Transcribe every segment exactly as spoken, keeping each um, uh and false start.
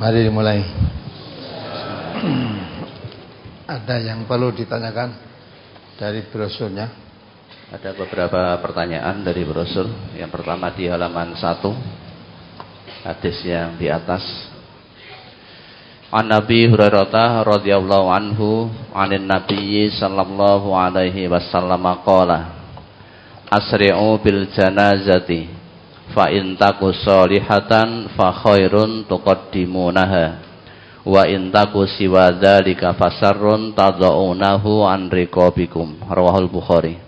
Mari dimulai. Ada yang perlu ditanyakan dari brosurnya? Ada beberapa pertanyaan dari brosur. Yang pertama di halaman satu, hadis yang di atas. An Nabi Hurairah radhiyallahu anhu, anin Nabiyyi sallallahu alaihi wasallam qala, asri'u bil janazati fa in taku sholihatan fa khairun tuqaddimunaha wa in taku siwa dzalika fasarrun tad'unahu an riqabikum. Rawahul Bukhari.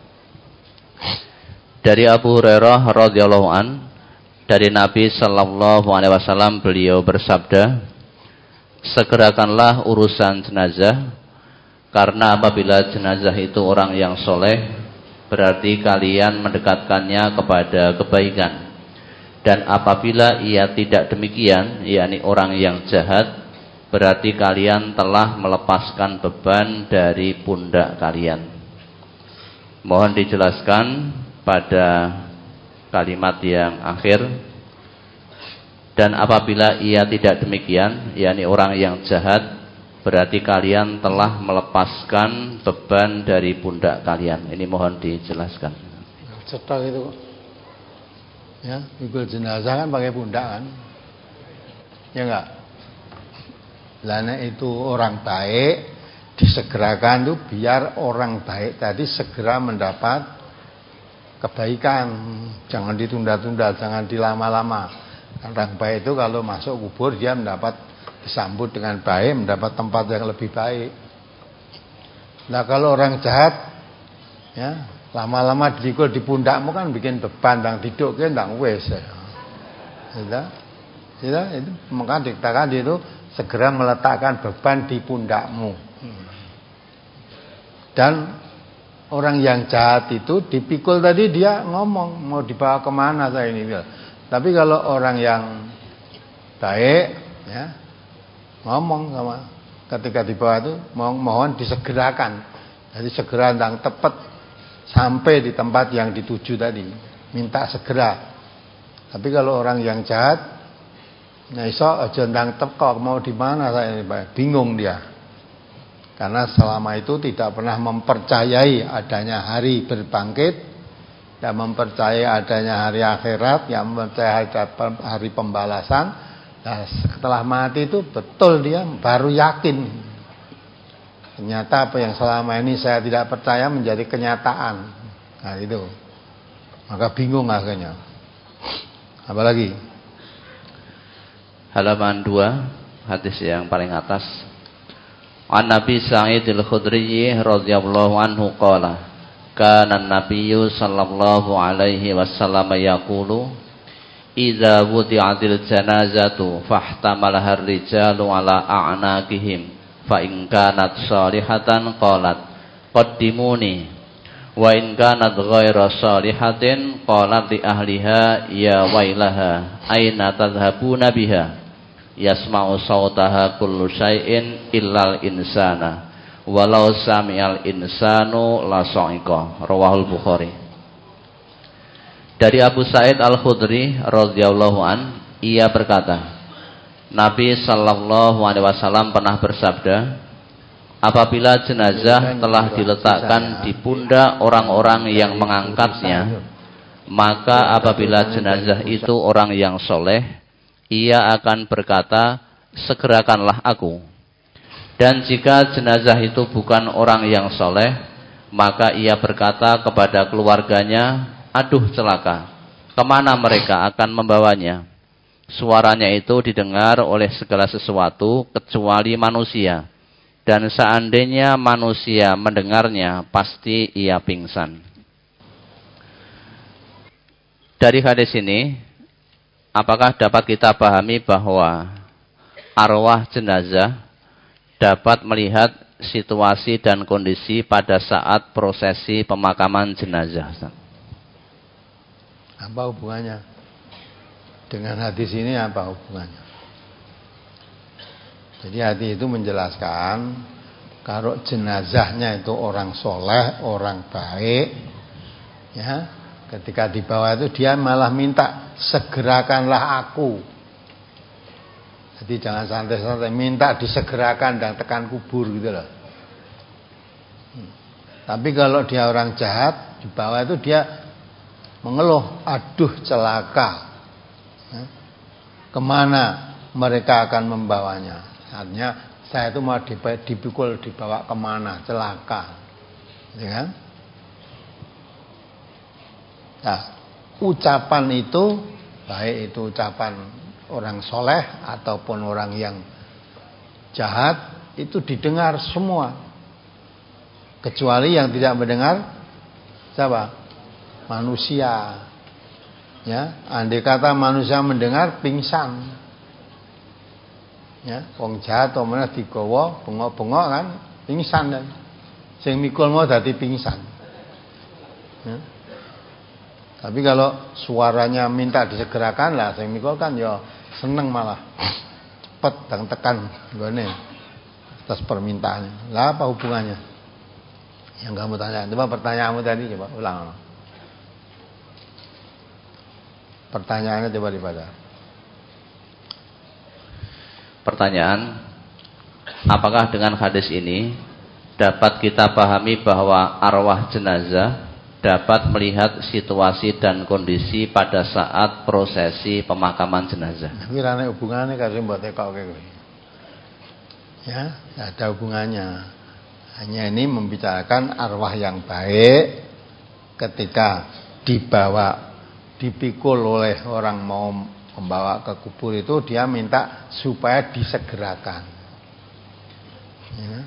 Dari Abu Hurairah radhiyallahu an, dari Nabi sallallahu alaihi wasallam, beliau bersabda, segerakanlah urusan jenazah, karena apabila jenazah itu orang yang soleh, berarti kalian mendekatkannya kepada kebaikan. Dan apabila ia tidak demikian, yakni orang yang jahat, berarti kalian telah melepaskan beban dari pundak kalian. Mohon dijelaskan pada kalimat yang akhir. Dan apabila ia tidak demikian, yakni orang yang jahat, berarti kalian telah melepaskan beban dari pundak kalian. Ini mohon dijelaskan. Cetak itu, ya, pikul jenazah kan pakai pundak kan, ya enggak? Lana itu orang baik disegerakan tuh biar orang baik tadi segera mendapat kebaikan, jangan ditunda-tunda, jangan dilama-lama. Orang baik itu kalau masuk kubur dia mendapat disambut dengan baik, mendapat tempat yang lebih baik. Nah kalau orang jahat, ya, lama-lama dikul di pundakmu kan bikin beban, dan tidur kan ndang wes. Sudah, sudah itu maka dikatakan itu segera meletakkan beban di pundakmu. Dan orang yang jahat itu dipikul tadi dia ngomong mau dibawa kemana saya ini. Tapi kalau orang yang baik, ya, ngomong sama ketika dibawa itu mohon disegerakan. Jadi segera ndang tepat sampai di tempat yang dituju tadi, minta segera. Tapi kalau orang yang jahat, nah iso aja ndang teko mau di mana saya ini, bingung dia. Karena selama itu tidak pernah mempercayai adanya hari berbangkit, yang mempercayai adanya hari akhirat, yang mempercayai hari pembalasan. Nah, setelah mati itu betul dia baru yakin. Ternyata apa yang selama ini saya tidak percaya menjadi kenyataan. Nah itu, maka bingung akhirnya. Apalagi halaman dua, hadis yang paling atas. An Nabi Sa'id al-Khudri radhiyallahu anhu qala, kana an-nabiyyu sallallahu alaihi wasallam yaqulu, idza wudi'atil janazatu fahtamalaha ar-rijalu ala a'naqihim fa in kanat shalihatan qalat qaddimuni wa in kanat ghaira shalihatin qalat li ahliha ya wailaha aina tadhhabuna biha yasma'u sautaha kullu syai'in illal insana walau sami'al insanu la sa'iqa. Rawahul Bukhari. Dari Abu Sa'id Al-Khudri radhiyallahu an, ia berkata, Nabi sallallahu alaihi wasallam pernah bersabda, apabila jenazah telah diletakkan di pundak orang-orang yang mengangkatnya, maka apabila jenazah itu orang yang soleh, ia akan berkata, segerakanlah aku. Dan jika jenazah itu bukan orang yang soleh, maka ia berkata kepada keluarganya, aduh celaka, kemana mereka akan membawanya? Suaranya itu didengar oleh segala sesuatu kecuali manusia. Dan seandainya manusia mendengarnya, pasti ia pingsan. Dari hadis ini, apakah dapat kita pahami bahwa arwah jenazah dapat melihat situasi dan kondisi pada saat prosesi pemakaman jenazah? Apa hubungannya dengan hadis ini? Apa hubungannya? Jadi hadis itu menjelaskan kalau jenazahnya itu orang soleh, orang baik, ya, ketika dibawa itu dia malah minta segerakanlah aku, Jadi jangan santai-santai, minta disegerakan dan tekan kubur gitu loh. Hmm. Tapi kalau dia orang jahat, di bawah itu dia mengeluh, aduh celaka. Kemana mereka akan membawanya? Artinya saya itu mau dipikul, dibawa kemana? Celaka, ya kan? Nah, ucapan itu baik itu ucapan orang soleh ataupun orang yang jahat itu didengar semua, kecuali yang tidak mendengar siapa? Manusia. Ya, andai kata manusia mendengar pingsan. Ya, wong jahat to meneh digawa bengok-bengok kan pingsan kan. Sing mikul mau dadi pingsan. Ya. Tapi kalau suaranya minta disegerakan lah sing mikul kan ya seneng malah. Cepet dan tekan gone atas permintaannya. Lah apa hubungannya? Yang kamu tanya. Coba pertanyaanmu tadi coba ulang. Pertanyaannya coba dibaca. Pertanyaan, apakah dengan hadis ini dapat kita pahami bahwa arwah jenazah dapat melihat situasi dan kondisi pada saat prosesi pemakaman jenazah? Ini rane hubungannya kasih buat tekok kowe. Ya, tidak ada hubungannya. Hanya ini membicarakan arwah yang baik ketika dibawa, dipikul oleh orang mau membawa ke kubur itu, dia minta supaya disegerakan. Ya.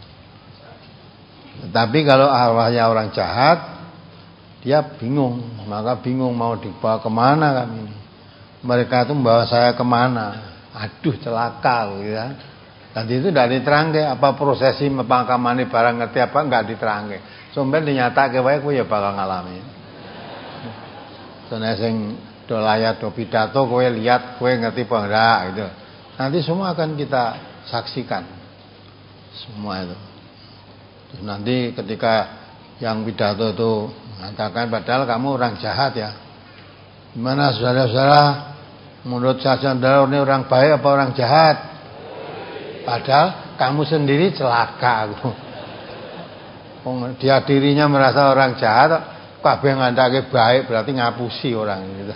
Tapi kalau arwahnya orang jahat, dia bingung, maka bingung mau dibawa kemana kami ini. Mereka itu membawa saya kemana? Aduh celaka, gitu ya. Tadi itu tidak diterangke apa prosesi pemakaman barang ngerti apa enggak diterangke. Sampai dinyatake wae kowe ya bakal ngalami. Soalnya sing do layat do pidato kowe lihat kowe ngerti apa enggak gitu. Nanti semua akan kita saksikan. Semua itu. Terus nanti ketika yang pidato itu mengatakan padahal kamu orang jahat ya. Gimana saudara-saudara? Menurut saya saudara ini orang baik apa orang jahat? Padahal kamu sendiri celaka. Dia dirinya merasa orang jahat, kabeh ngandake baik berarti ngapusi orang gitu.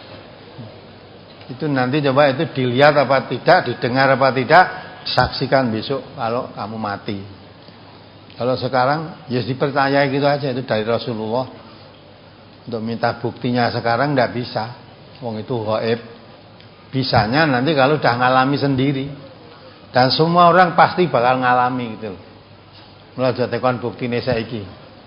Itu nanti coba itu dilihat apa tidak, didengar apa tidak, disaksikan besok kalau kamu mati. Kalau sekarang ya dipercayai gitu aja, itu dari Rasulullah. Untuk minta buktinya sekarang tidak bisa. Wong itu gaib. Bisanya nanti kalau udah ngalami sendiri. Dan semua orang pasti bakal ngalami gitu. Mulai tekon buktine saiki.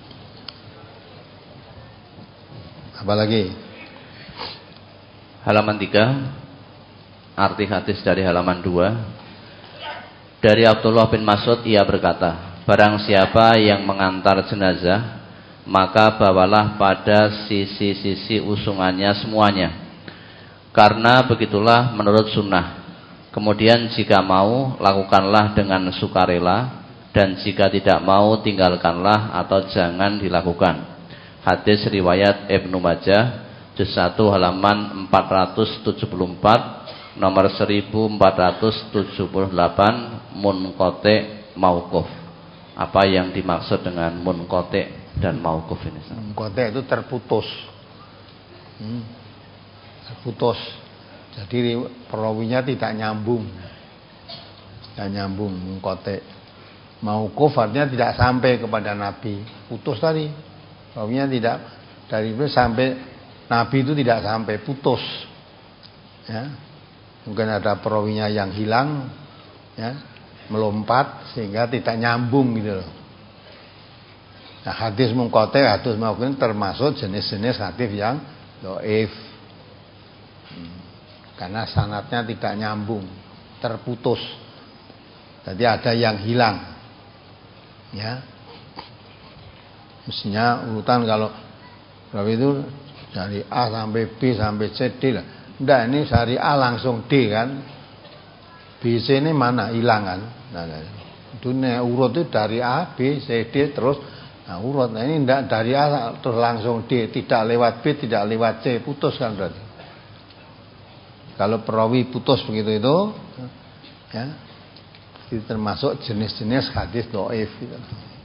Apalagi? Halaman tiga, arti hadis dari halaman dua. Dari Abdullah bin Mas'ud ia berkata, barang siapa yang mengantar jenazah, maka bawalah pada sisi-sisi usungannya semuanya, karena begitulah menurut sunnah. Kemudian jika mau, lakukanlah dengan sukarela, dan jika tidak mau, tinggalkanlah atau jangan dilakukan. Hadis riwayat Ibnu Majah, juz satu halaman empat ratus tujuh puluh empat, nomor seribu empat ratus tujuh puluh delapan, munqati mauquf. Apa yang dimaksud dengan munqati dan mauquf ini? Munqati itu terputus. Hmm. Terputus. Jadi perawinya tidak nyambung. Tidak nyambung munqati. Mauquf artinya tidak sampai kepada Nabi. Putus tadi. Perawinya tidak dari itu sampai Nabi itu tidak sampai, putus. Ya. Mungkin ada perawinya yang hilang, ya, melompat sehingga tidak nyambung gitu loh. Nah, hadis munqati, hadis mauquf termasuk jenis-jenis hadis yang dhaif. Hmm. Karena sanadnya tidak nyambung, terputus. Jadi ada yang hilang. Ya. Mestinya urutan kalau rawi itu dari A sampai B sampai C D lah. Enggak, ini dari A langsung D kan. B C ini mana hilang kan. Nah, itu urut itu dari A, B, C, D terus nah, urut. Nah, ini enggak dari A terus langsung D, tidak lewat B, tidak lewat C, putus kan berarti. Kalau perawi putus begitu itu Ya. Itu termasuk jenis-jenis hadis dhaif gitu.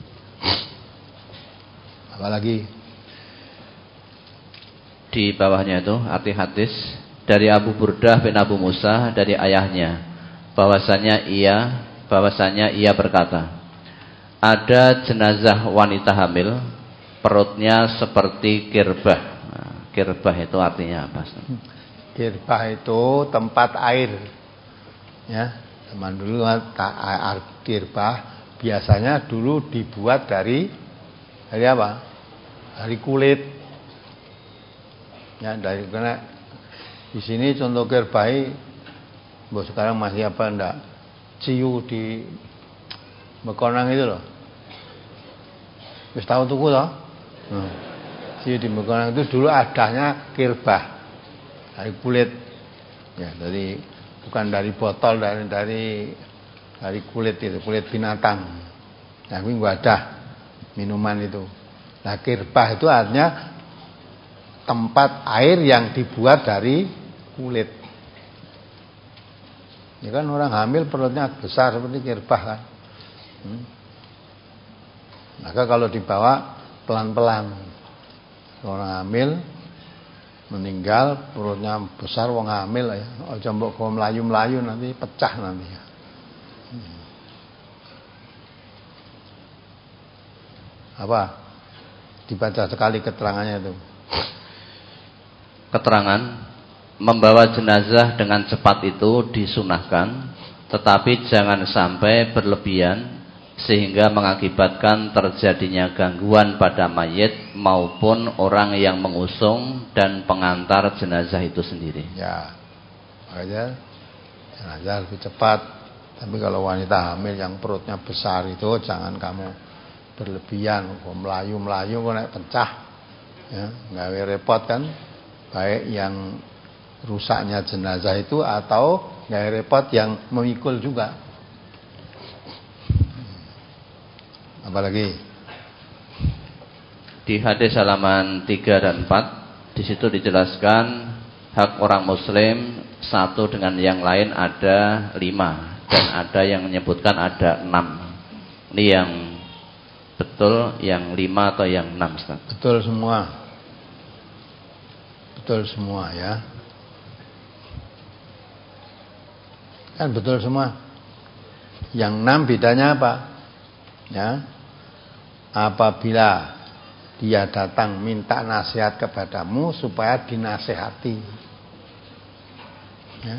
Apalagi di bawahnya itu arti hadis dari Abu Burdah bin Abu Musa dari ayahnya bahwasanya ia bahwasanya ia berkata, ada jenazah wanita hamil, perutnya seperti kirbah. Nah, kirbah itu artinya apa? Kirbah itu tempat air. Ya, zaman dulu kirbah biasanya dulu dibuat dari dari apa? Dari kulit. Ya, dari karena di sini contoh kirbah, bos sekarang masih apa enggak? Ciu di Mekonang itu loh. Wis tahu tuku toh? Hmm. Ciu di Mekonang itu dulu adanya kirbah dari kulit. Ya, dari bukan dari botol, dari dari dari kulit itu, kulit binatang. Nah, ini wadah minuman itu. Nah, kirbah itu artinya tempat air yang dibuat dari kulit. Ya kan orang hamil perutnya besar seperti kirbah kan. Hmm. Maka kalau dibawa pelan-pelan, orang hamil meninggal perutnya besar, wong hamil ya, aja mbok go mlayu-mlayu nanti pecah nanti ya. Hmm. Apa? Dibaca sekali keterangannya itu. Keterangan membawa jenazah dengan cepat itu disunahkan, tetapi jangan sampai berlebihan sehingga mengakibatkan terjadinya gangguan pada mayit maupun orang yang mengusung dan pengantar jenazah itu sendiri. Ya, makanya jenazah lebih cepat. Tapi kalau wanita hamil yang perutnya besar itu jangan kamu berlebihan, kok melayu-melayu kok naik pecah, ya, nggak repot kan? Baik yang rusaknya jenazah itu atau nggak repot yang memikul juga. Apalagi di hadis halaman tiga dan empat di situ dijelaskan hak orang muslim satu dengan yang lain ada lima dan ada yang menyebutkan ada enam. Ini yang betul yang lima atau yang enam, Ustaz? Betul semua. Betul semua ya. Kan betul semua. Yang enam bedanya apa? Ya. Apabila dia datang minta nasihat kepadamu supaya dinasehati. Ya.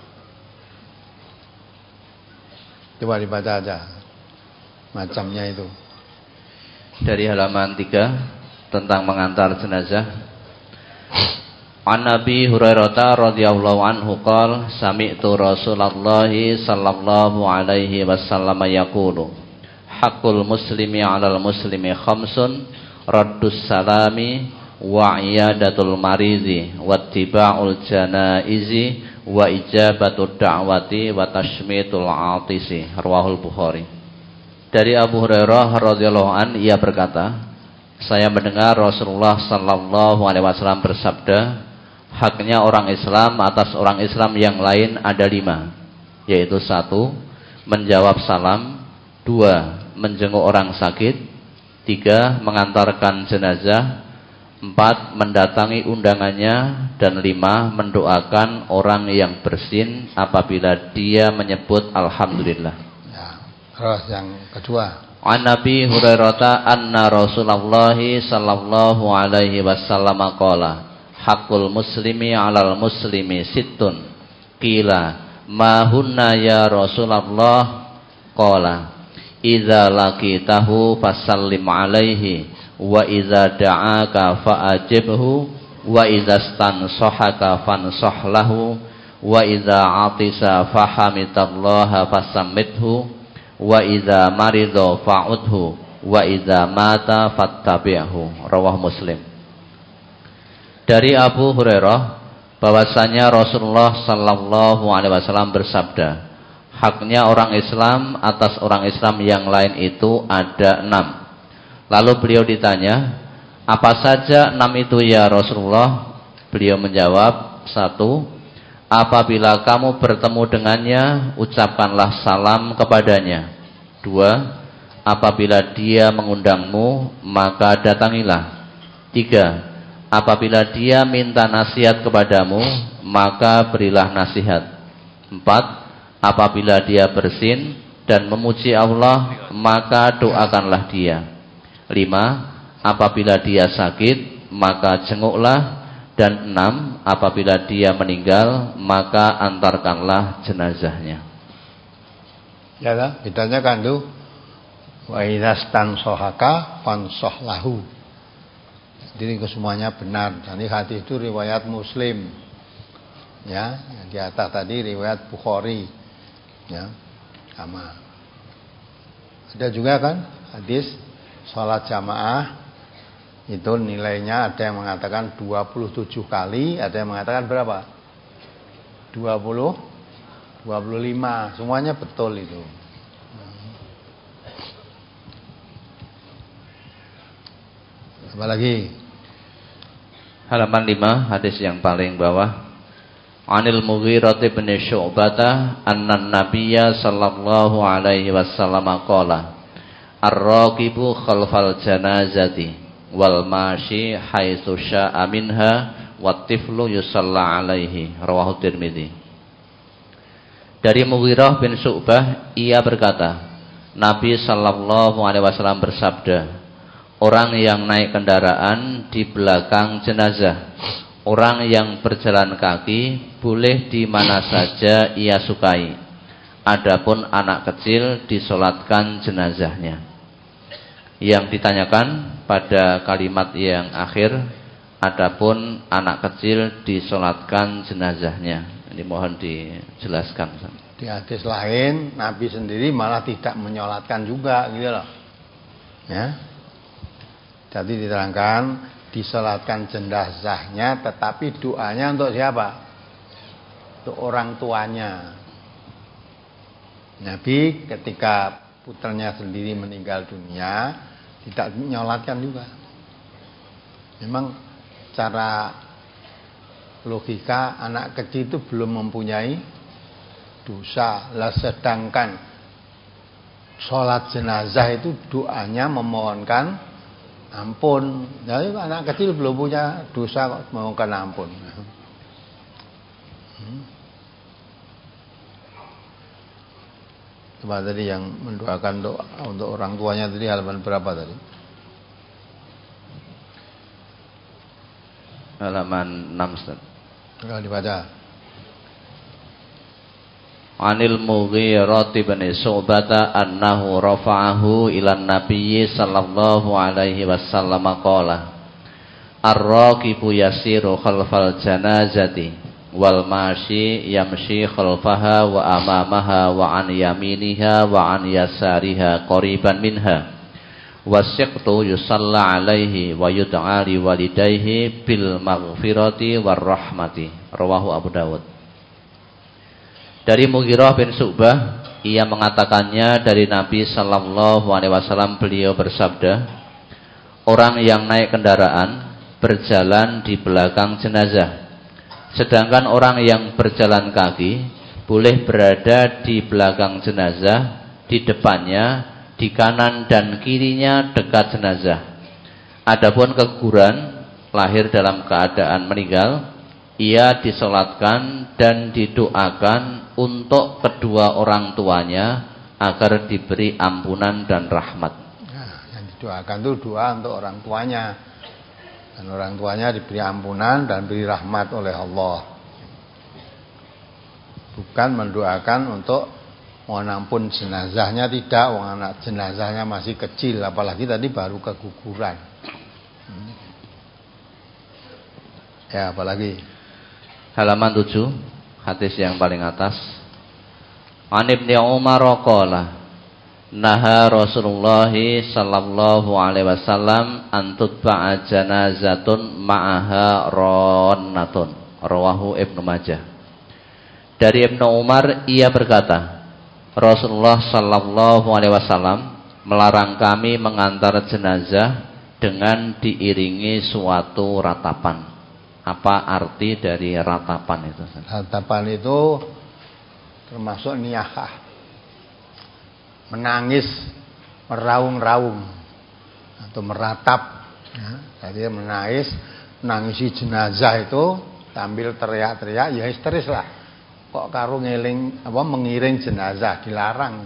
Coba dibaca aja macamnya itu. Dari halaman tiga tentang mengantar jenazah. An Nabi Hurairah radhiyallahu anhu qala sami'tu Rasulullah sallallahu alaihi wasallam yaqulu haqqul muslimi 'alal muslimi khamsun raddus salami wa iyadatul marizi wattiba'ul janaizi wa ijabatud da'wati wa tashmitul 'atisi. Rawahul Bukhari. Dari Abu Hurairah radhiyallahu an ia berkata, saya mendengar Rasulullah sallallahu alaihi wasallam bersabda, haknya orang Islam atas orang Islam yang lain ada lima, yaitu satu, menjawab salam, dua, menjenguk orang sakit, tiga, mengantarkan jenazah, empat, mendatangi undangannya, dan lima, mendoakan orang yang bersin apabila dia menyebut alhamdulillah. Ya, terus yang kedua. An Nabi Hurairah anna Rasulullah sallallahu alaihi wasallam qala hakul muslimi 'alal muslimi sittun qila ma hunna ya Rasulullah qala idza laqitahu fasallim alaihi wa idza da'aka fa'ajibhu wa idza stansahaka fansah lahu wa idza 'atisa fahamitallaha fasammithu wa idza maridha fa'udhu wa idza mata fattabi'hu. Rawah Muslim. Dari Abu Hurairah bahwasanya Rasulullah sallallahu alaihi wasallam bersabda, haknya orang Islam atas orang Islam yang lain itu ada enam. Lalu beliau ditanya, apa saja enam itu ya Rasulullah? Beliau menjawab, satu, apabila kamu bertemu dengannya, ucapkanlah salam kepadanya. Dua, apabila dia mengundangmu, maka datangilah. Tiga, apabila dia minta nasihat kepadamu, maka berilah nasihat. Empat, apabila dia bersin dan memuji Allah, maka doakanlah dia. Lima, apabila dia sakit, maka jenguklah. Dan enam, apabila dia meninggal, maka antarkanlah jenazahnya. Ya lah, bedanya kan tuh, wa idastan sohaka fansoh lahu. Jadi kesemuanya benar. Jadi hadis itu riwayat Muslim. Ya, yang di atas tadi riwayat Bukhari. Ya, sama. Ada juga kan hadis salat jamaah itu nilainya ada yang mengatakan dua puluh tujuh kali, ada yang mengatakan berapa? dua puluh, dua puluh lima, semuanya betul itu. Apa lagi? Halaman lima, hadis yang paling bawah. Anil Mughirah bin Syu'bah anna Nabiyya sallallahu alaihi wasallam qala ar-raqibu khalfal janazati wal mashi haitsu sya'a minha wat tiflu yusalla alaihi, rawahu Tirmidzi. Dari Mughirah bin Syu'bah, ia berkata, Nabi sallallahu alaihi wasallam bersabda, orang yang naik kendaraan di belakang jenazah, orang yang berjalan kaki boleh di mana saja ia sukai. Adapun anak kecil disolatkan jenazahnya. Yang ditanyakan pada kalimat yang akhir, adapun anak kecil disolatkan jenazahnya. Ini mohon dijelaskan. Di hadis lain, Nabi sendiri malah tidak menyolatkan juga, gitu loh. Ya. Jadi diterangkan disolatkan jenazahnya, tetapi doanya untuk siapa? Untuk orang tuanya. Nabi ketika putranya sendiri meninggal dunia tidak menyolatkan juga. Memang cara logika anak kecil itu belum mempunyai dosa. Lah sedangkan sholat jenazah itu doanya memohonkan ampun. Jadi anak kecil belum punya dosa kok memohonkan ampun. Hmm. Coba tadi yang mendoakan doa untuk orang tuanya tadi halaman berapa tadi? Halaman enam, Ustaz. Kalau dibaca. Anil Mughirah bin Syu'bah annahu rafa'ahu ila Nabi sallallahu alaihi wasallam qala ar-raqibu yasiru khalfal janazati wal mashi yamshi khalfaha wa amamaha wa an yaminiha wa an yasariha qariban minha wasiqtu yusalla alaihi wa yud'a li walidayhi bil maghfirati war rahmati, rawahu Abu Dawud. Dari Mughirah bin Syu'bah, ia mengatakannya dari Nabi sallallahu alaihi wasallam, beliau bersabda, orang yang naik kendaraan berjalan di belakang jenazah, sedangkan orang yang berjalan kaki boleh berada di belakang jenazah, di depannya, di kanan dan kirinya dekat jenazah. Adapun keguguran lahir dalam keadaan meninggal, ia disolatkan dan didoakan untuk kedua orang tuanya agar diberi ampunan dan rahmat. Nah, yang didoakan itu doa untuk orang tuanya. Dan orang tuanya diberi ampunan dan beri rahmat oleh Allah. Bukan mendoakan untuk mohon ampun jenazahnya, tidak. Wong anak jenazahnya masih kecil, apalagi tadi baru keguguran. Ya, apalagi. Halaman tujuh, hadis yang paling atas. An Ibnu Umar qala naha Rasulullah sallallahu alaihi wasallam an tutba'a janazatun ma'aha ronnatun, rawahu Ibnu Majah. Dari Ibnu Umar, ia berkata, Rasulullah sallallahu alaihi wasallam melarang kami mengantar jenazah dengan diiringi suatu ratapan. Apa arti dari ratapan itu? Ratapan itu termasuk niyahah, menangis, meraung-raung atau meratap. Ya, jadi menangis, menangisi jenazah itu sambil teriak-teriak, ya histeris lah. Kok karo ngeling apa mengiring jenazah, dilarang.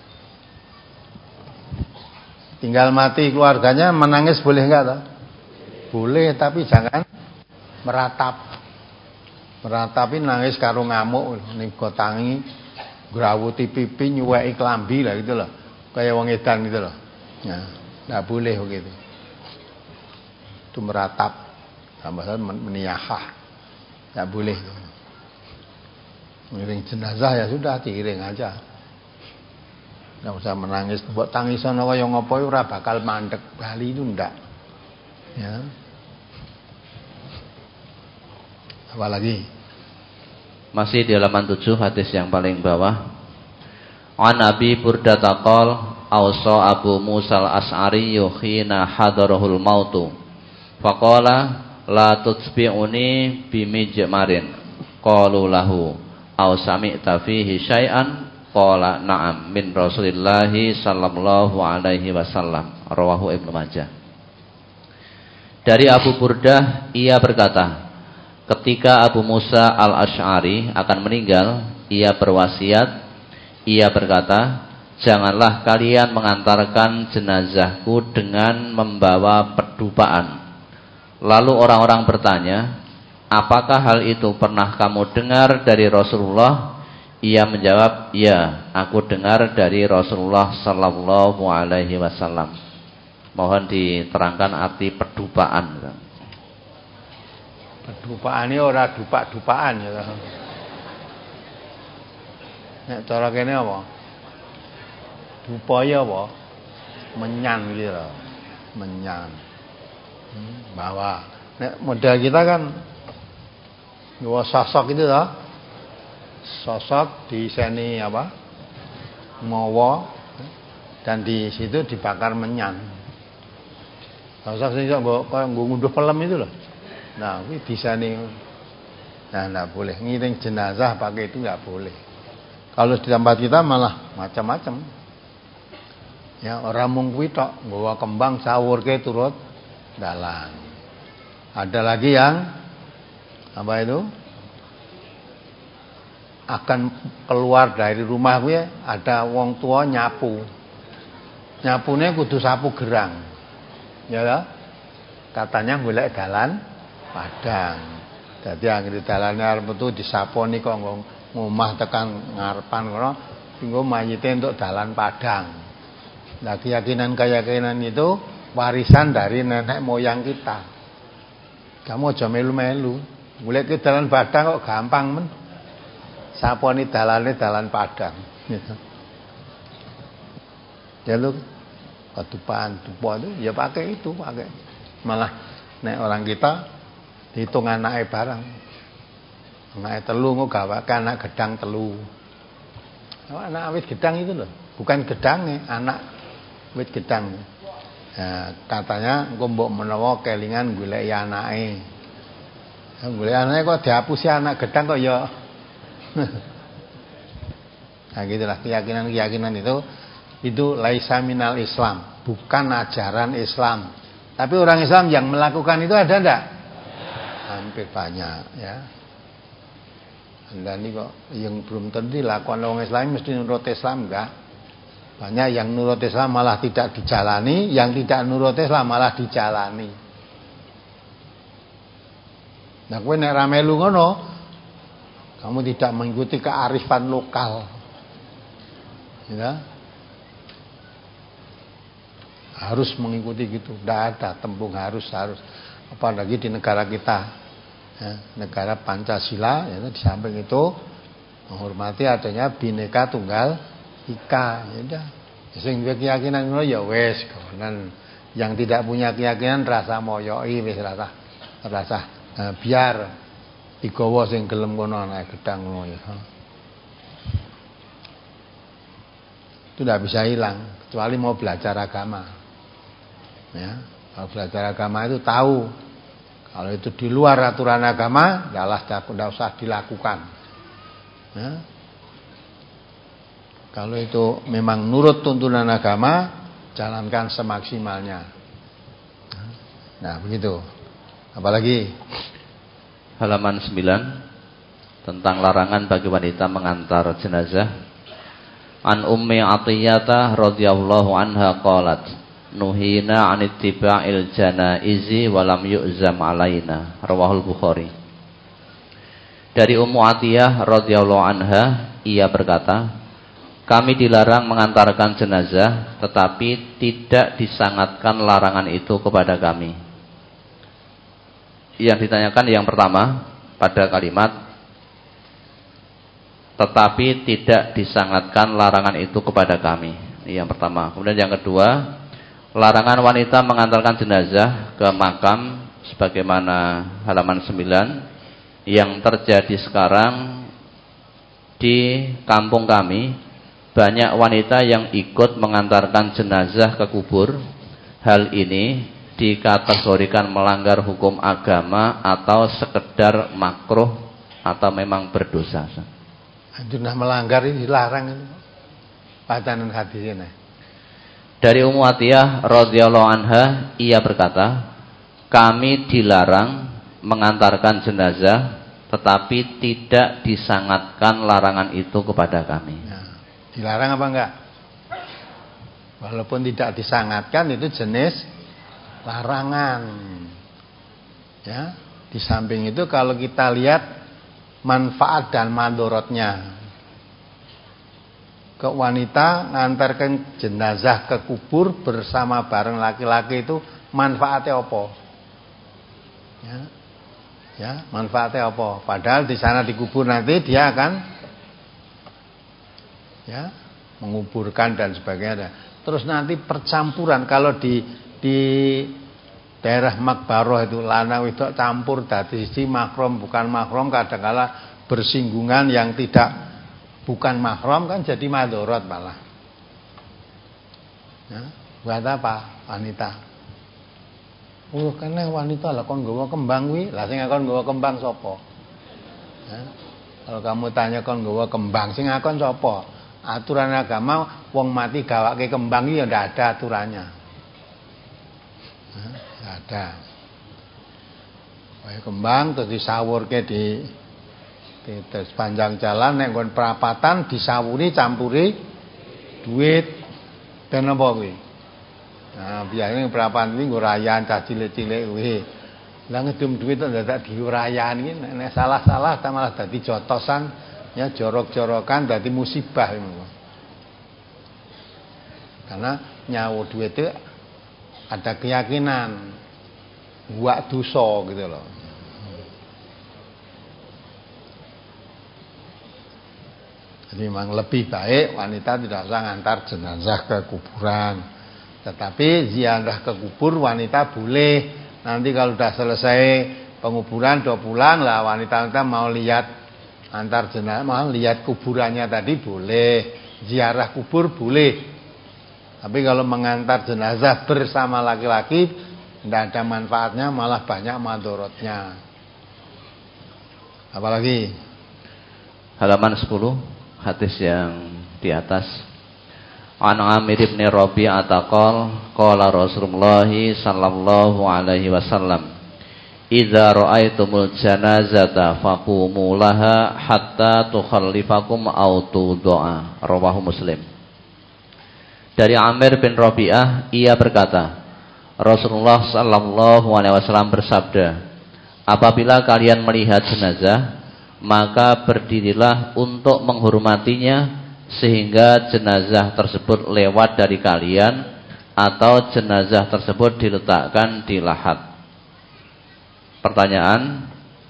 Tinggal mati keluarganya menangis boleh enggak toh? Boleh, tapi jangan meratap. Meratapi nangis karo ngamuk ning gotangi, grawuti pipi, nyuweki klambi lah gitu loh. Kayak wong edan gitu loh. Nah, enggak boleh begitu. Itu meratap. Tambah meniyahah. Enggak boleh. Ngiring jenazah ya sudah diiring aja. Enggak usah menangis. Mbok tangisan kaya ngopo ora bakal mandek bali itu ndak. Ya. Apalagi masih di halaman tujuh hadis yang paling bawah. An Abi Burdah taqal awsa Abu Musa al-As'ari yukhina hadarahul mautu faqala la tutsbi'uni bimijmarin qalu lahu aw sami'ta fihi syai'an qala na'am min Rasulillahi sallallahu alaihi wasallam rawahu Ibnu Majah. Dari Abu Burdah ia berkata, ketika Abu Musa al-Ash'ari akan meninggal, ia berwasiat, ia berkata, janganlah kalian mengantarkan jenazahku dengan membawa pedupaan. Lalu orang-orang bertanya, apakah hal itu pernah kamu dengar dari Rasulullah? Ia menjawab, ya, aku dengar dari Rasulullah sallallahu alaihi wasallam. Mohon diterangkan arti pedupaan. Pedupaan ini ora dupak-dupaan ya. Nek cara kene apa? Dupaya apa? Menyan gitu loh. Menyan. Hmm, bawa. Nek model kita kan nggawa sosok itu loh. Sosok diseni apa? Mawa dan di situ dibakar menyan. Sosok sing kok koyo ngunduh pelem itu loh. Nah, ini bisa nih. Nah, enggak boleh ngiring jenazah pakai itu enggak boleh. Kalau di tempat kita malah macam-macam. Ya, orang mung kuwi tok nggawa kembang sawurke turut dalan. Ada lagi yang apa itu? Akan keluar dari rumah kuwi ada wong tua nyapu. Nyapune kudu sapu gerang. Ya lah. Katanya golek dalan padang. Dadi anggere dalane arep metu disaponi kok ngomah tekan ngarepan kono singgo mayite entuk dalan padang. Nah, keyakinan-keyakinan itu warisan dari nenek moyang kita. Kamu aja melu-melu. Golek ke dalan padang kok gampang men. Saponi dalane dalan padang. Gitu. Ya lu ketupan, tupo itu ya pakai itu, pakai. Malah nek orang kita dihitung anaknya barang. Anaknya telu kok gawe anak gedang telu. Anak wit gedang itu loh, bukan gedangnya, anak wit gedang. Nah, katanya engko mbok menawa kelingan goleki anake. Goleki anake kok dihapusi anak gedang kok ya. Nah, gitulah keyakinan-keyakinan itu itu laisa minal Islam, bukan ajaran Islam. Tapi orang Islam yang melakukan itu ada enggak? Hampir banyak ya. Dan ini kok yang belum tentu dilakukan orang Islam mesti nurut Islam enggak? Banyak yang nurut Islam malah tidak dijalani, yang tidak nurut Islam malah dijalani. Nah, kowe nek ra melu ngono, kamu tidak mengikuti kearifan lokal. Ya. Harus mengikuti gitu, tidak ada tembung harus harus. Apalagi di negara kita. Ya, negara Pancasila ya, di samping itu menghormati adanya Bhinneka Tunggal Ika, ya udah. Sing duwe keyakinan ngono ya wis, kemudian yang tidak punya keyakinan rasa moyoi wis rasa rasa nah, biar digawa sing gelem kono anak gedang ngono ya. Itu tidak bisa hilang kecuali mau belajar agama. Ya, kalau belajar agama itu tahu Kalau itu di luar aturan agama, ya lah tidak usah dilakukan. Ya. Kalau itu memang nurut tuntunan agama, jalankan semaksimalnya. Nah, begitu. Apalagi halaman sembilan tentang larangan bagi wanita mengantar jenazah. An Ummi Athiyyah radhiyallahu anha qalat nuhina 'an ittiba'il janaizi wa lam yu'zam 'alaina. Rawahul Bukhari. Dari Ummu Athiyyah radhiyallahu anha, ia berkata, kami dilarang mengantarkan jenazah, tetapi tidak disangatkan larangan itu kepada kami. Yang ditanyakan yang pertama pada kalimat tetapi tidak disangatkan larangan itu kepada kami. Yang pertama. Kemudian yang kedua, larangan wanita mengantarkan jenazah ke makam sebagaimana halaman sembilan yang terjadi sekarang di kampung kami. Banyak wanita yang ikut mengantarkan jenazah ke kubur. Hal ini dikategorikan melanggar hukum agama atau sekedar makruh atau memang berdosa. Sudah melanggar ini dilarang itu. Padanan hadis ini. Dari Ummu Athiyyah radhiyallahu anha, ia berkata, kami dilarang mengantarkan jenazah, tetapi tidak disangatkan larangan itu kepada kami. Nah, dilarang apa enggak? Walaupun tidak disangatkan, itu jenis larangan. Ya, di samping itu kalau kita lihat manfaat dan mandorotnya, ke wanita ngantarkan jenazah ke kubur bersama bareng laki-laki itu manfaatnya apa? Ya, ya manfaatnya apa? Padahal di sana di kubur nanti dia akan ya menguburkan dan sebagainya. Terus nanti percampuran kalau di di daerah makbaroh itu lanang wedok campur dadi siji mahram bukan mahram, kadang-kala bersinggungan yang tidak bukan mahram kan jadi madorot malah. Ya, buat apa wanita? Oh, karena wanita lah kon nggawa kembang kuwi, lah sing akon nggawa kembang sapa? Ya, kalau kamu tanya kon nggawa kembang sing akon sapa? Aturan agama wong mati gawake kembang iki ya ndak ada aturannya. Nggak ada. Kayak kembang terus disawurke di di sepanjang jalan nek nggon perapatan disawuri campuri duit dan apa kuwi. Nah, biasanya perapatan iki nggo rayan cah cilik-cilik kuwi. Lah ngedum duit kok dadak diurayan iki nek salah-salah ta malah dadi jotosan ya jorok-jorokan dadi musibah ngono. Karena nyawu duit itu ada keyakinan buat dosa gitu loh. Jadi memang lebih baik wanita tidak usah ngantar jenazah ke kuburan. Tetapi ziarah ke kubur wanita boleh. Nanti kalau sudah selesai penguburan udah pulang lah, wanita-wanita mau lihat antar jenazah, mau lihat kuburannya tadi boleh. Ziarah kubur boleh. Tapi kalau mengantar jenazah bersama laki-laki tidak ada manfaatnya, malah banyak madorotnya. Apalagi halaman sepuluh hadis yang di atas. An Amir bin Rabi'ah qala qala Rasulullah sallallahu alaihi wasallam idza ra'aitumul janazata faqumu laha hatta tukhallifakum aw tud'a. Rawahu Muslim. Dari Amir bin Rabi'ah, ia berkata, Rasulullah sallallahu alaihi wasallam bersabda, apabila kalian melihat jenazah, maka berdirilah untuk menghormatinya sehingga jenazah tersebut lewat dari kalian atau jenazah tersebut diletakkan di lahat. Pertanyaan,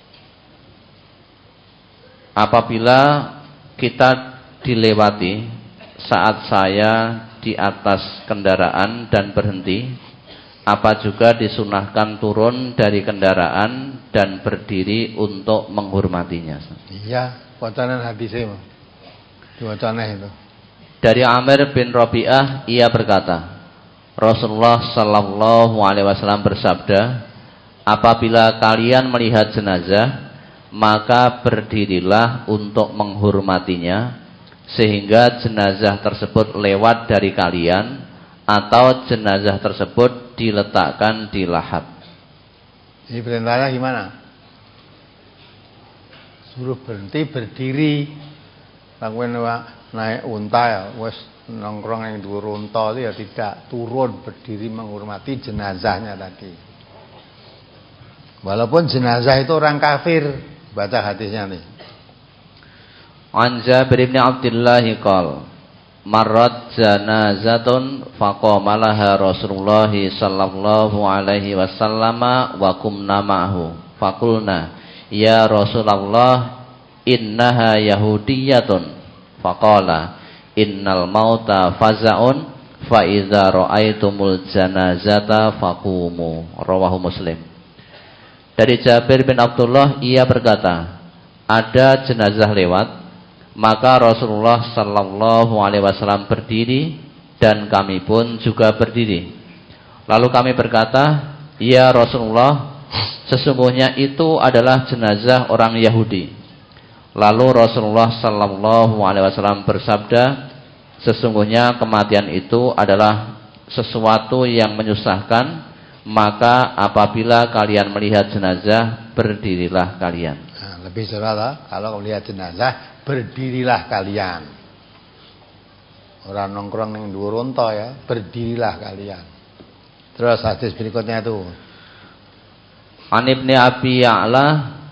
apabila kita dilewati saat saya di atas kendaraan dan berhenti, apa juga disunahkan turun dari kendaraan dan berdiri untuk menghormatinya? Iya, wacanan hadisnya diwacanah itu. Dari Amir bin Rabi'ah, ia berkata, Rasulullah sallallahu alaihi wasallam bersabda, apabila kalian melihat jenazah, maka berdirilah untuk menghormatinya, sehingga jenazah tersebut lewat dari kalian, atau jenazah tersebut diletakkan di lahat. Ini perintahnya gimana? Suruh berhenti berdiri. Lakukan naik unta ya, wes nongkrong yang dhuwur unta itu ya tidak, turun berdiri menghormati jenazahnya tadi. Walaupun jenazah itu orang kafir, baca hadisnya nih. An Jabir bin Abdullah qol marrat janazatun faqama laha Rasulullah sallallahu alaihi wasallam wa kumna ma'hu faqulna ya Rasulullah innaha yahudiyatun faqala innal mauta faza'un fa idza ra'aitumul janazata faqumu. Rawahu Muslim. Dari Jabir bin Abdullah, ia berkata, ada jenazah lewat, maka Rasulullah sallallahu alaihi wasallam berdiri dan kami pun juga berdiri. Lalu kami berkata, ya Rasulullah, sesungguhnya itu adalah jenazah orang Yahudi. Lalu Rasulullah sallallahu alaihi wasallam bersabda, sesungguhnya kematian itu adalah sesuatu yang menyusahkan, maka apabila kalian melihat jenazah, berdirilah kalian. Nah, lebih jelas kalau melihat jenazah, berdirilah kalian. Orang nongkrong yang dhuwur unta ya, berdirilah kalian. Terus hadis berikutnya itu. An Ibni Abi Ya'la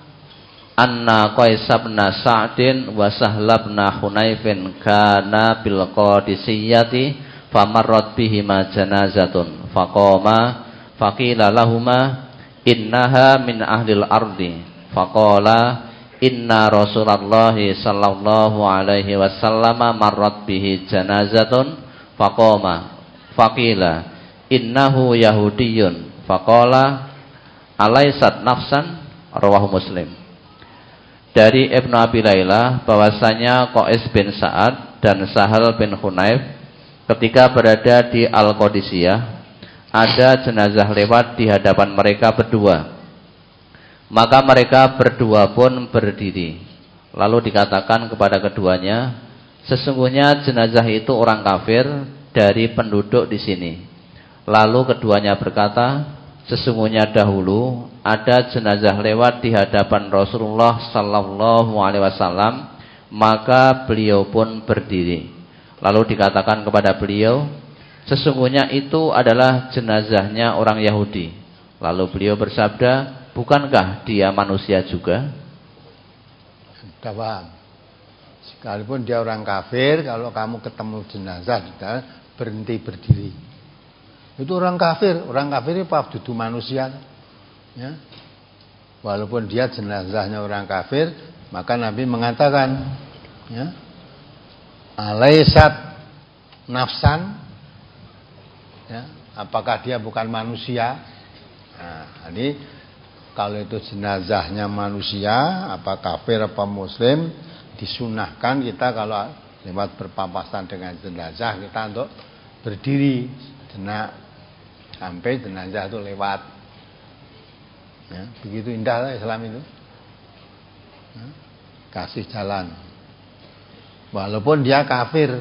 anna Qais bin Sa'din wa Sahla bin Hunayfin kana bil Qadisiyyati famarrat bihima janazatun faqama faqila lahuma innaha min ahlil ardi faqala inna Rasulullah sallallahu alaihi wasallam marrat bihi janazatun faqama faqila innahu yahudiyyun faqala alaysat nafsan. Rawahu Muslim. Dari Ibnu Abi Layla bahwasanya Qais bin Sa'ad dan Sahal bin Hunayf ketika berada di Al-Qadisiyah, ada jenazah lewat di hadapan mereka berdua. Maka mereka berdua pun berdiri. Lalu dikatakan kepada keduanya, sesungguhnya jenazah itu orang kafir dari penduduk di sini. Lalu keduanya berkata, sesungguhnya dahulu ada jenazah lewat di hadapan Rasulullah sallallahu alaihi wasallam, maka beliau pun berdiri. Lalu dikatakan kepada beliau, sesungguhnya itu adalah jenazahnya orang Yahudi. Lalu beliau bersabda, bukankah dia manusia juga? Sudah paham. Sekalipun dia orang kafir, kalau kamu ketemu jenazah, berhenti berdiri. Itu orang kafir, orang kafir itu apa? Dudu manusia. Ya. Walaupun dia jenazahnya orang kafir, maka Nabi mengatakan, ya, alaysat nafsan, ya, apakah dia bukan manusia? Nah, ini kalau itu jenazahnya manusia, apa kafir apa muslim, disunahkan kita kalau lewat berpapasan dengan jenazah kita untuk berdiri jenak sampai jenazah itu lewat. Ya, begitu indah lah Islam itu. Ya, kasih jalan. Walaupun dia kafir.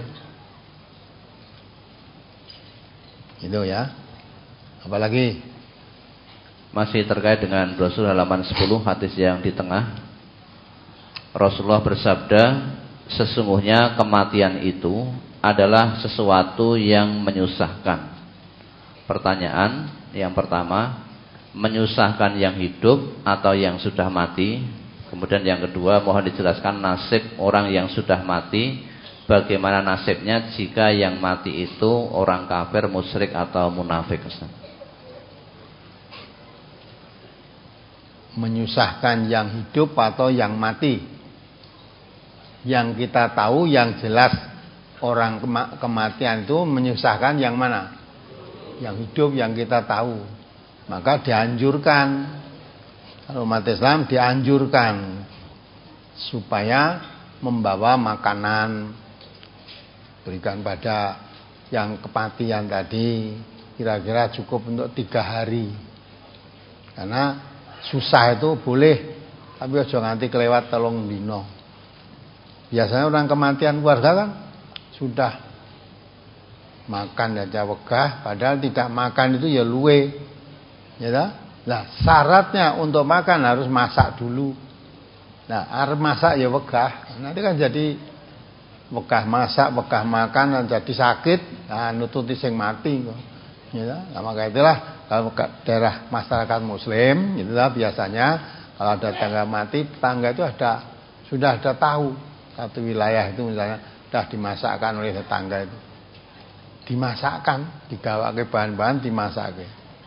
Itu ya. Apalagi masih terkait dengan brosur halaman sepuluh, hadis yang di tengah. Rasulullah bersabda, sesungguhnya kematian itu adalah sesuatu yang menyusahkan. Pertanyaan yang pertama, menyusahkan yang hidup atau yang sudah mati? Kemudian yang kedua, mohon dijelaskan nasib orang yang sudah mati. Bagaimana nasibnya jika yang mati itu orang kafir, musyrik atau munafik? Menyusahkan yang hidup atau yang mati? Yang kita tahu yang jelas orang kema- kematian itu menyusahkan yang mana? Yang hidup yang kita tahu. Maka dianjurkan, kalau umat Islam dianjurkan supaya membawa makanan, berikan pada yang kematian tadi, kira-kira cukup untuk tiga hari. Karena susah itu boleh, tapi aja nganti kelewat telung dino. Biasanya orang kematian keluarga kan sudah makan aja wegah, padahal tidak makan itu ya luwe. Ya toh? Nah, syaratnya untuk makan harus masak dulu. Nah, harus masak ya wegah. Nanti kan jadi wegah masak, wegah makan dan jadi sakit, nah nututi sing mati kok. Ya, nah, maka itulah kalau daerah masyarakat muslim itulah biasanya kalau ada tangga mati, tangga itu ada sudah ada tahu satu wilayah itu misalnya sudah dimasakkan oleh tetangga itu. Dimasakkan, digawa ke bahan-bahan dimasak ke.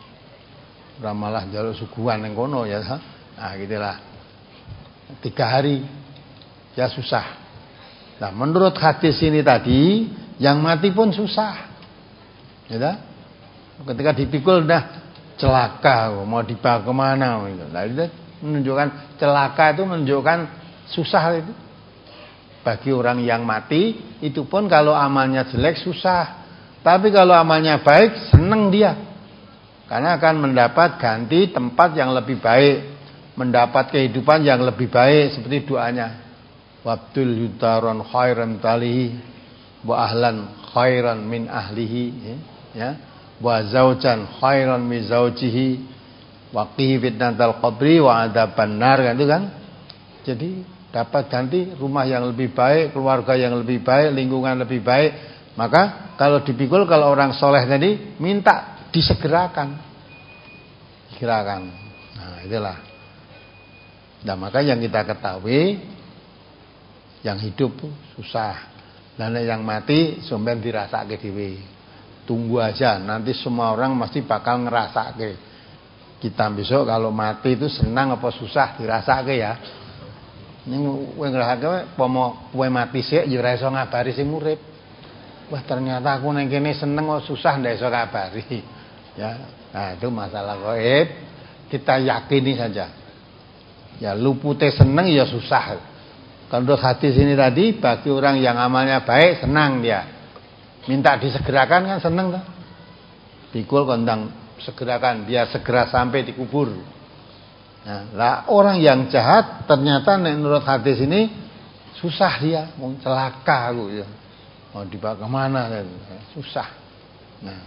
Ramalah jaluk suguhan yang kono ya. Nah, gitulah. Tiga hari ya susah. Nah, menurut hadis ini tadi, yang mati pun susah. Ya, ketika dipikul dah celaka, mau dibawa kemana? Nah, itu menunjukkan celaka itu menunjukkan susah itu. Bagi orang yang mati, itu pun kalau amalnya jelek susah. Tapi kalau amalnya baik, senang dia. Karena akan mendapat ganti tempat yang lebih baik, mendapat kehidupan yang lebih baik seperti doanya. Wabdul yutaron khairan talihi wa ahlan khairan min ahlihi ya wa zaujan khairan min zaujihi wa qihi fitnatal qabri wa adzaban nar kan itu kan. Jadi dapat ganti rumah yang lebih baik, keluarga yang lebih baik, lingkungan lebih baik. Maka kalau dipikul, kalau orang soleh tadi minta disegerakan, segerakan. Nah, itulah. Nah, maka yang kita ketahui, yang hidup susah, dan yang mati sampean dirasake dhewe. Tunggu aja, nanti semua orang pasti bakal ngerasake. Kita besok kalau mati itu senang apa susah dirasake ya. Ning kowe ngrasake pomo kowe mati sik ya ora iso ngabari sing urip. Wah, ternyata aku nang kene seneng kok susah ndak iso ngabari. Ya, nah itu masalah gaib. Kita yakini saja. Ya lupute seneng ya susah. Kalau hadis ini tadi bagi orang yang amalnya baik senang dia. Minta disegerakan kan senang kan? Pikul kondang segerakan biar segera sampai dikubur. Nah, lah orang yang jahat ternyata menurut hadis ini susah dia, mau celaka aku ya. Mau dibawa kemana kan? Susah. Nah.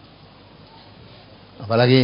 Apalagi?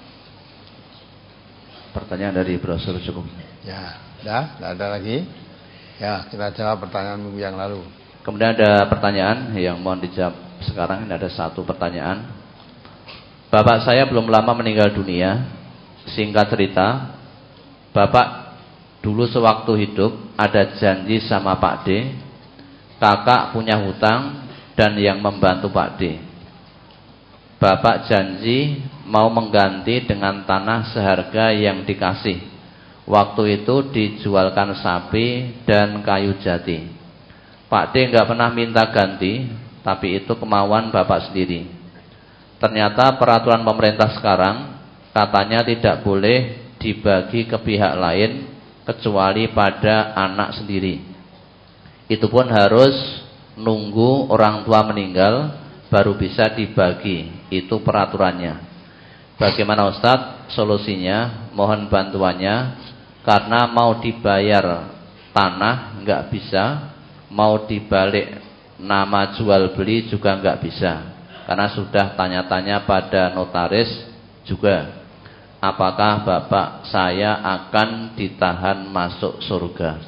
Pertanyaan dari brosur cukup. Ya, dah, tidak ada lagi. Ya, kita jawab pertanyaan minggu yang lalu. Kemudian ada pertanyaan yang mohon dijawab sekarang. Ini ada satu pertanyaan. Bapak saya belum lama meninggal dunia. Singkat cerita, Bapak dulu sewaktu hidup ada janji sama Pak D. Kakak punya hutang dan yang membantu Pak D. Bapak janji mau mengganti dengan tanah seharga yang dikasih. Waktu itu dijualkan sapi dan kayu jati. Pak D nggak pernah minta ganti, tapi itu kemauan Bapak sendiri. Ternyata peraturan pemerintah sekarang katanya tidak boleh dibagi ke pihak lain kecuali pada anak sendiri. Itu pun harus nunggu orang tua meninggal baru bisa dibagi. Itu peraturannya. Bagaimana Ustadz solusinya? Mohon bantuannya. Karena mau dibayar tanah nggak bisa, mau dibalik nama jual beli juga nggak bisa. Karena sudah tanya-tanya pada notaris juga. Apakah bapak saya akan ditahan masuk surga?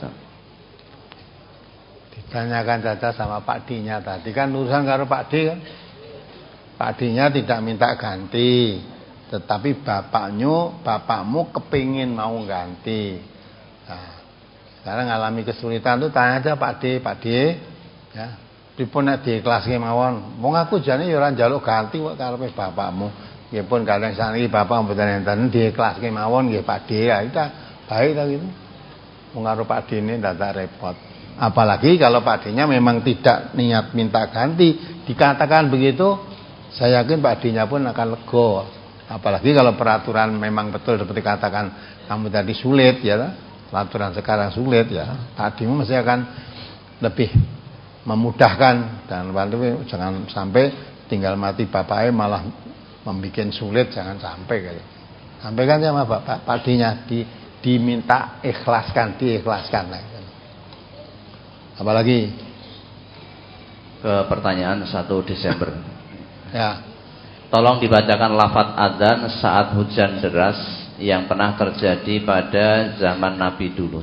Ditanyakan saja sama Pak D-nya tadi kan urusan karo Pak D kan. Pak D-nya tidak minta ganti, tetapi bapaknya, bapakmu kepingin mau ganti. Nah, sekarang ngalami kesulitan tuh tanya aja Pak D, Pak D, ya, pripun nek dikhlaske mawon. Wong aku jane ya ora njaluk ganti kok karepe bapakmu. Nggih pun kadang saniki bapak mboten enten dikhlaske mawon nggih Pak D. Ya itu baik ta gitu. Wong karo Pak D ini ndak repot. Apalagi kalau Pak D-nya memang tidak niat minta ganti, dikatakan begitu, saya yakin Pak D-nya pun akan lega. Apalagi kalau peraturan memang betul seperti katakan kamu tadi sulit ya, peraturan sekarang sulit ya, Pak D-mu mesti akan lebih memudahkan dan bantu jangan sampai tinggal mati bapaknya malah membuat sulit, jangan sampai gitu. Sampaikan sama bapak padinya, di, diminta ikhlaskan, diikhlaskan. Apalagi ke pertanyaan satu Desember. Ya. Tolong dibacakan lafaz adzan saat hujan deras yang pernah terjadi pada zaman Nabi dulu.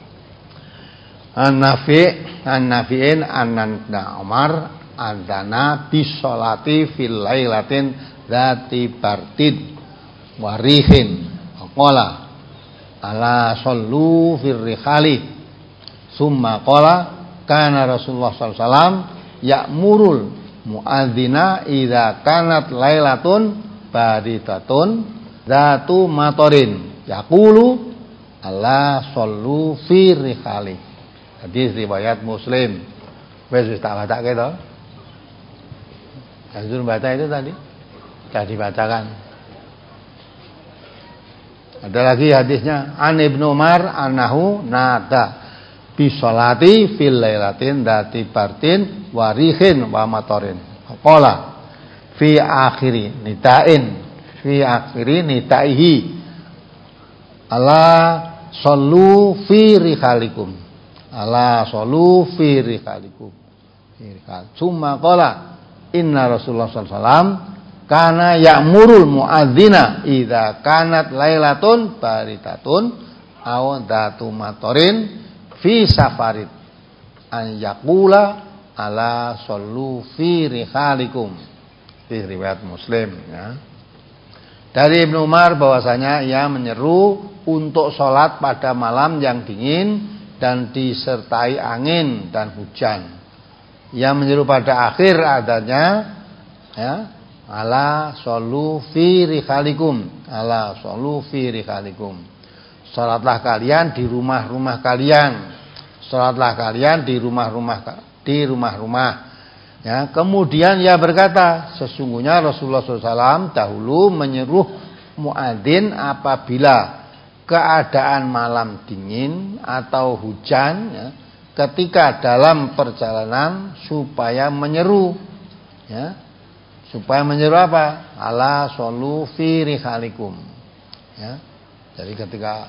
An-Nafi An-Nafi'in An-Nanda Umar adzana bisolati fil lailatin dzati bartid warihin qala ala sallu fir rikhali summa qala kana Rasulullah sallallahu alaihi wasallam ya'murul muadzina idza kanat lailatun baridatun dzatu matorin yaqulu ala sallu fir rikhali. Hadis riwayat Muslim. Wes wis tak bacake to. Anjur baca itu tadi. Sudah dibacakan. Ada lagi hadisnya An Ibnu Umar annahu nada bi sholati fil lailatin dati bartin warihin wa matorin. Qala fi akhiri nitain fi akhiri nitaihi ala sallu fi rikhalikum. Ala sallu fi rikhalikum. Summa qala inna Rasulullah sallallahu alaihi wasallam kana ya'murul muadzina idza kanat lailatun baritatun aw datu matorin fi safarid an yaqula ala sallu fi rikhalikum. Ini riwayat Muslim ya. Dari Ibnu Umar bahwasanya ia menyeru untuk sholat pada malam yang dingin dan disertai angin dan hujan. Ia menyeru pada akhir adanya ya, ala sallu fi rikhalikum, ala sallu fi rikhalikum. Salatlah kalian di rumah-rumah kalian. Salatlah kalian di rumah-rumah di rumah-rumah. Ya, kemudian ia berkata, sesungguhnya Rasulullah shallallahu alaihi wasallam dahulu menyeru muadzin apabila keadaan malam dingin atau hujan ya, ketika dalam perjalanan supaya menyeru ya, supaya menyeru apa? Ala sallu fi rikhalikum ya. Jadi ketika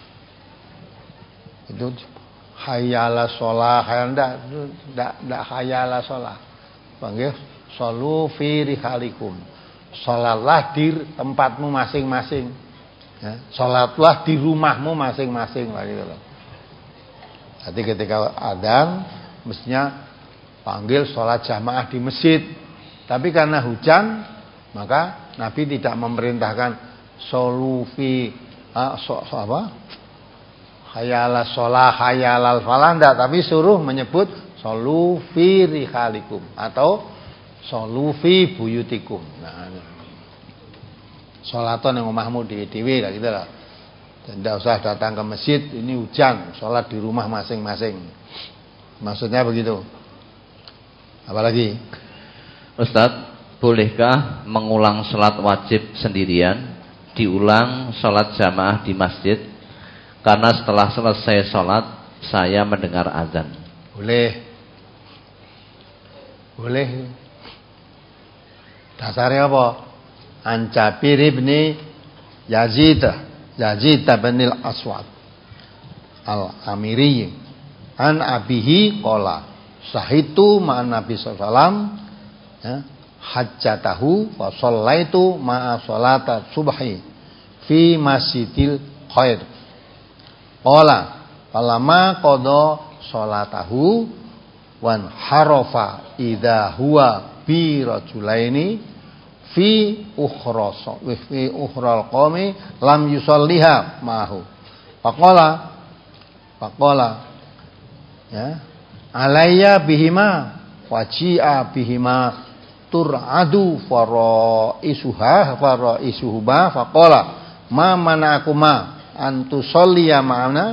itu hayyala sholah, hayal ndak ndak ndak hayyala sholah. Panggil sallu fi rikhalikum. Salatlah di tempatmu masing-masing. Ya, salatlah di rumahmu masing-masing gitu loh. Jadi ketika adzan mestinya panggil salat jamaah di masjid. Tapi karena hujan maka Nabi tidak memerintahkan sallu fi ah, so, so, apa? Hayala sholah, hayalal falah, enggak, tapi suruh menyebut sallu fi rikhalikum atau sallu fi buyutikum. Nah, sholaton yang omahmu dhewe-dhewe lah gitu lah. Tidak usah datang ke masjid, ini hujan, sholat di rumah masing-masing. Maksudnya begitu. Apalagi? Ustadz, bolehkah mengulang sholat wajib sendirian, diulang sholat jamaah di masjid? Karena setelah selesai sholat, saya mendengar azan. Boleh. Boleh. Dasarnya apa? An Jabir ibni Yazid Yazid bin al-Aswad al-Amiri an abihi qala sahitu ma'an Nabi sallallahu alaihi wasallam ya, hajjatahu wa shallaitu ma'a sholata subhi fi masjidil khair qala falamma qada sholatahu wan harafa idza huwa bi rajulaini fi ukhra fi ukhral qawmi lam yusalliha ma'hu faqala faqala ya alayya bihima waji'a bihima tur'adu faraisuha faraisuhuma faqala ma mana'akuma an tusalliya ma'ana.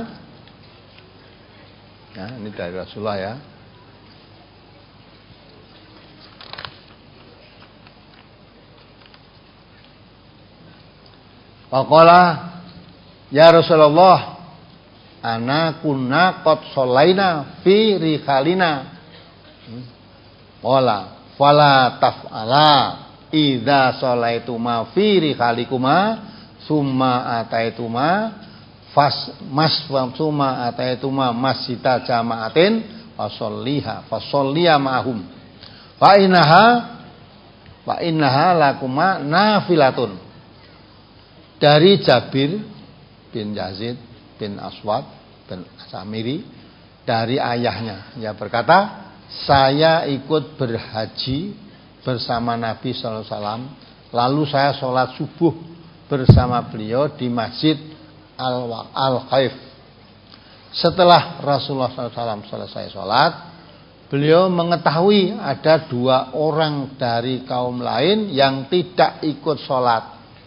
Ya, ini dari Rasulullah ya. Faqala ya Rasulullah ana kunna qad shallaina fi rikhalina. Qala fala taf'ala idza shallaitu ma fi rikhalikuma summa ataituma fas mas summa ataituma masjida jama'atin fasolliha fasolliya ma'hum fa innaha fa innaha lakuma nafilatun. Dari Jabir bin Yazid bin Aswad bin Samiri, dari ayahnya, ia berkata, saya ikut berhaji bersama Nabi sallallahu alaihi wasallam, lalu saya sholat subuh bersama beliau di Masjid Al-Khaif. Setelah Rasulullah sallallahu alaihi wasallam selesai sholat, beliau mengetahui ada dua orang dari kaum lain yang tidak ikut sholat.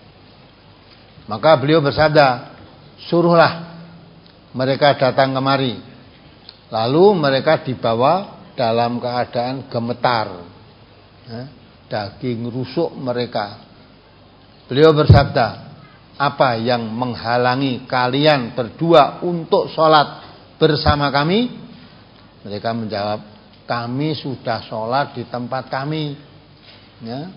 Maka beliau bersabda, suruhlah mereka datang kemari. Lalu mereka dibawa dalam keadaan gemetar, ya, daging rusuk mereka. Beliau bersabda, apa yang menghalangi kalian berdua untuk sholat bersama kami? Mereka menjawab, kami sudah sholat di tempat kami. Ya,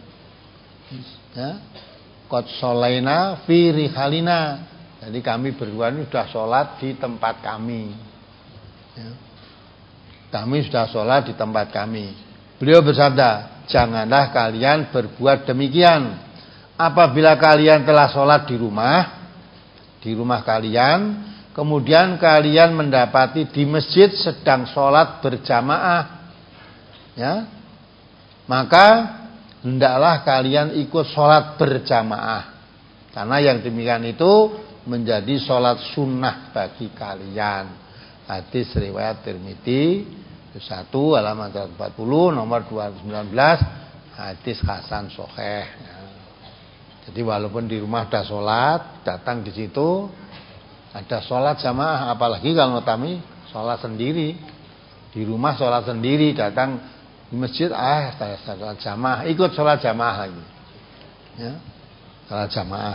ya. Qad sholaina fi rihalina. Jadi kami berdua ini sudah sholat di tempat kami, ya. Kami sudah sholat di tempat kami. Beliau bersabda, janganlah kalian berbuat demikian. Apabila kalian telah sholat di rumah, di rumah kalian, kemudian kalian mendapati di masjid sedang sholat berjamaah, ya, maka hendaklah kalian ikut sholat berjamaah, karena yang demikian itu menjadi sholat sunnah bagi kalian. Hadis riwayat Tirmidzi satu halaman seratus empat puluh, nomor dua ratus sembilan belas, hadis hasan sahih. Jadi walaupun di rumah ada sholat, datang di situ ada sholat jamaah, apalagi kalau kami sholat sendiri di rumah, sholat sendiri, datang di masjid, ah saya sholat jamaah, ikut sholat jamaah lagi, ya, sholat jamaah.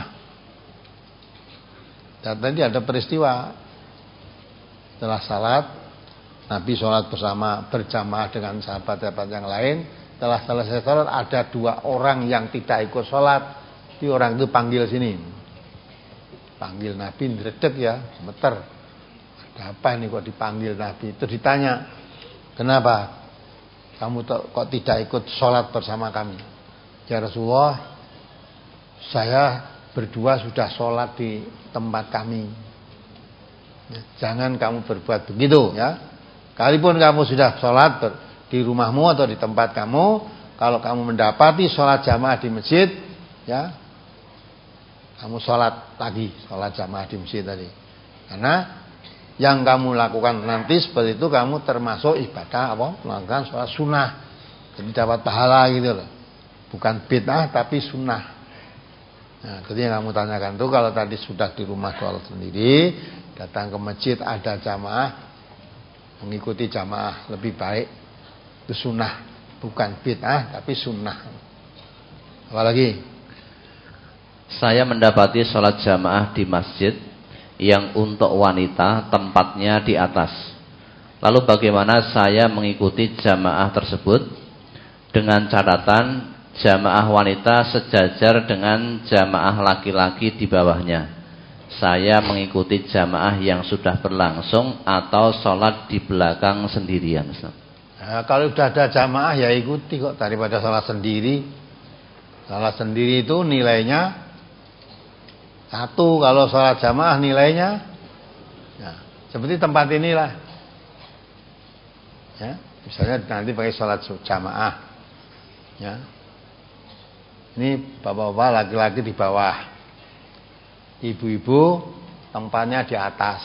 Dan tadi ada peristiwa setelah salat, Nabi sholat bersama berjamaah dengan sahabat-sahabat yang lain. Setelah selesai sholat, ada dua orang yang tidak ikut sholat. Di orang itu panggil sini, panggil Nabi, ndredeg ya, gemeter. Ada apa ini kok dipanggil Nabi? Itu ditanya, kenapa kamu kok tidak ikut sholat bersama kami? Ya Rasulullah, saya berdua sudah sholat di tempat kami. Jangan kamu berbuat begitu, ya. Kalaupun kamu sudah sholat di rumahmu atau di tempat kamu, kalau kamu mendapati sholat jamaah di masjid, ya, kamu sholat lagi, sholat jamaah di masjid tadi. Karena yang kamu lakukan nanti seperti itu, kamu termasuk ibadah apa? Melakukan sholat sunnah. Jadi dapat pahala gitu loh. Bukan bid'ah tapi sunnah. Nah, jadi yang kamu tanyakan itu, kalau tadi sudah di rumah sholat sendiri, datang ke masjid ada jamaah, mengikuti jamaah lebih baik. Itu sunnah, bukan bid'ah tapi sunnah. Apalagi? Saya mendapati sholat jamaah di masjid yang untuk wanita tempatnya di atas. Lalu bagaimana saya mengikuti jamaah tersebut? Dengan catatan jamaah wanita sejajar dengan jamaah laki-laki di bawahnya. Saya mengikuti jamaah yang sudah berlangsung atau sholat di belakang sendirian. Nah, kalau sudah ada jamaah ya ikuti kok, daripada sholat sendiri. Sholat sendiri itu nilainya satu, kalau sholat jamaah nilainya, ya, seperti tempat inilah, ya, misalnya nanti pakai sholat jamaah, ya, ini bapak-bapak laki-laki di bawah, ibu-ibu tempatnya di atas,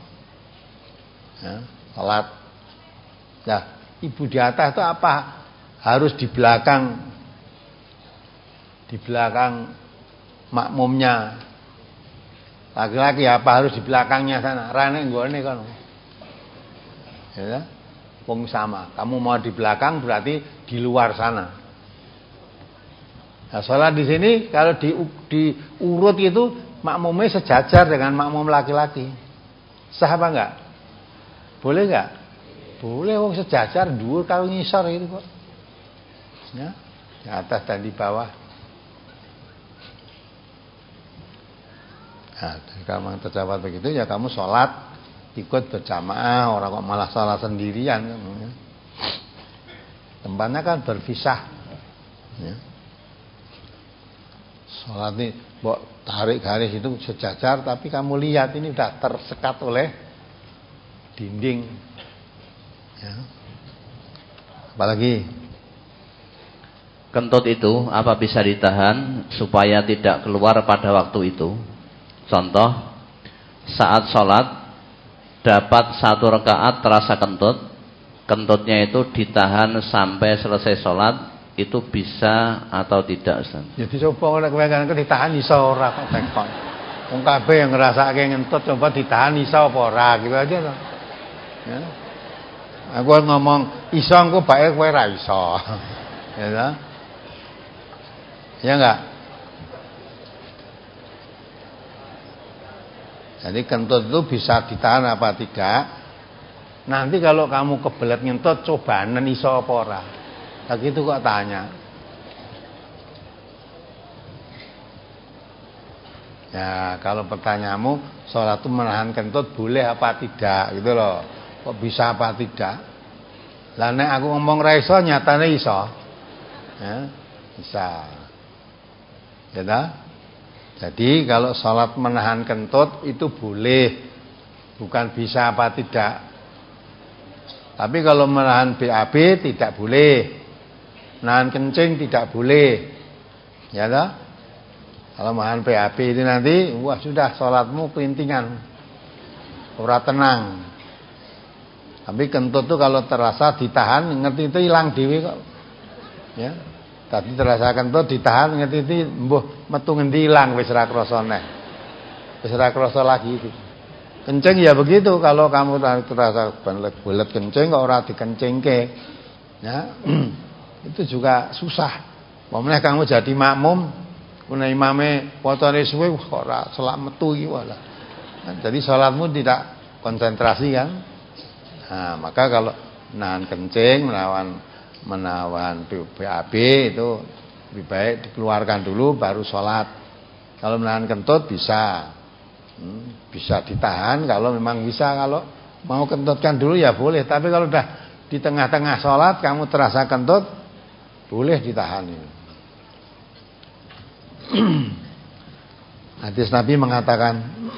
ya, sholat. Nah, ibu di atas itu apa? Harus di belakang, di belakang makmumnya. Laki-laki apa harus di belakangnya sana. Rane nggone kan. Ya, wong sama. Kamu mau di belakang berarti di luar sana. Nah, sholat di sini kalau di diurut itu makmumnya sejajar dengan makmum laki-laki. Sah apa enggak? Boleh enggak? Boleh, wong sejajar dhuwur karo ngisor itu kok. Ya, di atas dan di bawah. Nah, kalau memang terjawab begitu ya kamu sholat ikut berjamaah, orang kok malah sholat sendirian. Tempatnya kan berpisah. Ya. Sholat ini mbok tarik garis itu sejajar, tapi kamu lihat ini sudah tersekat oleh dinding. Ya. Apalagi kentut itu apa bisa ditahan supaya tidak keluar pada waktu itu? Contoh, saat sholat dapat satu rakaat terasa kentut, kentutnya itu ditahan sampai selesai sholat, itu bisa atau tidak, Ustaz? Ya dicoba oleh kewenangan ditahan iso ora kok tekon. Wong kabeh yang ngrasake ngentut coba ditahan iso apa ora gitu aja to. Ya. Aku ngomong iso engko bae kowe ra iso. Ya ta? Ya enggak? Jadi kentut itu bisa ditahan apa tidak? Nanti kalau kamu kebelet ngentut cobaan iso apa ora? Tak itu kok tanya. Ya, kalau pertanyaanmu sholat itu menahan kentut boleh apa tidak gitu loh. Kok bisa apa tidak? Lah nek aku ngomong ra iso nyatane iso. Ya, bisa. Ya dah? Jadi kalau sholat menahan kentut itu boleh, bukan bisa apa tidak. Tapi kalau menahan B A B tidak boleh, menahan kencing tidak boleh, ya toh? Kalau menahan B A B ini nanti, wah sudah sholatmu kelintingan, ora tenang. Tapi kentut itu kalau terasa ditahan, ngerti itu hilang dewi kok, ya. Tadi terasa kentut ditahan ngerti itu mbuh metu ngendi ilang wis ra krasa neh. Wis ra krasa lagi itu. Kencing ya begitu, kalau kamu terasa belet kencing kok ora dikencingke. Ya. Itu juga susah. Pemene kamu jadi makmum, kuna imame potone suwe kok ora selak metu iki wae. Jadi salatmu tidak konsentrasi kan? Nah, maka kalau nahan kencing melawan menawan B A B itu lebih baik dikeluarkan dulu baru sholat. Kalau menahan kentut bisa, hmm, bisa ditahan kalau memang bisa. Kalau mau kentutkan dulu ya boleh. Tapi kalau udah di tengah-tengah sholat kamu terasa kentut, boleh ditahan. Hadis Nabi mengatakan,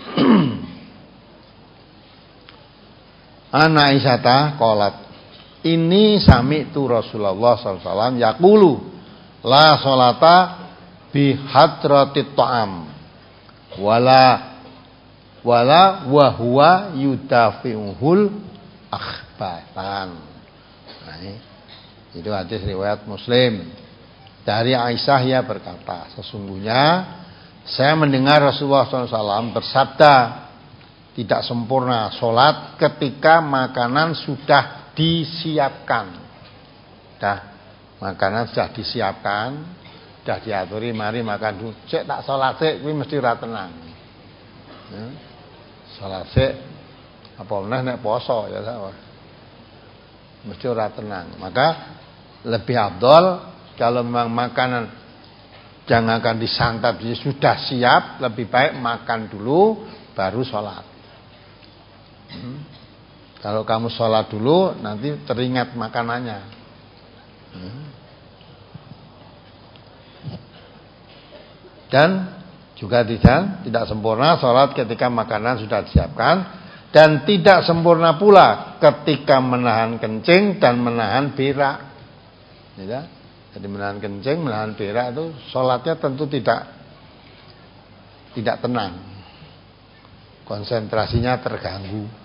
Ana Aisyata qalat, ini sami tu Rasulullah sallallahu alaihi wasallam yaqulu la sholata bi hadratit ta'am wala wala wa huwa yudafi'uhul akhbatan. Nah, ini itu hadis riwayat Muslim. Dari Aisyah ia berkata, sesungguhnya saya mendengar Rasulullah sallallahu alaihi wasallam bersabda, tidak sempurna sholat ketika makanan sudah disiapkan. Dah makanan sudah disiapkan, sudah diaturi mari makan dulu. Cek tak salat sik kuwi mesti ra tenang. Ya. Salat sik apa meneh nek poso ya ta. Mesti ora tenang. Maka lebih afdol kalau memang makanan yang akan disantap sudah siap, lebih baik makan dulu baru salat. Hmm. Kalau kamu sholat dulu, nanti teringat makanannya. Dan juga tidak, tidak sempurna sholat ketika makanan sudah disiapkan. Dan tidak sempurna pula ketika menahan kencing dan menahan berak. Jadi menahan kencing, menahan berak itu sholatnya tentu tidak tidak tenang. Konsentrasinya terganggu.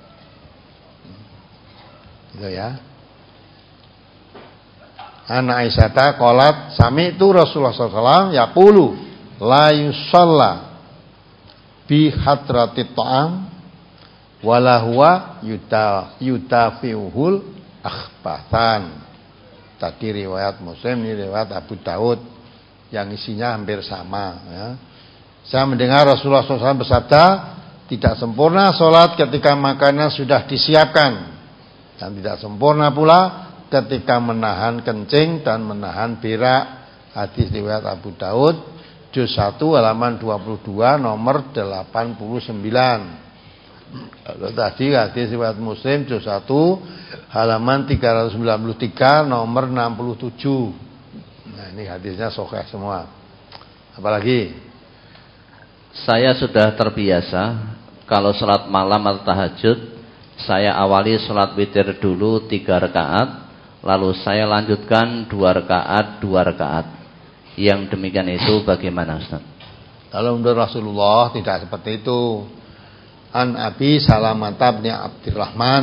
Gitu ya. Ana Aisyata qalat sami'tu Rasulullah sallallahu alaihi wasallam yaqulu la yusalla bi hadratit ta'am wala huwa yuta yutafiuhul akhbathan. Tadi riwayat Muslim, ini riwayat Abu Daud yang isinya hampir sama ya. Saya mendengar Rasulullah sallallahu alaihi wasallam bersabda, tidak sempurna salat ketika makanan sudah disiapkan. Dan tidak sempurna pula ketika menahan kencing dan menahan berak. Hadis riwayat Abu Daud. juz satu halaman dua puluh dua nomor delapan puluh sembilan. Kalau tadi hadis riwayat Muslim juz satu halaman tiga ratus sembilan puluh tiga nomor enam puluh tujuh. Nah, ini hadisnya sahih semua. Apalagi? Saya sudah terbiasa kalau sholat malam atau tahajud, saya awali sholat witir dulu tiga rakaat, lalu saya lanjutkan dua rakaat dua rakaat. Yang demikian itu bagaimana, Ustaz? Kalau menurut Rasulullah tidak seperti itu. An Abi Salamah bin Abdurrahman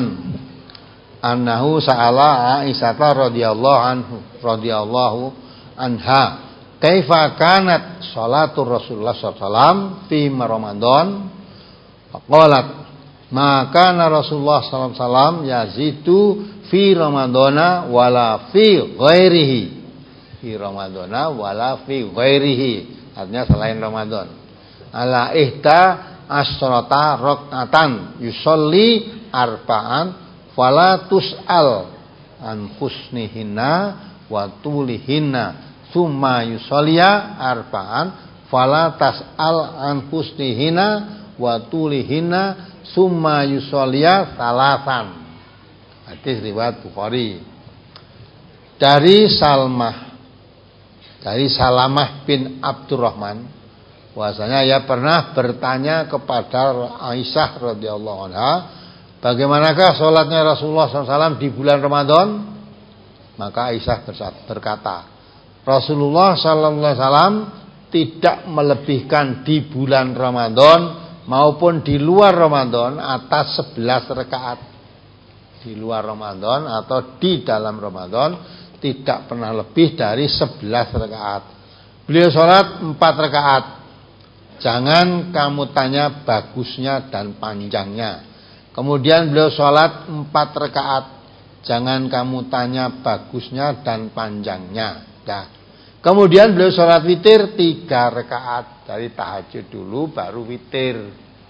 annahu sa'ala Aisyah radhiyallahu anhu radhiyallahu anha kaifa kanat sholatur Rasulullah sallallahu alaihi wasallam fi Ramadan. Faqalat ma kana Rasulullah sallallahu alaihi wasallam yazidu fi Ramadana wala fi ghairihi. Fi Ramadana wala fi ghairihi, artinya selain Ramadan. Ala ihta asrata rakaatan yusolli arba'an fala tus'al an husnihinna wa tulihinna summa yusolliya arba'an fala tas'al an husnihinna wa tulihinna summa yusolliya salasan. Hadis riwayat Bukhari. Dari Salmah Dari Salamah bin Abdurrahman, bahwasanya ia pernah bertanya kepada Aisyah radhiyallahu anha, bagaimanakah sholatnya Rasulullah shallallahu alaihi wasallam di bulan Ramadan? Maka Aisyah berkata, Rasulullah shallallahu alaihi wasallam tidak melebihkan di bulan Ramadan maupun di luar Ramadan atas sebelas rakaat. Di luar Ramadan atau di dalam Ramadan tidak pernah lebih dari sebelas rakaat. Beliau sholat empat rakaat. Jangan kamu tanya bagusnya dan panjangnya. Kemudian beliau sholat empat rakaat. Jangan kamu tanya bagusnya dan panjangnya. Nah, kemudian beliau sholat witir tiga rakaat. Dari tahajud dulu baru witir.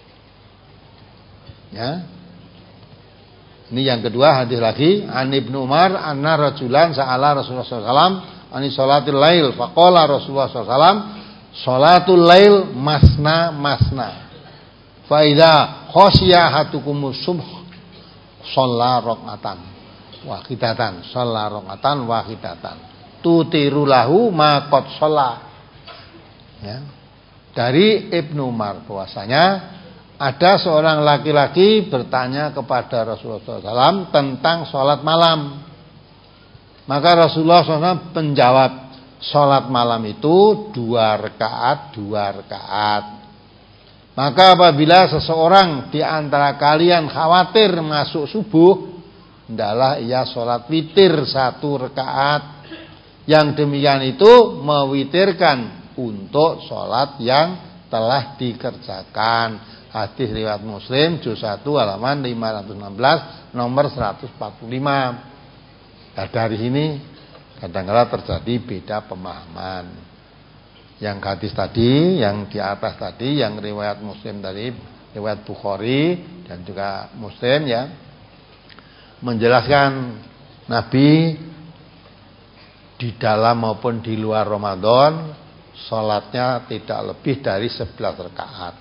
Ya. Ini yang kedua, hadis lagi an Ibnu Umar anna rajulan sa'ala Rasulullah sallallahu alaihi wasallam ani sholatil lail faqala Rasulullah sallallahu alaihi wasallam sholatul lail masna masna fa idza khashiya hatukumus subh shalla rakaatan wahidatan shalla rakaatan wahidatan tutiru lahu ma qad shalla. Ya. Dari Ibnu Umar bahwasanya ada seorang laki-laki bertanya kepada Rasulullah shallallahu alaihi wasallam tentang sholat malam. Maka Rasulullah shallallahu alaihi wasallam menjawab, sholat malam itu dua rakaat, dua rakaat. Maka apabila seseorang di antara kalian khawatir masuk subuh, hendaklah ia sholat witir satu rakaat. Yang demikian itu mewitirkan untuk sholat yang telah dikerjakan. Hadis riwayat Muslim juz satu halaman lima ratus enam belas nomor seratus empat puluh lima. Nah, dari sini kadang-kadang terjadi beda pemahaman. Yang hadis tadi, yang di atas tadi, yang riwayat Muslim tadi, riwayat Bukhari dan juga Muslim ya, menjelaskan Nabi di dalam maupun di luar Ramadan sholatnya tidak lebih dari sebelas rakaat.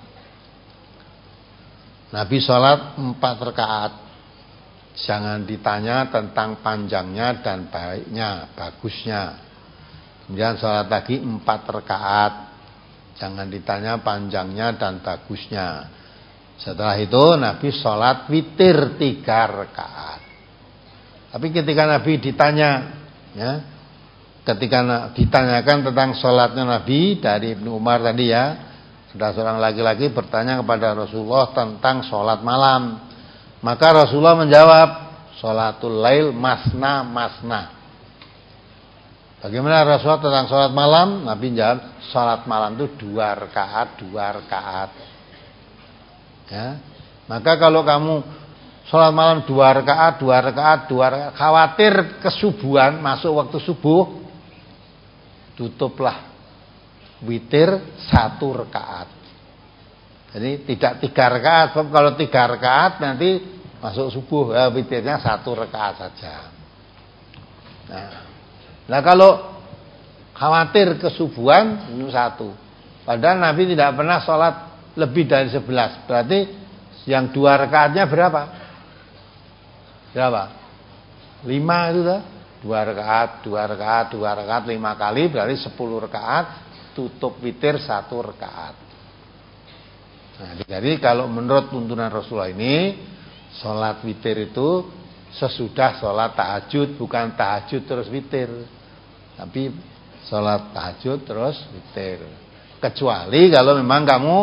Nabi sholat empat rakaat. Jangan ditanya tentang panjangnya dan baiknya, bagusnya. Kemudian sholat lagi empat rakaat. Jangan ditanya panjangnya dan bagusnya. Setelah itu Nabi sholat witir tiga rakaat. Tapi ketika Nabi ditanya, ya, ketika ditanyakan tentang sholatnya Nabi dari Ibnu Umar tadi ya, ada seorang laki-laki bertanya kepada Rasulullah tentang sholat malam. Maka Rasulullah menjawab, sholatul lail masna masna. Bagaimana Rasulullah tentang sholat malam? Nabi menjawab, sholat malam itu dua rakaat, dua rakaat. Ya. Maka kalau kamu sholat malam dua rakaat, dua rakaat, dua rakaat, khawatir kesubuhan masuk waktu subuh, tutuplah witir satu rakaat. Jadi tidak tiga rakaat. Kalau tiga rakaat nanti masuk subuh, ya, witirnya satu rakaat saja. Nah, nah kalau khawatir kesubuhan itu satu. Padahal Nabi tidak pernah sholat lebih dari sebelas. Berarti yang dua rakaatnya berapa? Berapa? Lima itu tuh. Dua rakaat, dua rakaat, dua rakaat, lima kali berarti sepuluh rakaat. Tutup witir satu rakaat. Nah, jadi kalau menurut tuntunan Rasulullah ini, sholat witir itu sesudah sholat tahajud, bukan tahajud terus witir, tapi sholat tahajud terus witir. Kecuali kalau memang kamu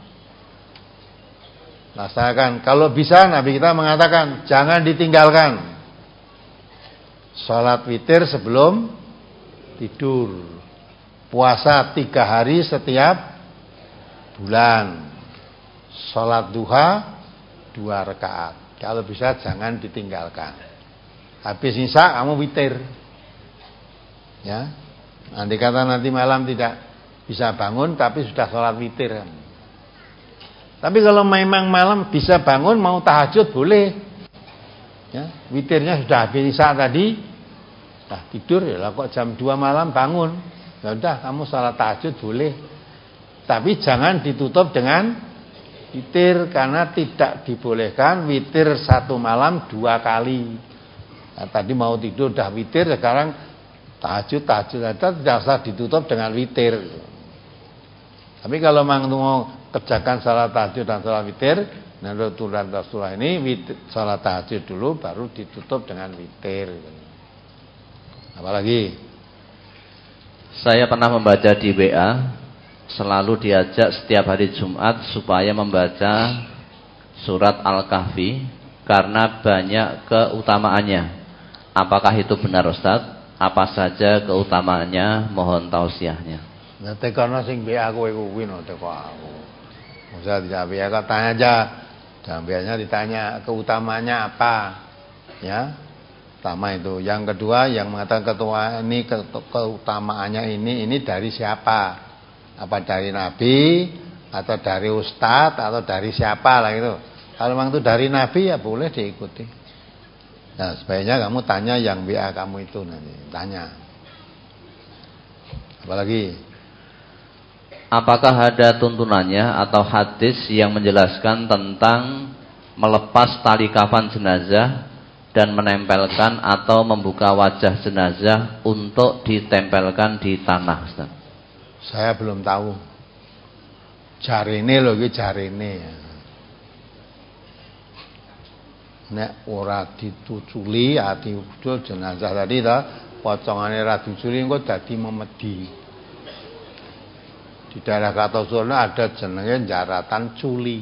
laksanakan. Kalau bisa Nabi kita mengatakan jangan ditinggalkan sholat witir sebelum tidur. Puasa tiga hari setiap bulan. Sholat duha dua rakaat. Kalau bisa jangan ditinggalkan. Habis isya kamu witir. Ya. Nanti kata nanti malam tidak bisa bangun tapi sudah sholat witir. Tapi kalau memang malam bisa bangun mau tahajud boleh. Ya, witirnya sudah habis isya tadi. Nah, tidur ya lah kok jam dua malam bangun. Ya udah kamu sholat tahajud boleh. Tapi jangan ditutup dengan witir, karena tidak dibolehkan witir satu malam dua kali. Nah, tadi mau tidur udah witir, sekarang tahajud tahajud aja tidak usah ditutup dengan witir. Tapi kalau memang mau kerjakan salat tahajud dan salat witir, menurut aturan Rasulullah ini witir, salat tahajud dulu baru ditutup dengan witir. Apalagi? Saya pernah membaca di W A, selalu diajak setiap hari Jumat supaya membaca surat Al-Kahfi karena banyak keutamaannya. Apakah itu benar Ustaz? Apa saja keutamaannya? Mohon tausiahnya. Nah, tekono sing W A kowe kuwi no teko aku. Usah dijawab ya, tanya aja. Dan biasanya ditanya keutamaannya apa? Ya. Pertama itu, yang kedua yang mengatakan ketua ini keutamaannya ini ini dari siapa? Apa dari Nabi atau dari Ustadz atau dari siapa lah itu? Kalau memang itu dari Nabi ya boleh diikuti. Nah, sebaiknya kamu tanya yang W A kamu itu nanti, tanya. Apalagi? Apakah ada tuntunannya atau hadis yang menjelaskan tentang melepas tali kafan jenazah dan menempelkan atau membuka wajah jenazah untuk ditempelkan di tanah, Ustaz? Saya belum tahu. Jarine lho iki jarine. Nek ora dituculi ati udul jenazah tadi ta, pocongane ra diculi engko dadi memedi. Di daerah Kartosono ada jenenge jaratan culi.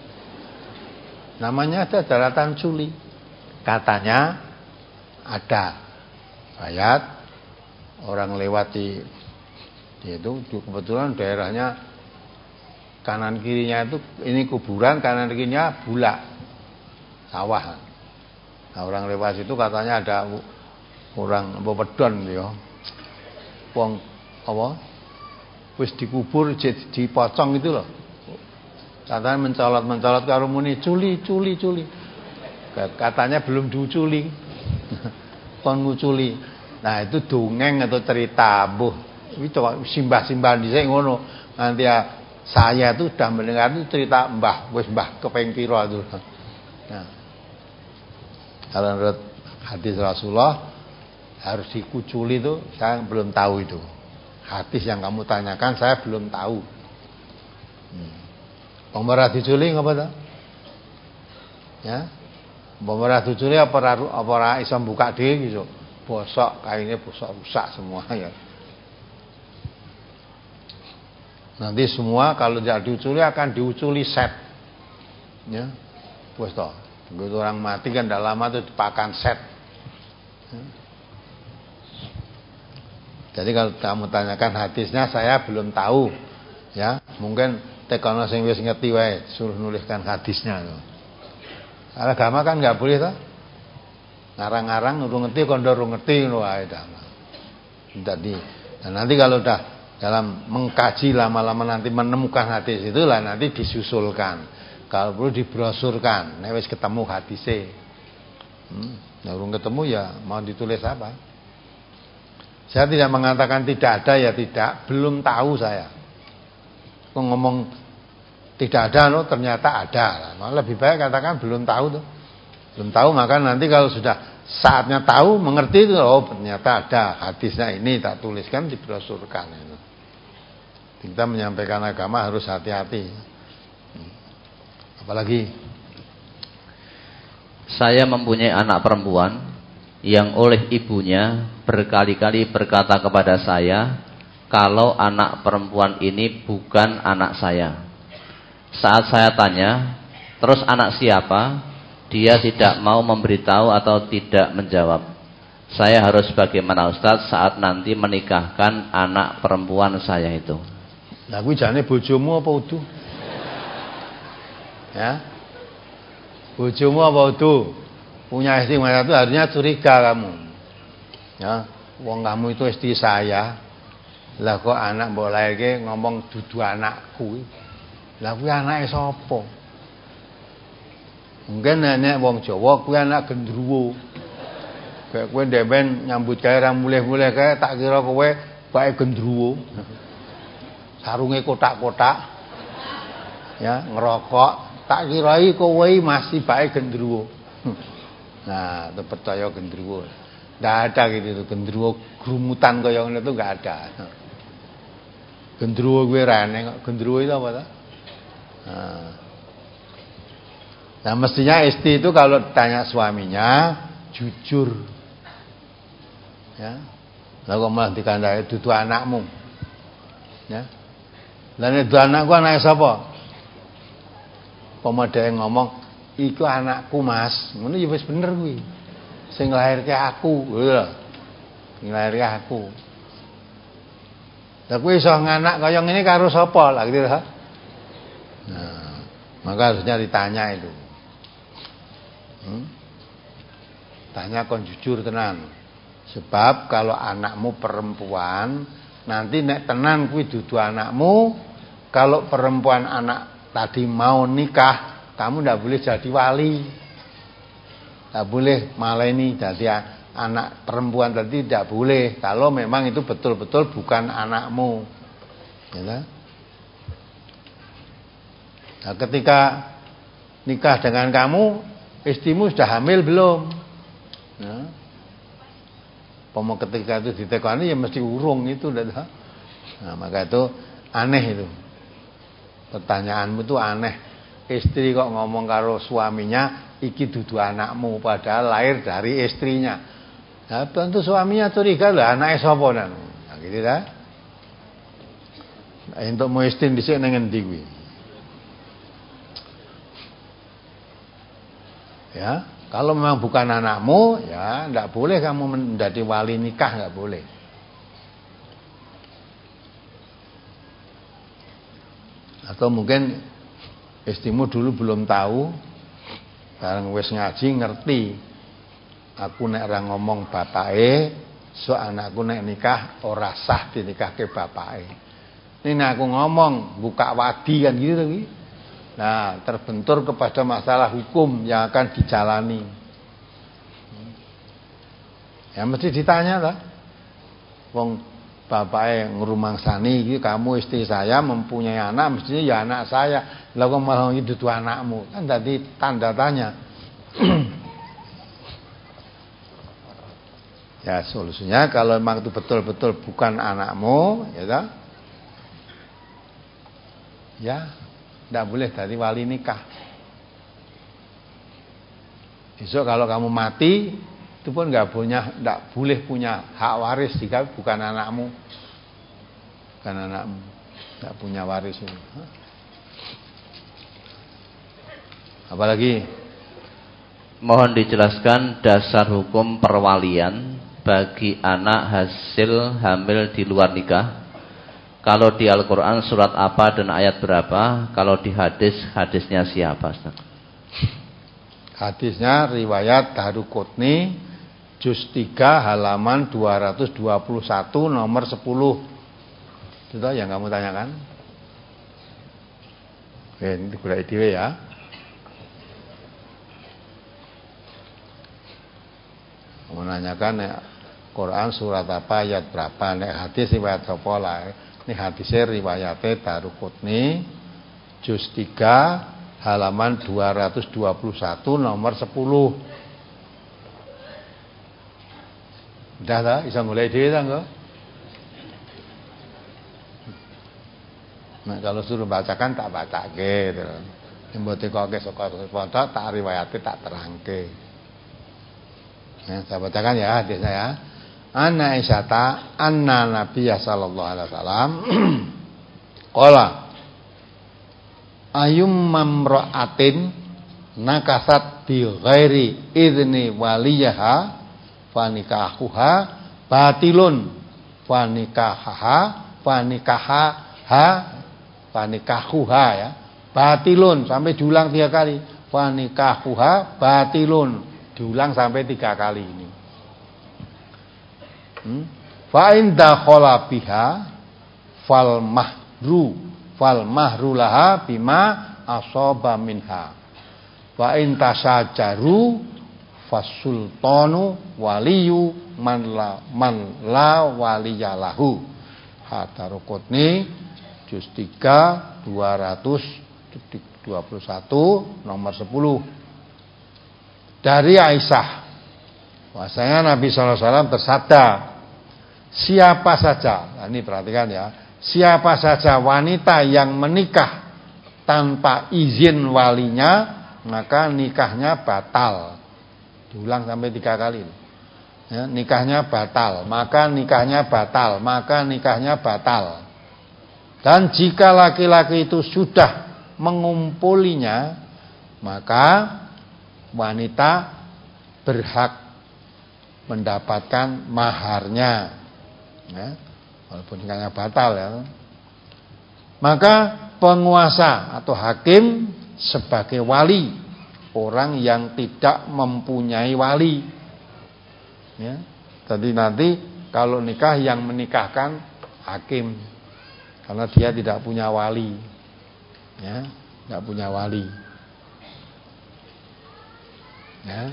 Namanya ada jaratan culi. Katanya ada ayat orang lewat di, di itu kebetulan daerahnya kanan kirinya itu ini kuburan, kanan kirinya bulak sawah. Nah, orang lewat itu katanya ada orang apa pedon ya. Wong apa? Wis dikubur dipocong itu loh. Katanya mencolot-mencolot karo muni culi culi culi. Katanya belum diuculi. Kon nguculi. Nah, itu dongeng atau cerita, mbuh. Itu simbah-simbah dhisik ngono. Nanti ya, saya tuh sudah mendengar itu cerita Mbah, wis Mbah keping pira itu. Nah. Kalau menurut hadis Rasulullah harus dikuculi itu saya belum tahu itu. Hadis yang kamu tanyakan saya belum tahu. Hmm. Pemerah diculi ngapa ta? Ya. Pemerah diculi apa ora apa ora iso buka dhewe iso. Bosok kainnya bosok rusak semua ya. Nanti semua kalau tidak diuculi akan diuculi set. Ya. Wes toh. Begitu orang mati kan tidak lama itu dipakan set. Ya. Jadi kalau kamu tanyakan hadisnya saya belum tahu. Ya, mungkin tekono sing wis ngerti wae suruh nuliskan hadisnya. Agama kan enggak boleh toh. Ngarang-ngarang urung ngerti kondo urung ngerti ngono wae dah. Jadi dan nanti kalau udah dalam mengkaji lama-lama nanti menemukan hadis itulah nanti disusulkan. Kalau perlu dibrosurkan. Nek wis ketemu hadise. Hmm, nah urung ketemu ya mau ditulis apa? Saya tidak mengatakan tidak ada ya tidak, belum tahu saya. Kok ngomong tidak ada loh, ternyata ada. Nah, lebih baik katakan belum tahu tuh. Belum tahu, maka nanti kalau sudah saatnya tahu, mengerti itu, oh ternyata ada hadisnya ini, tak tuliskan, dibrosurkan itu. Kita menyampaikan agama harus hati-hati. Apalagi saya mempunyai anak perempuan yang oleh ibunya berkali-kali berkata kepada saya kalau anak perempuan ini bukan anak saya. Saat saya tanya, terus anak siapa? Dia tidak mau memberitahu atau tidak menjawab. Saya harus bagaimana Ustaz saat nanti menikahkan anak perempuan saya itu? Lah kuwi jane bojomu apa udu? Ya. Bojomu apa udu? Punya istri macam itu harusnya curiga kamu. Ya, wong kamu itu istri saya. Lah kok anak mbok lairke ngomong dudu anakku. Lah kuwi anake sapa? Mungkin nenek wong Jawa kuwi anak gendruwo. Kayak kowe ndemen nyambut gawe ra mulih-mulih kae tak kira kowe bae gendruwo. Sarunge kotak-kotak. Ya, ngerokok, tak kirai kowe masih bae gendruwo. Nah, itu percaya gendruwo. Enggak ada gitu gendruwo grumutan kaya ngono itu enggak ada. Gendruwo kuwi rene kok. Gendruwo itu apa ta? Nah. Nah, mestinya istri itu kalau tanya suaminya jujur. Ya. Lah kok malah dikandani dudu anakmu. Ya. Lah nek dudu anakku anake sapa? Pemuda yang ngomong, iku anakku Mas. Ngono ya wis bener kuwi. Sing nglairke aku, lho. Sing nglairke aku. Lah kuwi iso nganak kaya ngene karo sapa? Lah gitu ha. Nah, maka harusnya ditanya itu. Hmm? Tanya kon jujur tenan. Sebab kalau anakmu perempuan, nanti nek tenan kuwi dudu anakmu, kalau perempuan anak tadi mau nikah, kamu ndak boleh jadi wali. Ndak boleh maleni jadi anak perempuan tadi, tidak boleh. Kalau memang itu betul-betul bukan anakmu. Ya. Nah, ketika nikah dengan kamu, istrimu sudah hamil belum? Ya. Pomo ketika itu ditekani ya mesti urung itu. Nah, maka itu aneh itu. Pertanyaanmu itu aneh. Istri kok ngomong karo suaminya, iki dudu anakmu, padahal lahir dari istrinya. Nah, tentu suaminya curiga lah, anaknya sapa nang. Nah, gitu ta. Nah, entuk mu istri dhisik nang endi kuwi? Ya, kalau memang bukan anakmu, ya enggak boleh kamu menjadi wali nikah, enggak boleh. Atau mungkin istrimu dulu belum tahu, bareng wis ngaji ngerti. Aku nek ora ngomong bapake, so anakku nek nikah ora sah dinikahke bapake. Ini nek aku ngomong buka wadi kan gitu tuh. Nah, terbentur kepada masalah hukum yang akan dijalani. Ya mesti ditanya lah. Wong bapake ngrumangsani iki kamu istri saya mempunyai anak, mestinya ya anak saya. Lah kok malah itu dudu anakmu? Kan tadi tanda tanya. Ya solusinya kalau memang itu betul-betul bukan anakmu, ya kan? Ya, tidak boleh dari wali nikah. Besok kalau kamu mati, itu pun nggak punya, nggak boleh punya hak waris jika bukan anakmu, bukan anakmu, nggak punya waris. Apalagi? Mohon dijelaskan dasar hukum perwalian bagi anak hasil hamil di luar nikah. Kalau di Al-Quran surat apa dan ayat berapa? Kalau di hadis, hadisnya siapa? Hadisnya riwayat Daruqutni juz tiga halaman dua ratus dua puluh satu nomor sepuluh. Itu yang kamu tanyakan. Oke, ini digulai dhewe ya. Menanyakan nek Quran surat apa ayat berapa, nek hadis riwayat apa lah. Ini hadisnya riwayatnya Daruqutni juz tiga halaman dua ratus dua puluh satu nomor sepuluh. Udah tak? Bisa mulai dhewe ta engko? Nah, kalau suruh bacakan tak bacake gitu. Mbok tekoke saka pondok tak riwayate tak terangke. Nah, saya bacakan ya hadisnya ya. Anna Aisyata anna Nabiya sallallahu alaihi wasallam qala ayyum mamra'atin nakasat bi ghairi idzni waliyaha fanikahuha batilun fanikahaha fanikahaha fanikahuha ya batilun sampai diulang tiga kali fanikahuha batilun diulang sampai tiga kali ini. Hmm? Fa in dakhala biha fal mahru fal mahru laha bima asaba minha wa in tasajaru fasultanu waliyu man la man la waliyalahu. Hadaruqutni juz tiga dua ratus dua puluh satu nomor sepuluh. Dari Aisyah bahwasanya Nabi sallallahu alaihi wasallam bersabda, siapa saja, nah ini perhatikan ya, siapa saja wanita yang menikah tanpa izin walinya, maka nikahnya batal. Diulang sampai tiga kali. Ya, nikahnya batal, maka nikahnya batal, maka nikahnya batal. Dan jika laki-laki itu sudah mengumpulinya, maka wanita berhak mendapatkan maharnya. Ya, walaupun nikahnya batal ya. Maka penguasa atau hakim sebagai wali orang yang tidak mempunyai wali. Ya, jadi nanti kalau nikah yang menikahkan hakim karena dia tidak punya wali. Ya, tidak punya wali. Ya.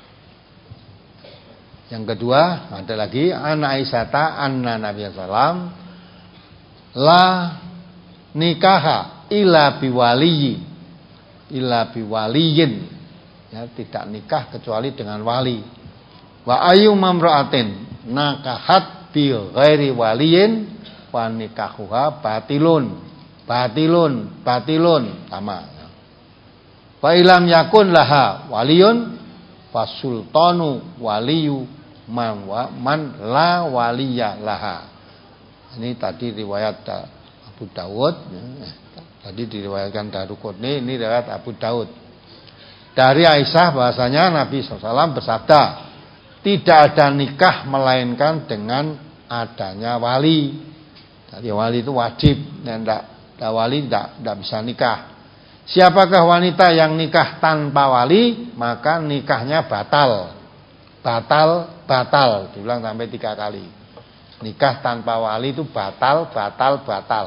Yang kedua ada lagi anna Aisyata anna Nabi sallallahu alaihi wasallam la nikaha illa biwaliyi illa biwaliyin, ya, tidak nikah kecuali dengan wali. Wa ayyu mamra'atin nakahat bi ghairi waliyin wa nikahuha batilun batilun batilun sama. Fa ilam yakun laha waliyun fasultanu waliyu man, wa, man la waliya laha. Ini tadi riwayat Abu Dawud ya. Tadi diriwayatkan Daruqutni, ini riwayat Abu Dawud. Dari Aisyah bahasanya Nabi sallallahu alaihi wasallam bersabda, tidak ada nikah melainkan dengan adanya wali. Jadi wali itu wajib, dan tidak ada wali tidak, tidak bisa nikah. Siapakah wanita yang nikah tanpa wali, maka nikahnya batal. Batal, batal. Diulang sampai tiga kali. Nikah tanpa wali itu batal, batal, batal.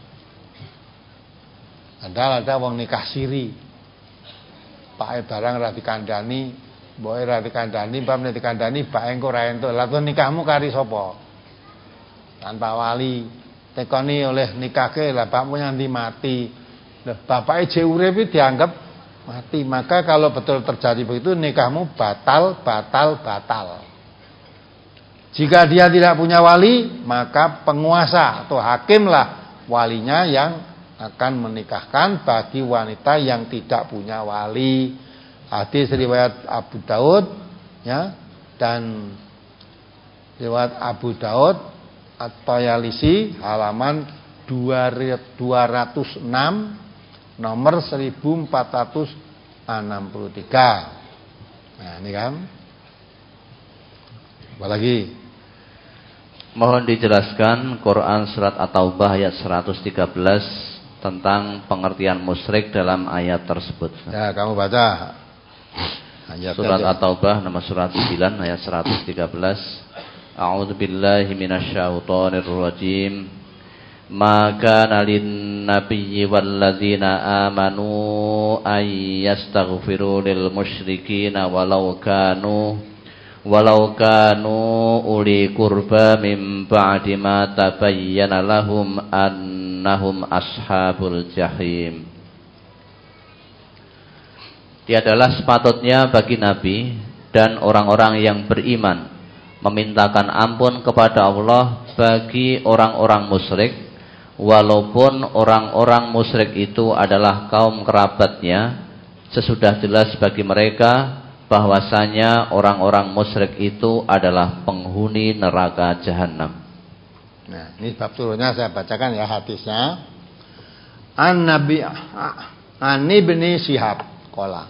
Padahal ada wong nikah siri. Pak barang ra dikandani, mboke ra dikandani, bab nek dikandani bae engko ra entuk. Lah nikahmu kari sapa? Tanpa wali. Tekoni oleh nikahke lah bapakmu nganti mati. Loh, bapake jek urip dianggap mati. Maka kalau betul terjadi begitu nikahmu batal, batal, batal. Jika dia tidak punya wali, maka penguasa atau hakimlah walinya yang akan menikahkan bagi wanita yang tidak punya wali. Hadis riwayat Abu Daud ya, dan riwayat Abu Daud At-Tayalisi halaman dua ratus enam nomor seribu empat ratus enam puluh tiga. Nah, ini kan. Apalagi? Mohon dijelaskan Quran surat At-Taubah ayat seratus tiga belas tentang pengertian musyrik dalam ayat tersebut. Ya, kamu baca. Ayat surat At-Taubah nomor surat sembilan ayat seratus tiga belas. A'udzu billahi minasyaitonir rajim. Ma kana lin nabiyyi wal ladzina amanu ay yastaghfiru lil musyrikina walau kanu walau kanu uli qurba min ba'di ma tabayyana lahum annahum ashabul jahim. Tiadalah sepatutnya bagi Nabi dan orang-orang yang beriman memintakan ampun kepada Allah bagi orang-orang musyrik, walaupun orang-orang musyrik itu adalah kaum kerabatnya. Sesudah jelas bagi mereka bahwasanya orang-orang musyrik itu adalah penghuni neraka jahanam. Nah, ini bab turunnya saya bacakan ya hadisnya. An Nabi An Ibni Syihab qala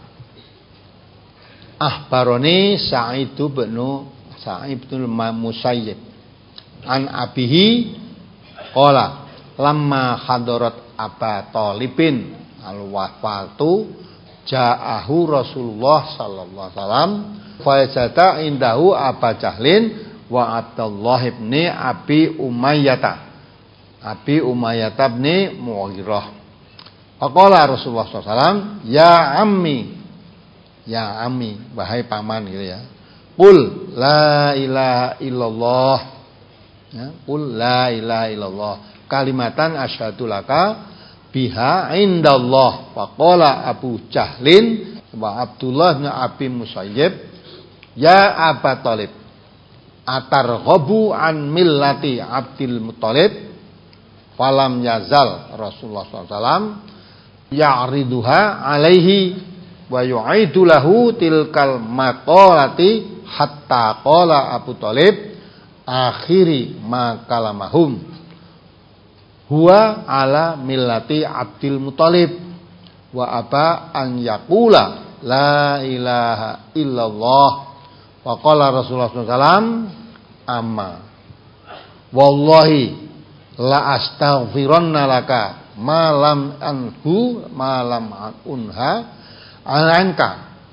Ahbaroni Sa'id bin Sa'id bin Musayyib an abihi qala lamma hadarat Aba Thalibin al-wafatu ja'ahu Rasulullah sallallahu alaihi wasallam fa jata indahu Aba Jahlin wa Abdullah ibn Abi Umayyah Abi Umayyah bin Mughirah. Faqala Rasulullah sallallahu alaihi wasallam ya ammi ya ammi wahai paman gitu ya. Qul la ilaha illallah. Ya, qul la ilaha illallah. Kalimatan asyhadu laka biha indallah. Faqala Abu Jahlin wa Abdullah bin Abi Musayyib ya Aba Thalib atarghabu an millati Abdul Muthalib. Falam yazal Rasulullah sallallahu alaihi wasallam ya'riduha alaihi wa yu'idu lahu tilkal maqalati hatta qala Abu Thalib akhiri ma kalamahum huwa ala millati Abdul Muthalib wa aba an yaqula la ilaha illallah. Wa qala Rasulullah sallallahu alaihi wasallam amma wallahi la astaghfiranna laka ma lam anhu ma lam unha anka.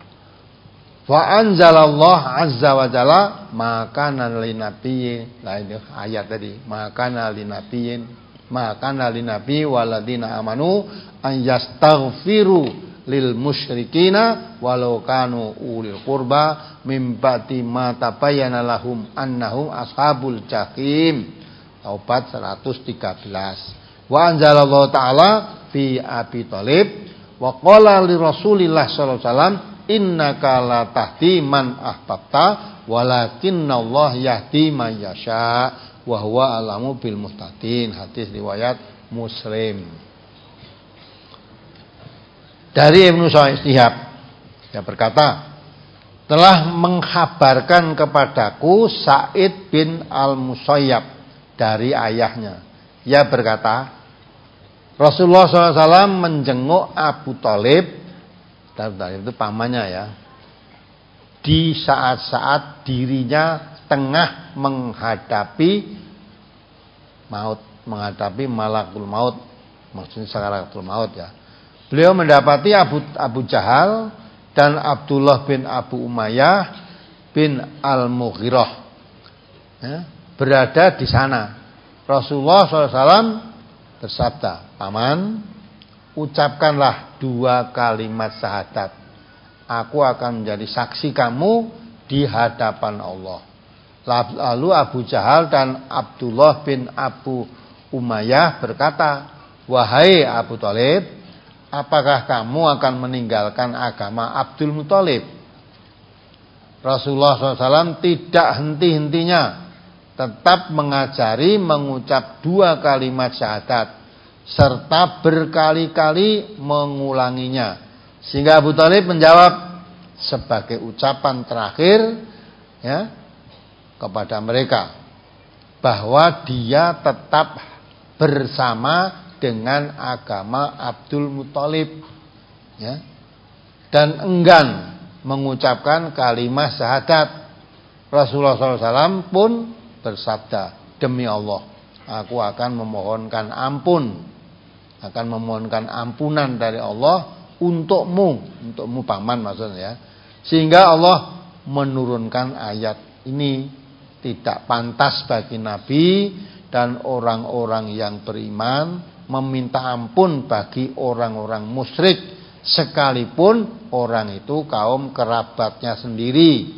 Wa anzalallah azza wa jalla maka nalinabiyyin. Nah ini ayat tadi, maka nalinabiyyin maka nalinabi waladina amanu an yastaghfiru lil musyrikina walau kanu ulil qurba mim ba'di ma tabayyana lahum annahum ashabul jahim. Taubat seratus tiga belas. Wa anzalallahu ta'ala fi Abi Thalib wa qala li Rasulillah sallallahu alaihi wasallam innaka la tahdi man ahbabta walakinnallaha yahdi man yasha wa huwa alamu bil muhtadin. Hadis riwayat Muslim. Dari Ibnu Syihab dia berkata, telah menghabarkan kepadaku Sa'id bin Al-Musayyab dari ayahnya. Ia berkata, Rasulullah shallallahu alaihi wasallam menjenguk Abu Thalib, Thalib itu pamannya ya, di saat-saat dirinya tengah menghadapi maut, menghadapi malakul maut, maksudnya sakaratul maut ya. Beliau mendapati Abu Abu Jahal dan Abdullah bin Abu Umayyah bin Al-Mughirah ya, berada di sana. Rasulullah shallallahu alaihi wasallam bersabda, paman, ucapkanlah dua kalimat syahadat. Aku akan menjadi saksi kamu di hadapan Allah. Lalu Abu Jahal dan Abdullah bin Abu Umayyah berkata, wahai Abu Thalib, apakah kamu akan meninggalkan agama Abdul Muthalib? Rasulullah shallallahu alaihi wasallam tidak henti-hentinya tetap mengajari mengucap dua kalimat syahadat serta berkali-kali mengulanginya, sehingga Abu Thalib menjawab sebagai ucapan terakhir ya kepada mereka bahwa dia tetap bersama dengan agama Abdul Muthalib ya, dan enggan mengucapkan kalimat syahadat. Rasulullah shallallahu alaihi wasallam pun bersabda, demi Allah, aku akan memohonkan ampun, akan memohonkan ampunan dari Allah untukmu, untukmu paman maksudnya ya, sehingga Allah menurunkan ayat ini. Tidak pantas bagi Nabi dan orang-orang yang beriman meminta ampun bagi orang-orang musyrik, sekalipun orang itu kaum kerabatnya sendiri.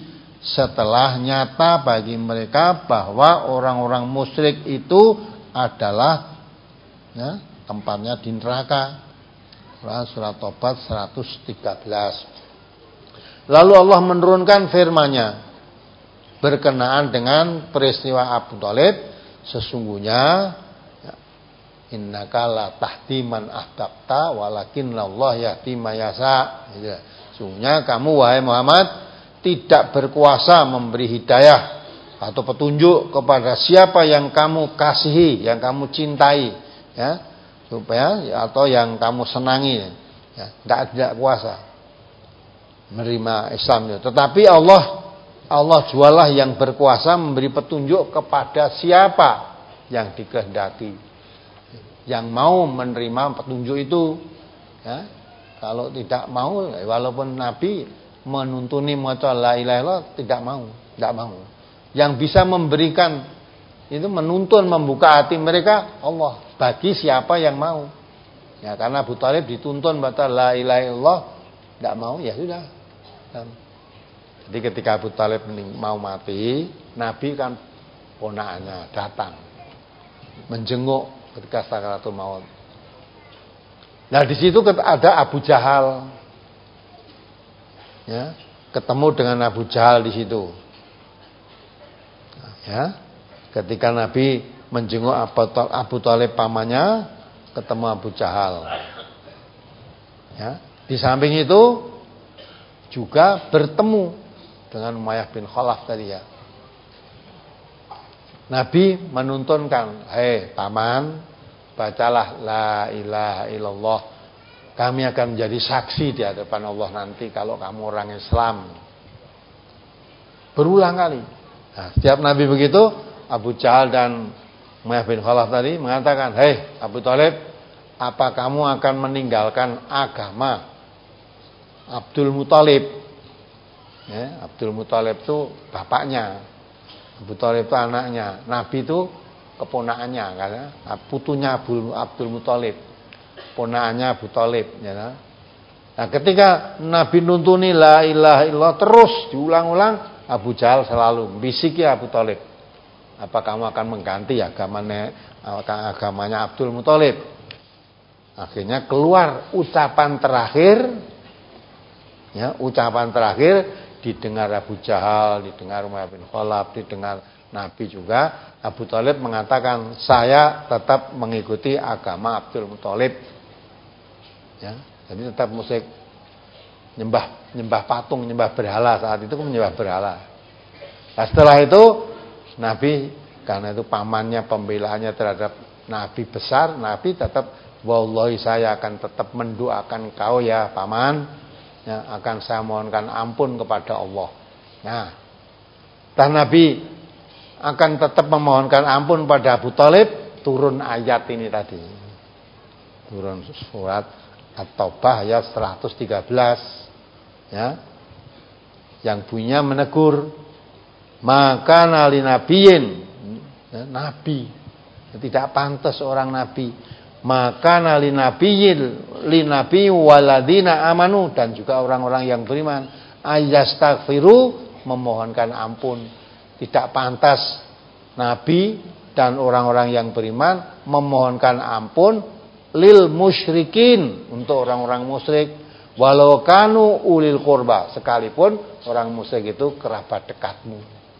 setelah nyata bagi mereka bahwa orang-orang musyrik itu adalah ya, tempatnya di neraka. Quran surat Tobat seratus tiga belas. Lalu Allah menurunkan firman-Nya berkenaan dengan peristiwa Abu Thalib, sesungguhnya ya, innaka la tahdi man ahbabta walakinallahu yahdi may yasha. Sesungguhnya kamu wahai Muhammad tidak berkuasa memberi hidayah atau petunjuk kepada siapa yang kamu kasihi, yang kamu cintai, ya, supaya ya, atau yang kamu senangi, ya, tidak tidak kuasa menerima Islam. Tetapi Allah Allah jualah yang berkuasa memberi petunjuk kepada siapa yang dikehendaki, yang mau menerima petunjuk itu. Ya, kalau tidak mau, walaupun Nabi menuntuni maca la ilaha illallah, tidak mau, tidak mau. Yang bisa memberikan itu menuntun membuka hati mereka Allah bagi siapa yang mau. Ya, karena Abu Thalib dituntun baca la ilaha illallah, tidak mau, ya sudah. Jadi ketika Abu Thalib mau mati, Nabi kan ponakannya datang menjenguk ketika sakaratul maut. Nah di situ ada Abu Jahal, ya, ketemu dengan Abu Jahal di situ. Ya, ketika Nabi menjenguk Abu Thalib pamannya, ketemu Abu Jahal. Ya, di samping itu juga bertemu dengan Umayyah bin Khalaf tadi ya. Nabi menuntunkan, hei paman, bacalah la ilaha illallah. Kami akan menjadi saksi di hadapan Allah nanti kalau kamu orang Islam. Berulang kali. Nah, setiap Nabi begitu, Abu Jahal dan Umayyah bin Khalaf tadi mengatakan, hei Abu Thalib, apa kamu akan meninggalkan agama Abdul Muthalib? Ya, Abdul Muthalib itu bapaknya, Abu Thalib itu anaknya, Nabi itu keponakannya, karena putunya Abdul Muthalib, ponakannya Abu Thalib. Ya. Nah, ketika Nabi nuntuni la ilaha illallah terus diulang-ulang, Abu Jahal selalu bisiki Abu Thalib, apa kamu akan mengganti agamanya, agamanya Abdul Muthalib? Akhirnya keluar ucapan terakhir, ya, ucapan terakhir didengar Abu Jahal, didengar Umayyah bin Khalaf, didengar Nabi juga. Abu Thalib mengatakan, saya tetap mengikuti agama Abdul Muthalib. Ya, jadi tetap musyrik, nyembah nyembah patung, nyembah berhala, saat itu menyembah berhala. Nah, setelah itu Nabi, karena itu pamannya, pembelaannya terhadap Nabi besar, Nabi tetap, wallahi saya akan tetap mendoakan kau ya paman, ya, akan saya mohonkan ampun kepada Allah. Nah, dan Nabi akan tetap memohonkan ampun pada Abu Thalib, turun ayat ini tadi, turun surat At-Taubah ayat seratus tiga belas, ya, yang bunyinya menegur, maka nali nabiyin, ya, nabi, tidak pantas orang nabi, maka nali nabiyin li nabi waladina amanu, dan juga orang-orang yang beriman, ayastaghfiru, memohonkan ampun. Tidak pantas nabi dan orang-orang yang beriman memohonkan ampun lil musyrikin, untuk orang-orang musyrik, walau kanu ulil qurba, sekalipun orang musyrik itu kerabat dekatmu.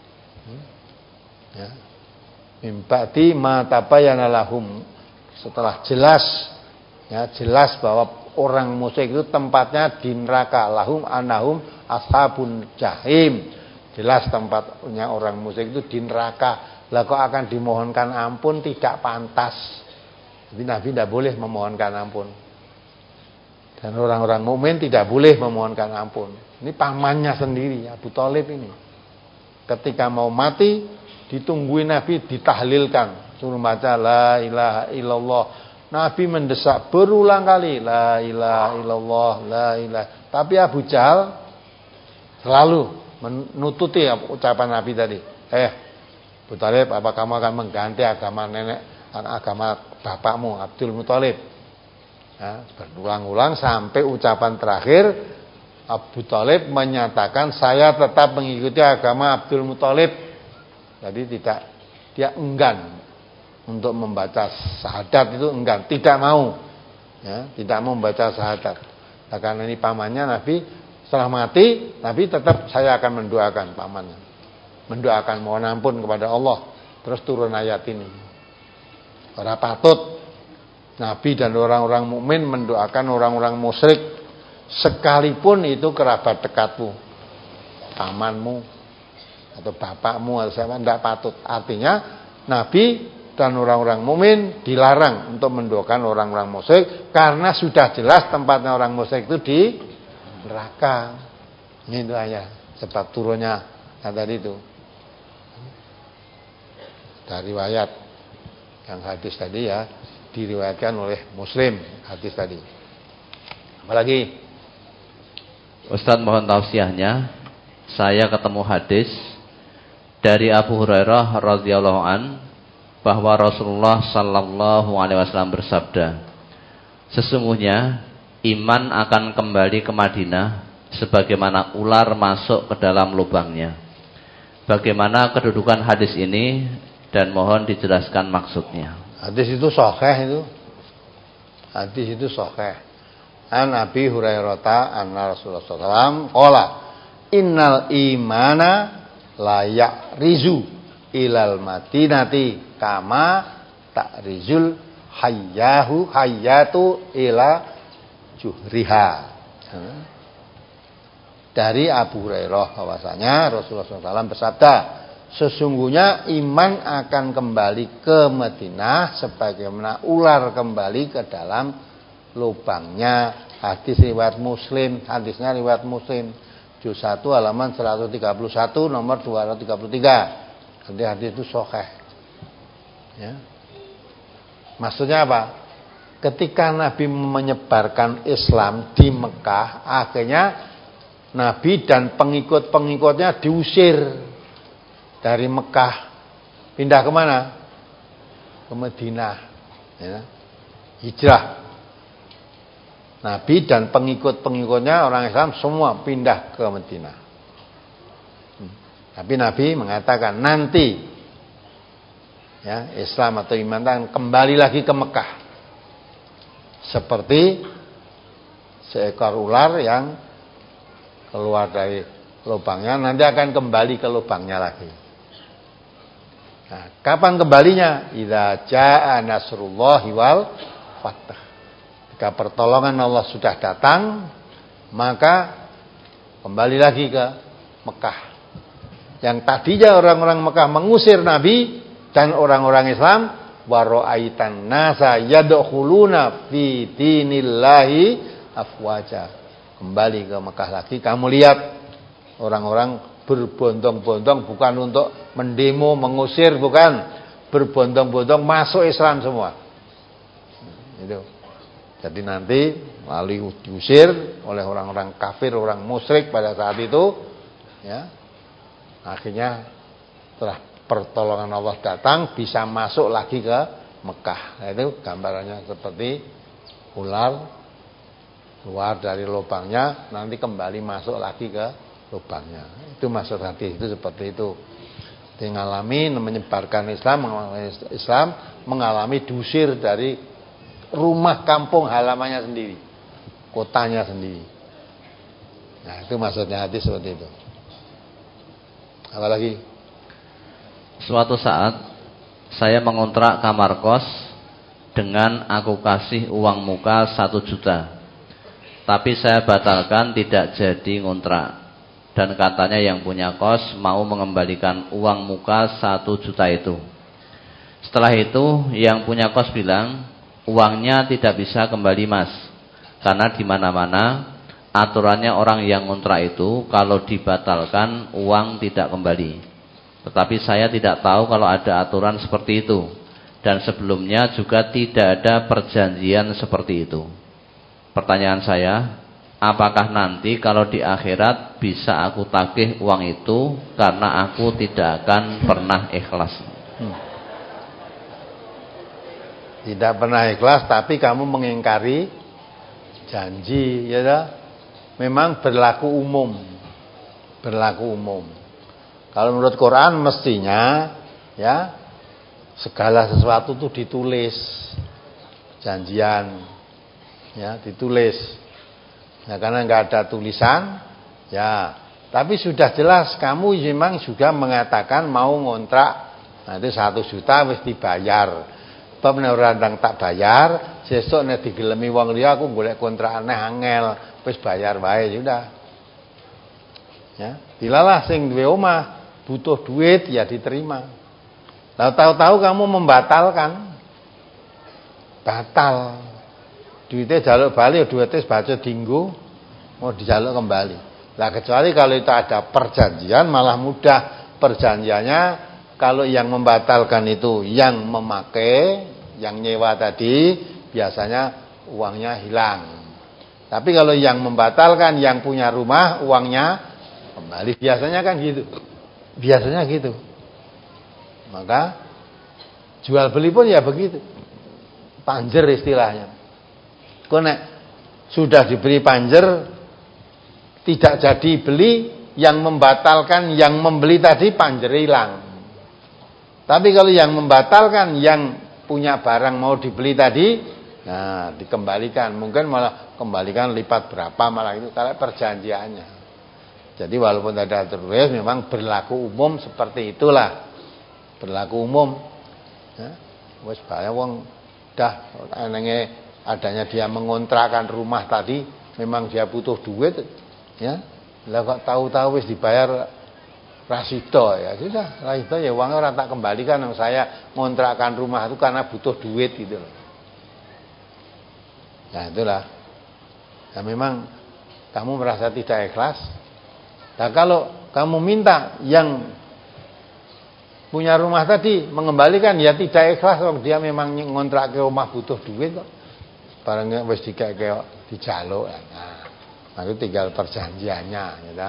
Ya. Mimba'di ma tabayyana lahum, setelah jelas, ya, jelas bahwa orang musyrik itu tempatnya di neraka, lahum anahum ashabun jahim, jelas tempatnya orang musyrik itu di neraka. Lah kok akan dimohonkan ampun? Tidak pantas. Jadi Nabi tidak boleh memohonkan ampun, dan orang-orang mukmin tidak boleh memohonkan ampun. Ini pamannya sendiri, Abu Thalib ini, ketika mau mati ditungguin Nabi, ditahlilkan, suruh baca la ilaha illallah. Nabi mendesak berulang kali la ilaha illallah, la ilaha. Tapi Abu Jahal selalu menututi ucapan Nabi tadi. Eh, Abu Thalib, apa kamu akan mengganti agama nenek, agama bapakmu Abdul Muthalib? Ya, berulang-ulang sampai ucapan terakhir Abu Thalib menyatakan saya tetap mengikuti agama Abdul Muthalib. Jadi tidak, dia enggan untuk membaca syahadat, itu enggan, tidak mau, ya, tidak mau membaca syahadat. Nah, karena ini pamannya Nabi, setelah mati Nabi tetap saya akan mendoakan pamannya, mendoakan mohon ampun kepada Allah. Terus turun ayat ini. Ora patut Nabi dan orang-orang mukmin mendoakan orang-orang musyrik, sekalipun itu kerabat dekatmu, pamanmu atau bapakmu atau siapa, tidak patut. Artinya Nabi dan orang-orang mukmin dilarang untuk mendoakan orang-orang musyrik, karena sudah jelas tempatnya orang musyrik itu di neraka. Ini itu ayat sebab turunnya yang tadi itu. Dari riwayat yang hadis tadi ya, diriwayatkan oleh Muslim hadis tadi. Apalagi Ustaz mohon tausiahnya. Saya ketemu hadis dari Abu Hurairah radhiyallahu an bahwa Rasulullah sallallahu alaihi wasallam bersabda, sesungguhnya iman akan kembali ke Madinah sebagaimana ular masuk ke dalam lubangnya. Bagaimana kedudukan hadis ini dan mohon dijelaskan maksudnya. Hadis itu sahih itu. Hadis itu sahih. An Abi Hurairah anna Rasulullah sallallahu alaihi wasallam qala innal imana la ya'rizu ilal madinati kama ta'rizul hayyahu hayyatu ila juhriha. Dari Abu Hurairah bahwasanya Rasulullah sallallahu alaihi wasallam bersabda, sesungguhnya iman akan kembali ke Madinah sebagaimana ular kembali ke dalam lubangnya. Hadis riwayat Muslim, hadisnya riwayat Muslim, juz satu halaman seratus tiga puluh satu nomor dua ratus tiga puluh tiga. Jadi hadis itu sahih. Ya. Maksudnya apa? Ketika Nabi menyebarkan Islam di Mekah, akhirnya Nabi dan pengikut-pengikutnya diusir dari Mekah, pindah ke mana? Ke Madinah. Ya. Hijrah. Nabi dan pengikut-pengikutnya orang Islam semua pindah ke Madinah. Hmm. Tapi Nabi mengatakan nanti ya, Islam atau iman akan kembali lagi ke Mekah. Seperti seekor ular yang keluar dari lubangnya, nanti akan kembali ke lubangnya lagi. Nah, kapan kembalinya? Idza jaa nasrullahi wal fath. Jika pertolongan Allah sudah datang, maka kembali lagi ke Mekah. Yang tadinya orang-orang Mekah mengusir Nabi dan orang-orang Islam, wa ra'aitan nasa yadkhuluna fi dinillahi afwaja. Kembali ke Mekah lagi, kamu lihat orang-orang berbondong-bondong, bukan untuk mendemo, mengusir, bukan, berbondong-bondong masuk Islam semua. Itu. Jadi nanti melalui diusir oleh orang-orang kafir, orang musyrik pada saat itu, ya, akhirnya setelah pertolongan Allah datang bisa masuk lagi ke Mekah. Nah, itu gambarannya seperti ular keluar dari lubangnya, nanti kembali masuk lagi ke lubangnya. Itu maksud hadis itu seperti itu. Dia mengalami menyebarkan Islam, mengalami Islam, mengalami diusir dari rumah kampung halamannya sendiri, kotanya sendiri. Nah, itu maksudnya hadis seperti itu. Apalagi? Suatu saat saya mengontrak kamar kos dengan aku kasih uang muka satu juta. Tapi saya batalkan, tidak jadi ngontrak. Dan katanya yang punya kos mau mengembalikan uang muka satu juta itu. Setelah itu yang punya kos bilang, uangnya tidak bisa kembali mas, karena di mana-mana aturannya orang yang ngontrak itu kalau dibatalkan uang tidak kembali. Tetapi saya tidak tahu kalau ada aturan seperti itu, dan sebelumnya juga tidak ada perjanjian seperti itu. Pertanyaan saya, apakah nanti kalau di akhirat bisa aku tagih uang itu karena aku tidak akan pernah ikhlas? Hmm. Tidak pernah ikhlas, tapi kamu mengingkari janji, ya dah. memang berlaku umum. Berlaku umum. Kalau menurut Quran mestinya ya segala sesuatu itu ditulis. Janjian ya ditulis. Ya karena enggak ada tulisan ya, tapi sudah jelas kamu memang juga mengatakan mau ngontrak nanti satu juta wis dibayar. Bab nek ora ndang tak bayar, sesuk nek digelemi wong liya aku golek kontrakane angel, wis bayar wae sudah. Ya, dilalah sing duwe omah butuh duit ya diterima. Lah tahu-tahu kamu membatalkan. Batal. Duitnya jaluk balik, duitnya baca dinggo mau dijaluk kembali. Lah kecuali kalau itu ada perjanjian malah mudah perjanjiannya. Kalau yang membatalkan itu yang memakai, yang nyewa tadi, biasanya uangnya hilang. Tapi kalau yang membatalkan, yang punya rumah, uangnya kembali. Biasanya kan gitu. Biasanya gitu. Maka jual beli pun ya begitu. Panjer istilahnya. Konek sudah diberi panjer, tidak jadi beli, yang membatalkan, yang membeli tadi panjer hilang. Tapi kalau yang membatalkan, yang punya barang mau dibeli tadi, nah dikembalikan. Mungkin malah kembalikan lipat berapa malah itu kalau perjanjiannya. Jadi walaupun ada tertulis, memang berlaku umum seperti itulah. Berlaku umum. Ya, wis bae wong dah enenge adanya dia mengontrakan rumah tadi, memang dia butuh duit, ya. Lah kok tahu-tahu wis dibayar Rasido ya sudah, Rasido ya uangnya orang tak kembalikan, yang saya ngontrakkan rumah itu karena butuh duit gitu loh. Nah itulah. Ya memang kamu merasa tidak ikhlas. Nah kalau kamu minta yang punya rumah tadi mengembalikan, ya tidak ikhlas kok, dia memang ngontrak ke rumah butuh duit kok. Barangnya wis dikek dijaluk. Nah, itu tinggal perjanjiannya gitu.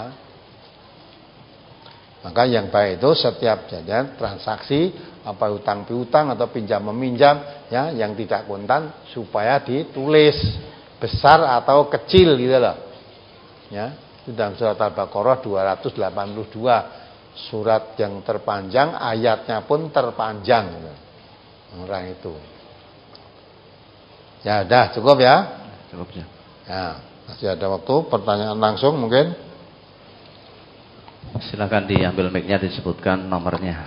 Maka yang baik itu setiap janjian transaksi apa utang piutang atau pinjam meminjam ya yang tidak kontan supaya ditulis besar atau kecil gitu loh. Ya, itu dalam surat Al-Baqarah dua ratus delapan puluh dua, surat yang terpanjang, ayatnya pun terpanjang gitu. Orang itu. Ya, dah cukup ya? Cukup ya. Ya, masih ada waktu pertanyaan langsung mungkin. Silakan diambil mic-nya, disebutkan nomornya.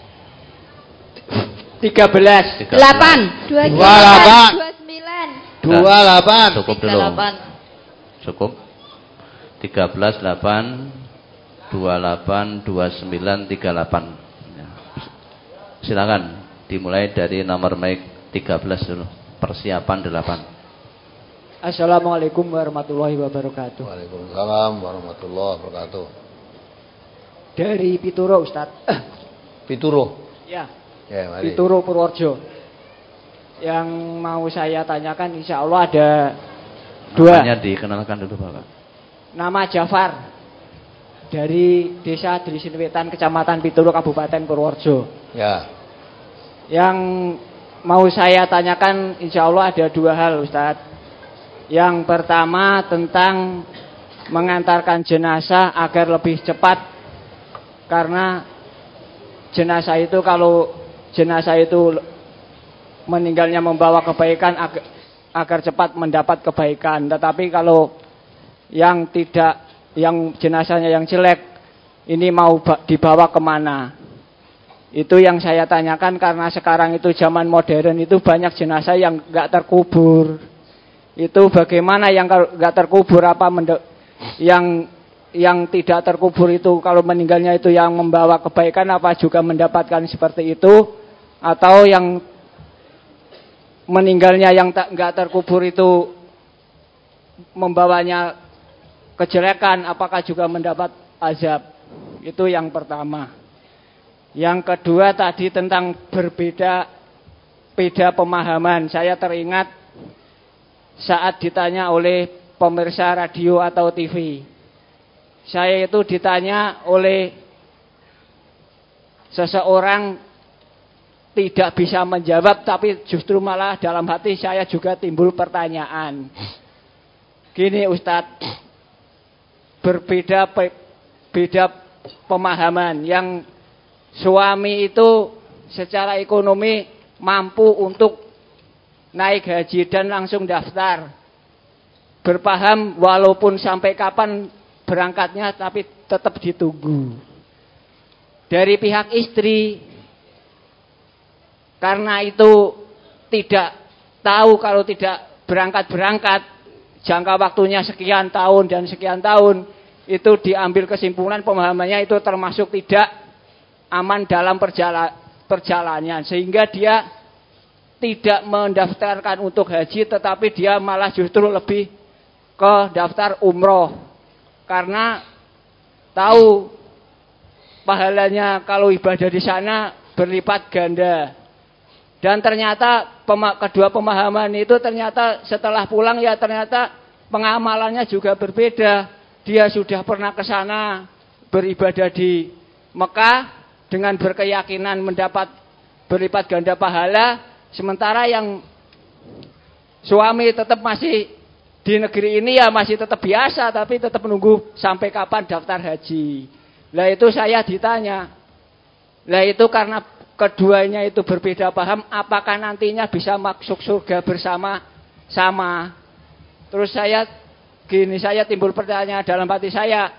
tiga belas delapan dua delapan dua sembilan dua delapan Cukup dulu. Cukup. tiga belas delapan dua delapan dua sembilan tiga delapan. Silakan dimulai dari nomor mic tiga belas dulu. Persiapan delapan. Assalamualaikum warahmatullahi wabarakatuh. Waalaikumsalam warahmatullahi wabarakatuh. Dari Pituro Ustadz. Pituro. Ya. Ya, mari. Pituro Purworejo. Yang mau saya tanyakan insya Allah ada dua. Namanya dikenalkan dulu Bapak. Nama Jafar. Dari Desa Drisinwetan, Kecamatan Pituro, Kabupaten Purworejo. Ya. Yang mau saya tanyakan insya Allah ada dua hal Ustadz. Yang pertama tentang mengantarkan jenazah agar lebih cepat. Karena jenazah itu kalau jenazah itu meninggalnya membawa kebaikan agar, agar cepat mendapat kebaikan. Tetapi kalau yang tidak, yang jenazahnya yang jelek, ini mau dibawa kemana? Itu yang saya tanyakan karena sekarang itu zaman modern itu banyak jenazah yang nggak terkubur. Itu bagaimana yang nggak terkubur apa mende- yang yang tidak terkubur itu kalau meninggalnya itu yang membawa kebaikan apa juga mendapatkan seperti itu, atau yang meninggalnya yang tak nggak terkubur itu membawanya kejelekan apakah juga mendapat azab? Itu yang pertama. Yang kedua tadi tentang berbeda beda pemahaman. Saya teringat saat ditanya oleh pemirsa radio atau T V. Saya itu ditanya oleh seseorang tidak bisa menjawab, tapi justru malah dalam hati saya juga timbul pertanyaan. Gini Ustadz, berbeda beda pemahaman. Yang suami itu secara ekonomi mampu untuk naik haji dan langsung daftar, berpaham walaupun sampai kapan berangkatnya tapi tetap ditunggu. Dari pihak istri, karena itu tidak tahu kalau tidak berangkat-berangkat, jangka waktunya sekian tahun dan sekian tahun, itu diambil kesimpulan pemahamannya itu termasuk tidak aman dalam perjala, perjalanannya, sehingga dia tidak mendaftarkan untuk haji, tetapi dia malah justru lebih ke daftar umroh, karena tahu pahalanya kalau ibadah di sana berlipat ganda. Dan ternyata pema, kedua pemahaman itu ternyata setelah pulang ya ternyata pengamalannya juga berbeda. Dia sudah pernah ke sana beribadah di Mekah dengan berkeyakinan mendapat berlipat ganda pahala, sementara yang suami tetap masih di negeri ini ya masih tetap biasa, tapi tetap menunggu sampai kapan daftar haji. Lah itu saya ditanya, lah itu karena keduanya itu berbeda paham, apakah nantinya bisa masuk surga bersama sama? Terus saya gini, saya timbul pertanyaan dalam hati saya,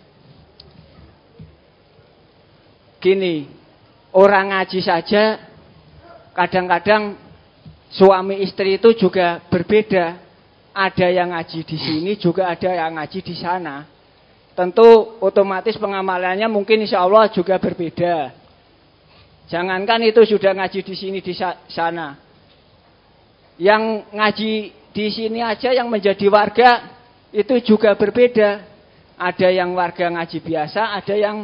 gini, orang ngaji saja kadang-kadang suami istri itu juga berbeda. Ada yang ngaji di sini, juga ada yang ngaji di sana. Tentu otomatis pengamalannya mungkin insya Allah juga berbeda. Jangankan itu sudah ngaji di sini di sana, yang ngaji di sini aja yang menjadi warga itu juga berbeda. Ada yang warga ngaji biasa, ada yang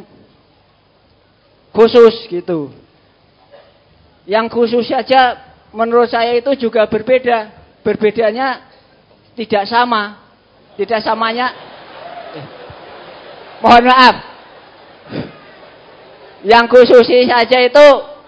khusus gitu. Yang khusus saja menurut saya itu juga berbeda. Berbedanya tidak sama. Tidak samanya eh, mohon maaf, yang khusus saja itu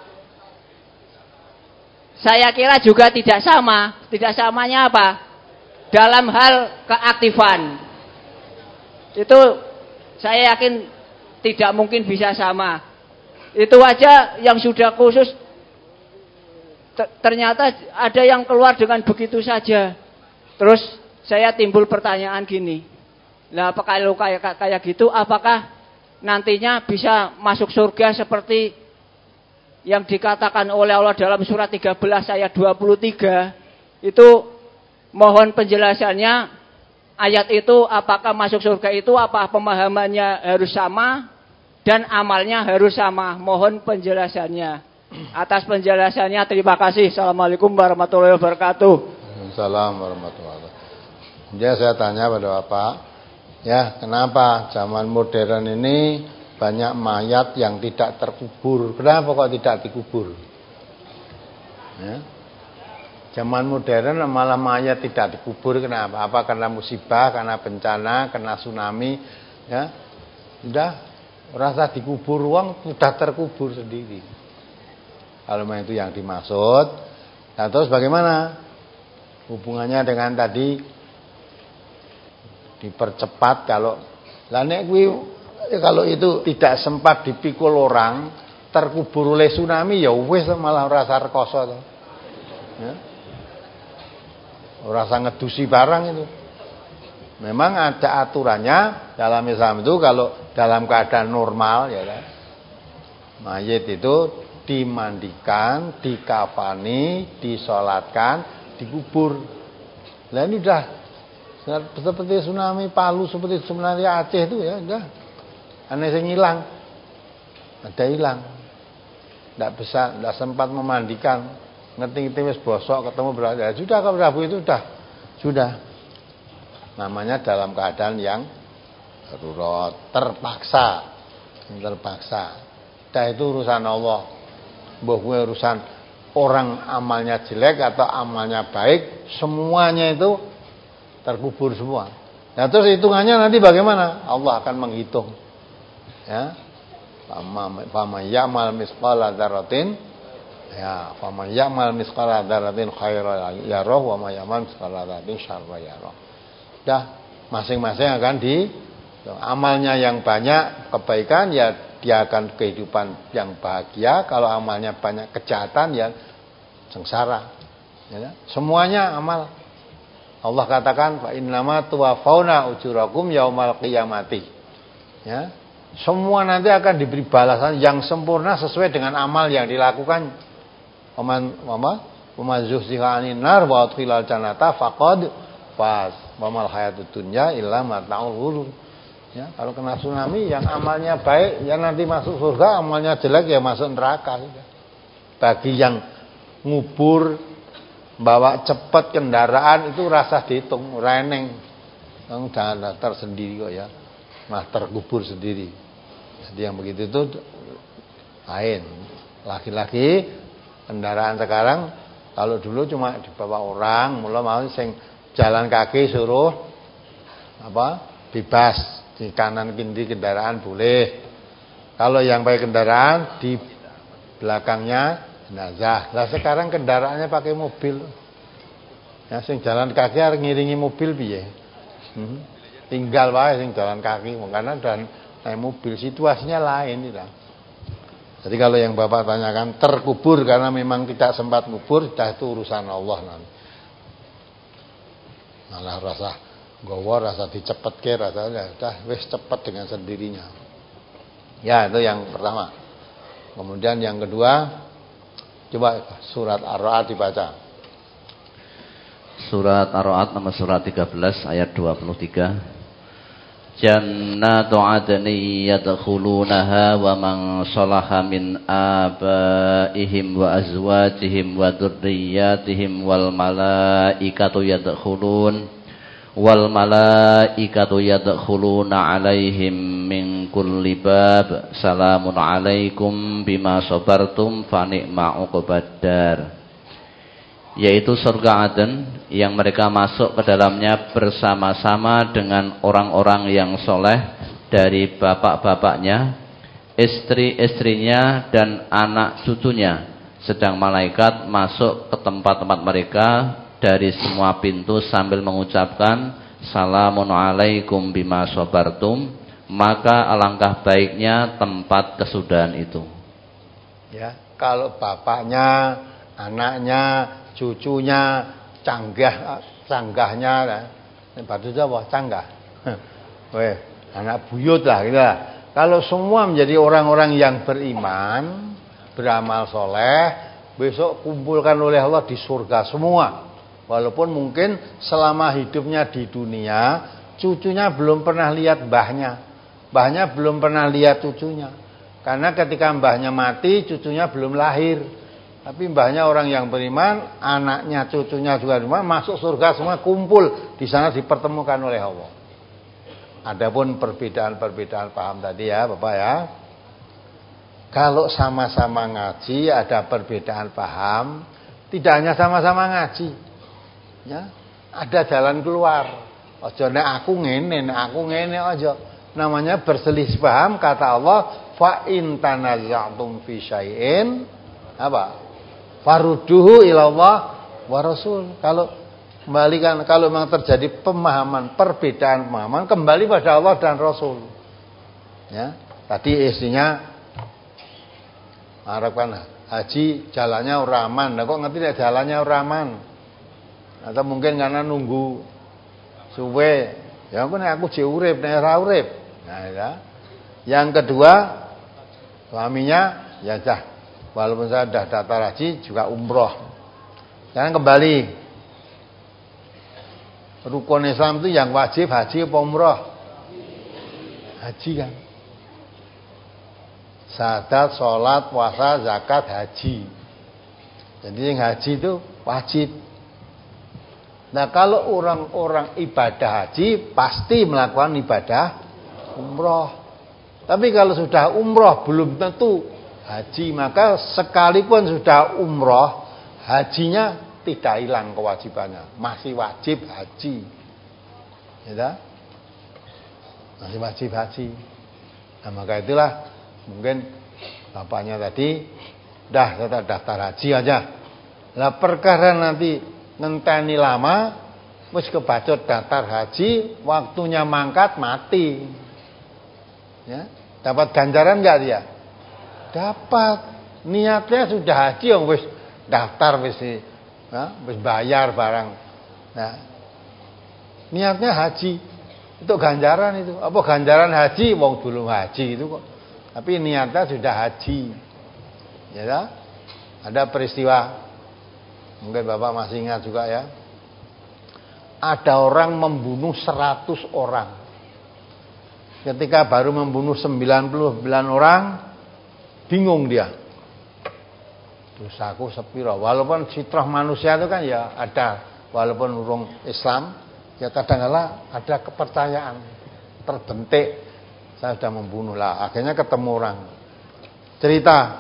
saya kira juga tidak sama. Tidak samanya apa? Dalam hal keaktifan. Itu saya yakin tidak mungkin bisa sama. Itu aja yang sudah khusus ternyata ada yang keluar dengan begitu saja. Terus saya timbul pertanyaan gini, lah apa kalau kayak kayak gitu, apakah nantinya bisa masuk surga seperti yang dikatakan oleh Allah dalam surat tiga belas ayat dua puluh tiga? Itu mohon penjelasannya, ayat itu apakah masuk surga itu apa pemahamannya harus sama dan amalnya harus sama? Mohon penjelasannya. Atas penjelasannya terima kasih. Assalamualaikum warahmatullahi wabarakatuh. Assalamualaikum warahmatullahi wabarakatuh. Ya, saya tanya pada Bapak, ya, kenapa zaman modern ini banyak mayat yang tidak terkubur? Kenapa kok tidak dikubur? Ya. Zaman modern malah mayat tidak dikubur, kenapa? Apa karena musibah, karena bencana, karena tsunami? Ya, sudah rasa dikubur uang sudah terkubur sendiri. Kalau itu yang dimaksud, nah terus bagaimana hubungannya dengan tadi dipercepat? Kalau lah nek kuwi kalau itu tidak sempat dipikul orang, terkubur oleh tsunami, ya wis malah rasa rekoso to. Ya. Rasa ngedusi barang itu. Memang ada aturannya dalam Islam itu, kalau dalam keadaan normal ya kan, mayit itu dimandikan, dikafani, disolatkan, dikubur. Lah ini udah seperti tsunami Palu, seperti tsunami Aceh itu ya, udah aneh sing hilang, ada hilang, tidak bisa, tidak sempat memandikan, ngerti-ngerti wis bosok, ketemu berarti ya, sudah kalau Rabu itu sudah, sudah namanya dalam keadaan yang darurat, terpaksa, terpaksa. Dah itu urusan Allah. Mbah kuwi urusan orang amalnya jelek atau amalnya baik, semuanya itu terkubur semua. Nah terus hitungannya nanti bagaimana? Allah akan menghitung. Ya. Faman ya'mal misqala dzarratin, ya, faman ya'mal misqala dzarratin khairan yarah wa may ya'mal misqala dzarratin syarran yarah. Dah masing-masing akan Amalnya yang banyak kebaikan ya dia akan kehidupan yang bahagia. Kalau amalnya banyak kejahatan ya sengsara. Ya, semuanya amal. Allah katakan fa innama tuwafauna ujurakum yaumal qiyamati. Ya. Semua nanti akan diberi balasan yang sempurna sesuai dengan amal yang dilakukan. Waman mama Pemazuhziha anin nar wa udkhilal jannata faqad faz. Wa mal hayatud dunya illa mata'ul ghurur. Ya, kalau kena tsunami yang amalnya baik ya nanti masuk surga, amalnya jelek ya masuk neraka. Bagi yang ngubur bawa cepat kendaraan itu rasa dihitung, reneng. Kamu jangan tersendiri kok ya. Mah terkubur sendiri. Jadi yang begitu itu lain. Laki-laki kendaraan sekarang kalau dulu cuma dibawa orang, mula mau sing jalan kaki suruh apa? Bebas, di kanan kiri kendaraan boleh. Kalau yang pakai kendaraan di belakangnya jenazah. Lah sekarang kendaraannya pakai mobil. Ya sing jalan kaki harus ngiringi mobil piye? Hmm. Tinggal wae sing jalan kaki, karena dan naik mobil situasinya lain tidak. Jadi kalau yang Bapak tanyakan terkubur karena memang tidak sempat kubur, dah itu urusan Allah nanti. Malah rasa gowo, rasa dicepetke, rasanya dah wis cepet dengan sendirinya. Ya, itu yang pertama. Kemudian yang kedua, coba surat Ar-Ra'd dibaca. Surat Ar-Ra'd nomor surat tiga belas ayat dua puluh tiga. Jannatu adni yadkhulunaha wa man salaha min abaihim wa azwajihim wa dzurriyyatihim wal malaikatu yadkhulun wal malaikatu yadkhuluna alaihim min kulli bab salamun alaikum bima sabartum fa ni'ma uqbaddar. Yaitu surga Aden yang mereka masuk ke dalamnya bersama-sama dengan orang-orang yang soleh dari bapak-bapaknya, istri-istrinya dan anak cucunya. Sedang malaikat masuk ke tempat-tempat mereka dari semua pintu sambil mengucapkan salamun alaikum bima sabartum, maka alangkah baiknya tempat kesudahan itu. Ya, kalau bapaknya, anaknya, cucunya, canggah, canggahnya, batu Jawa, canggah, weh, anak buyut lah, gitu lah. Kalau semua menjadi orang-orang yang beriman, beramal soleh, besok kumpulkan oleh Allah di surga semua. Walaupun mungkin selama hidupnya di dunia, cucunya belum pernah lihat mbahnya, mbahnya belum pernah lihat cucunya, karena ketika mbahnya mati, cucunya belum lahir. Tapi mbahnya orang yang beriman, anaknya, cucunya juga beriman, masuk surga semua, kumpul di sana dipertemukan oleh Allah. Adapun perbedaan-perbedaan paham tadi ya, Bapak ya. Kalau sama-sama ngaji ada perbedaan paham, tidak hanya sama-sama ngaji. Ya, ada jalan keluar. Ojo nek aku ngene, nek aku ngene aja. Namanya berselisih paham, kata Allah, fa in tanaza'tum fi syai'in apa? Farudduhu ilallah wa rasul. Kalau kembalikan, kalau memang terjadi pemahaman, perbedaan pemahaman, kembali pada Allah dan Rasul. Ya, tadi istrinya harapkan haji jalannya uraman. Nah, kok ngerti tidak jalannya uraman? Atau mungkin karena nunggu suwe. Ya aku nek aku jek urip, nek ora urip. Nah, ya. Yang kedua, suaminya ya dah. Walaupun saya sudah daftar haji juga umroh. Sekarang kembali. Rukun Islam itu yang wajib haji apa umroh? Haji kan. Syahadat, sholat, puasa, zakat, haji. Jadi yang haji itu wajib. Nah kalau orang-orang ibadah haji pasti melakukan ibadah umroh. Tapi kalau sudah umroh belum tentu haji, maka sekalipun sudah umroh, hajinya tidak hilang kewajibannya, masih wajib haji, ya, masih wajib haji. Nah maka itulah mungkin bapaknya tadi, dah saya daftar haji aja. Lah perkara nanti ngenteni lama, wis kebacut daftar haji, waktunya mangkat mati, Ya, dapat ganjaran enggak dia? Dapat. Niatnya sudah haji yang wis daftar wis ya, wis bayar barang. Nah, niatnya haji. Itu ganjaran itu. Apa ganjaran haji? Wong dulu haji itu kok. Tapi niatnya sudah haji. Ya tak? Ada peristiwa. Mungkin Bapak masih ingat juga ya. Ada orang membunuh seratus orang. Ketika baru membunuh sembilan puluh sembilan orang, bingung dia. Dosaku sepiro. Walaupun fitrah manusia itu kan ya ada, walaupun urung Islam, ya kadang-kala ada kepercayaan terbentik. Saya sudah membunuh lah. Akhirnya ketemu orang. Cerita,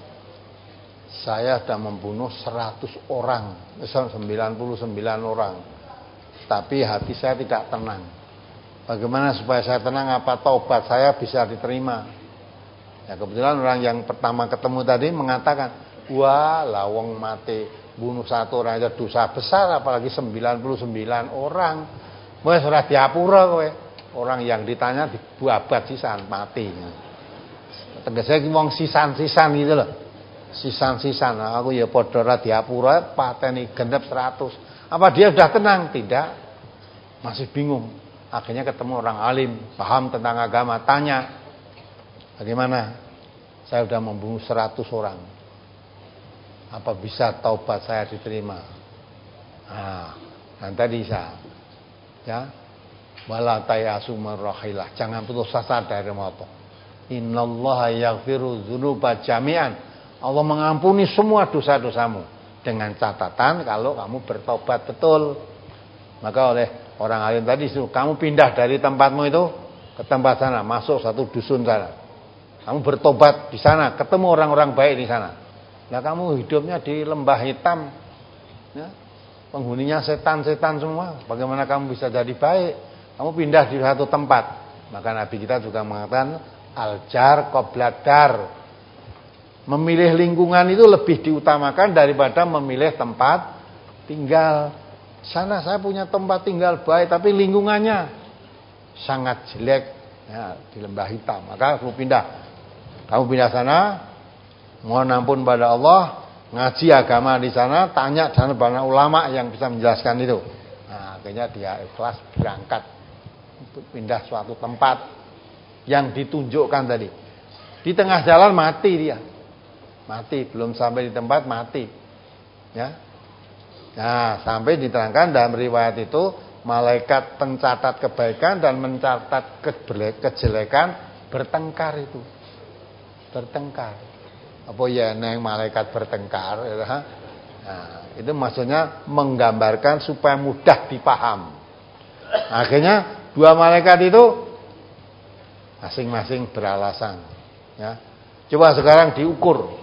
saya sudah membunuh seratus orang, sembilan puluh sembilan orang. Tapi hati saya tidak tenang. Bagaimana supaya saya tenang? Apa taubat saya bisa diterima? Ya kebetulan orang yang pertama ketemu tadi mengatakan, wah lawang mati bunuh satu orang aja dosa besar, apalagi sembilan puluh sembilan orang. Wes ora diapura kowe. Orang yang ditanya dibuabat sisan mati. Tegese ki wong sisan-sisan gitu loh. Sisan-sisan. Aku ya padha ora diapura pateni genep seratus. Apa dia sudah tenang? Tidak. Masih bingung. Akhirnya ketemu orang alim, paham tentang agama, tanya, bagaimana? Saya sudah membunuh seratus orang. Apa bisa taubat saya diterima? Nah, dan tadi saya, ya, wala tayasu marrahilah. Jangan putus asa dari moto. Innallaha yaghfiru dzunuba jami'an. Allah mengampuni semua dosa-dosamu dengan catatan kalau kamu bertobat betul. Maka oleh orang alim tadi suruh kamu pindah dari tempatmu itu ke tempat sana, masuk satu dusun sana. Kamu bertobat di sana, ketemu orang-orang baik di sana. Nah kamu hidupnya di lembah hitam, ya, penghuninya setan-setan semua. Bagaimana kamu bisa jadi baik? Kamu pindah di satu tempat. Maka Nabi kita juga mengatakan al-jar qabla dar. Memilih lingkungan itu lebih diutamakan daripada memilih tempat tinggal. Sana saya punya tempat tinggal baik, tapi lingkungannya sangat jelek, ya, di lembah hitam. Maka kamu pindah. Kamu pindah sana, mohon ampun pada Allah, ngaji agama di sana, tanya dan banyak ulama yang bisa menjelaskan itu. Nah, akhirnya dia ikhlas berangkat untuk pindah suatu tempat yang ditunjukkan tadi. Di tengah jalan mati dia. Mati, belum sampai di tempat mati. Ya. Nah, sampai diterangkan dalam riwayat itu malaikat pencatat kebaikan dan mencatat kejelekan bertengkar itu. Bertengkar. Apa ya neng malaikat bertengkar ya. Nah, itu maksudnya menggambarkan supaya mudah dipaham. Akhirnya dua malaikat itu masing-masing beralasan, ya. Coba sekarang diukur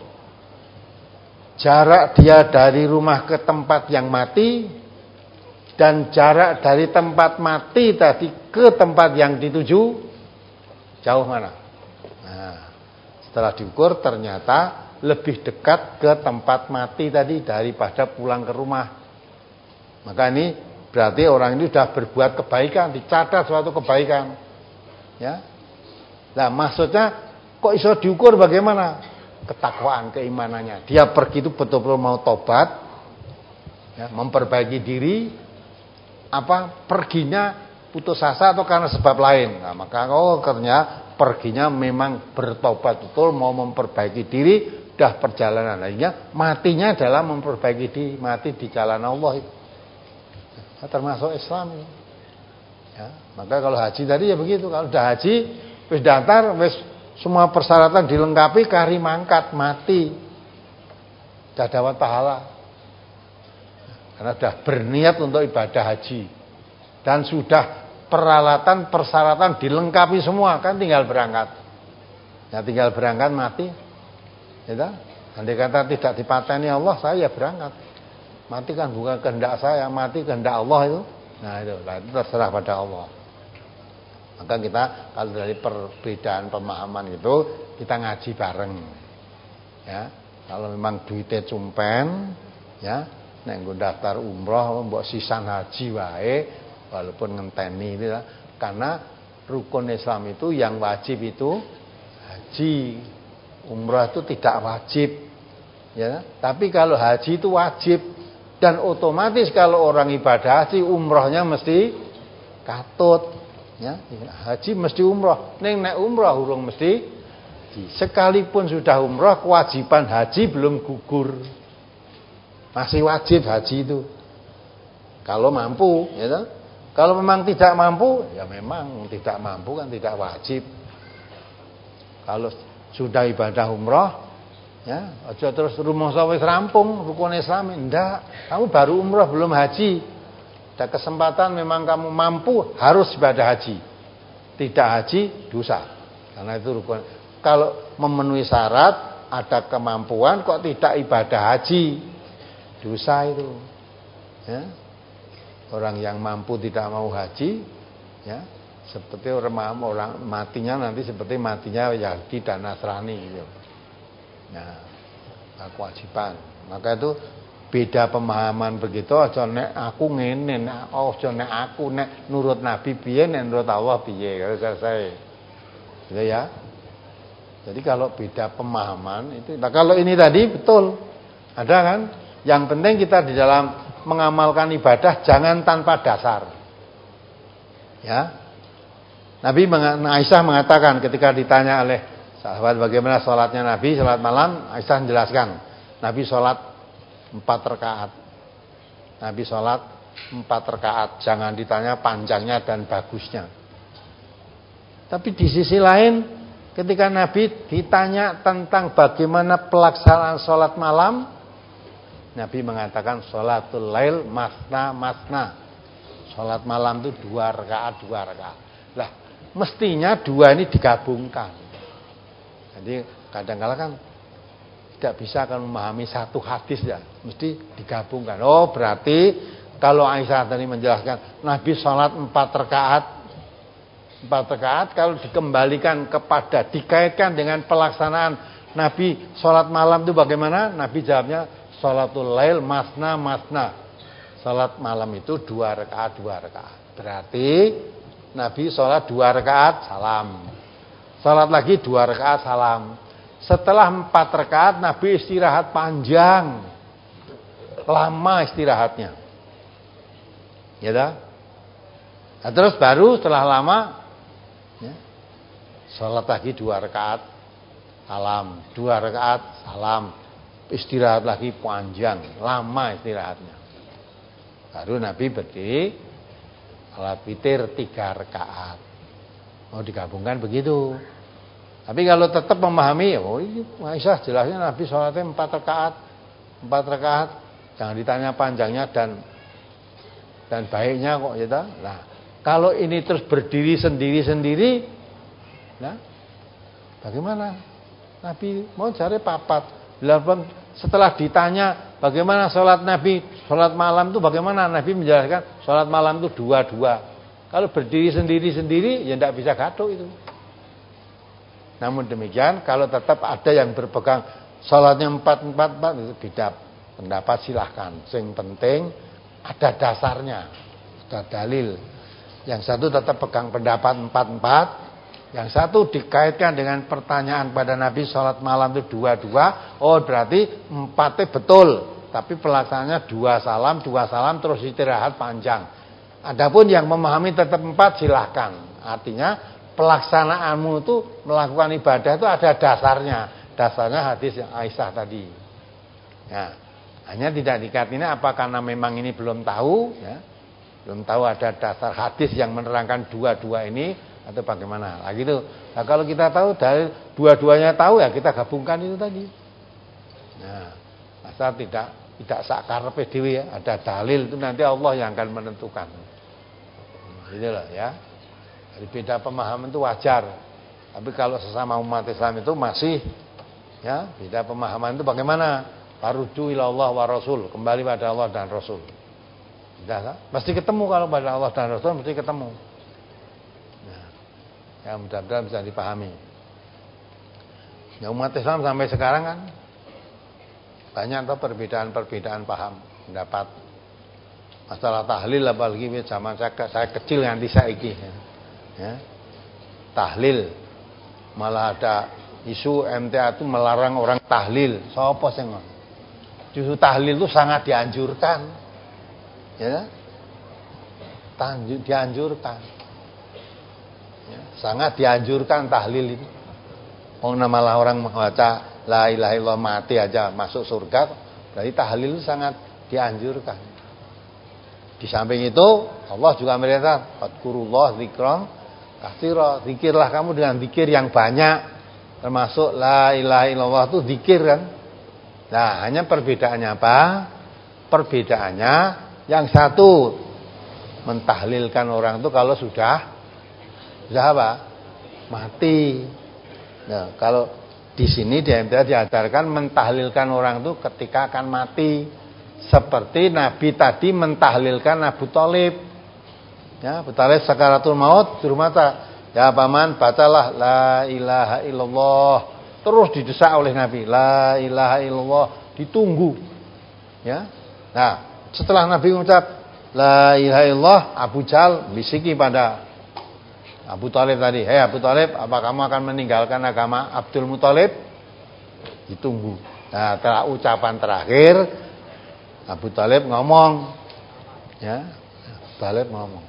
jarak dia dari rumah ke tempat yang mati dan jarak dari tempat mati tadi ke tempat yang dituju jauh mana? Nah, setelah diukur ternyata lebih dekat ke tempat mati tadi daripada pulang ke rumah. Maka ini berarti orang ini sudah berbuat kebaikan, dicatat suatu kebaikan. Ya. Nah, maksudnya kok iso diukur bagaimana? Ketakwaan, keimanannya. Dia pergi itu betul-betul mau tobat, ya, memperbaiki diri, apa perginya putus asa atau karena sebab lain. Nah, maka oh ternyata perginya memang bertobat betul, mau memperbaiki diri, dah perjalanan. Akhirnya matinya adalah memperbaiki diri, mati di jalan Allah. Nah, termasuk Islam. Ya, maka kalau haji tadi ya begitu. Kalau udah haji, wis daftar, wis semua persyaratan dilengkapi, kari mangkat, mati. Sudah dapat pahala. Karena sudah berniat untuk ibadah haji. Dan sudah peralatan, persyaratan dilengkapi semua. Kan tinggal berangkat. Ya tinggal berangkat, mati. Ya, andai kata tidak dipateni Allah, saya ya berangkat. Mati kan bukan kehendak saya, mati kehendak Allah itu. Nah itu, nah, itu terserah pada Allah. Maka kita kalau dari perbedaan pemahaman itu kita ngaji bareng, ya. Kalau memang duitnya cumpen, ya, nek nggo daftar umroh mbok sisan haji wae, walaupun ngenteni itu, karena rukun Islam itu yang wajib itu haji. Umrah itu tidak wajib. Ya, tapi kalau haji itu wajib dan otomatis kalau orang ibadah haji umrahnya mesti katut. Ya, haji mesti umrah. Ning nek umrah urung mesti haji. Sekalipun sudah umrah kewajiban haji belum gugur. Masih wajib haji itu. Kalau mampu, ya. Kalau memang tidak mampu, ya memang tidak mampu kan tidak wajib. Kalau sudah ibadah umrah, ya, aja terus rumangsa wis rampung rukun Islam, ndak. Kamu baru umrah belum haji. Ada kesempatan memang kamu mampu harus ibadah haji. Tidak haji dosa. Karena itu rukun. Kalau memenuhi syarat, ada kemampuan kok tidak ibadah haji, dosa itu. Ya. Orang yang mampu tidak mau haji, ya, seperti orang orang matinya nanti seperti matinya Yahudi dan Nasrani gitu. Nah, kewajiban. Maka itu beda pemahaman begitu. Aja nek aku ngene, nek aja nek aku nek nurut Nabi piye, nek nurut Allah piye, kalau selesai. Gitu ya. Jadi kalau beda pemahaman itu, nah kalau ini tadi betul. Ada kan? Yang penting kita di dalam mengamalkan ibadah jangan tanpa dasar. Ya. Nabi Aisyah mengatakan ketika ditanya oleh sahabat bagaimana sholatnya Nabi sholat malam, Aisyah menjelaskan Nabi sholat empat rakaat. Nabi sholat empat rakaat. Jangan ditanya panjangnya dan bagusnya. Tapi di sisi lain ketika Nabi ditanya tentang bagaimana pelaksanaan sholat malam, Nabi mengatakan sholatul lail masna masna. Sholat malam itu dua rakaat dua rakaat. Lah, mestinya dua ini digabungkan. Jadi kadang-kadang kan tidak bisa akan memahami satu hadis ya, mesti digabungkan. Oh, berarti kalau Aisyah tadi menjelaskan Nabi sholat empat rakaat, empat rakaat kalau dikembalikan kepada dikaitkan dengan pelaksanaan Nabi sholat malam itu bagaimana? Nabi jawabnya sholatul lail masna masna. Sholat malam itu dua rakaat dua rakaat. Berarti Nabi sholat dua rakaat salam. Sholat lagi dua rakaat salam. Setelah empat rakaat Nabi istirahat panjang, lama istirahatnya. Ya dah. Nah, terus baru setelah lama, ya, sholat lagi dua rakaat salam, dua rakaat salam. Istirahat lagi panjang, lama istirahatnya. Baru Nabi berdiri, salat witir tiga rakaat. Mau digabungkan begitu. Tapi kalau tetap memahami, oh ini Aisyah jelasnya Nabi sholatnya empat rakaat, empat rakaat. Jangan ditanya panjangnya dan dan baiknya kok ya. Nah, kalau ini terus berdiri sendiri-sendiri, nah, bagaimana? Nabi mau cari papat. Setelah ditanya bagaimana sholat Nabi, sholat malam itu bagaimana, Nabi menjelaskan sholat malam itu dua-dua. Kalau berdiri sendiri-sendiri ya tidak bisa gaduh itu. Namun demikian kalau tetap ada yang berpegang sholatnya empat-empat-empat itu beda pendapat silahkan. Yang penting ada dasarnya, ada dalil. Yang satu tetap pegang pendapat empat-empat. Yang satu dikaitkan dengan pertanyaan pada Nabi sholat malam itu dua-dua. Oh berarti empatnya betul. Tapi pelaksanaannya dua salam, dua salam terus istirahat panjang. Adapun yang memahami tetap empat silahkan. Artinya pelaksanaanmu itu melakukan ibadah itu ada dasarnya. Dasarnya hadis yang Aisyah tadi. Ya, hanya tidak dikatakan apa karena memang ini belum tahu. Ya, belum tahu ada dasar hadis yang menerangkan dua-dua ini. Atau bagaimana? Nah gitu. Nah kalau kita tahu dari dua-duanya tahu ya kita gabungkan itu tadi. Nah, asal tidak tidak sakar P D W ya, ada dalil itu nanti Allah yang akan menentukan. Gitu loh ya. Jadi beda pemahaman itu wajar. Tapi kalau sesama umat Islam itu masih ya, beda pemahaman itu bagaimana? Farudu ila Allah wa Rasul, kembali pada Allah dan Rasul. Tidak, pasti ketemu kalau pada Allah dan Rasul mesti ketemu. Ya mudah-mudahan bisa dipahami. Ya umat Islam sampai sekarang kan banyak atau perbedaan-perbedaan paham pendapat masalah tahlil apalagi zaman saya, saya kecil nganti saiki ya. tahlil. Malah ada isu M T A itu melarang orang tahlil. Sopo sing ngono? Justru tahlil itu sangat dianjurkan. Ya. Tanjur, dianjurkan. Ya, sangat dianjurkan tahlil itu. Oh, malah orang membaca la ilaha illallah mati aja masuk surga. Berarti tahlil itu sangat dianjurkan. Di samping itu Allah juga merintah fadkurullah dzikran katsira. Zikirlah kamu dengan zikir yang banyak. Termasuk la ilaha illallah itu zikir kan. Nah, hanya perbedaannya apa? Perbedaannya yang satu mentahlilkan orang itu kalau sudah sudah apa? Mati. Nah, kalau di sini di M T A diajarkan mentahlilkan orang itu ketika akan mati. Seperti Nabi tadi mentahlilkan Abu Thalib. Ya, Abu Thalib sakaratul maut di rumah tak. Ya paman, bacalah la ilaha illallah. Terus didesak oleh Nabi, la ilaha illallah, ditunggu. Ya. Nah, setelah Nabi mengucap la ilaha illallah, Abu Jahal bisiki pada Abu Thalib tadi, "Hei Abu Thalib, apa kamu akan meninggalkan agama Abdul Muthalib?" Ditunggu. Nah, setelah ucapan terakhir Abu Thalib ngomong, ya, Abu Thalib ngomong,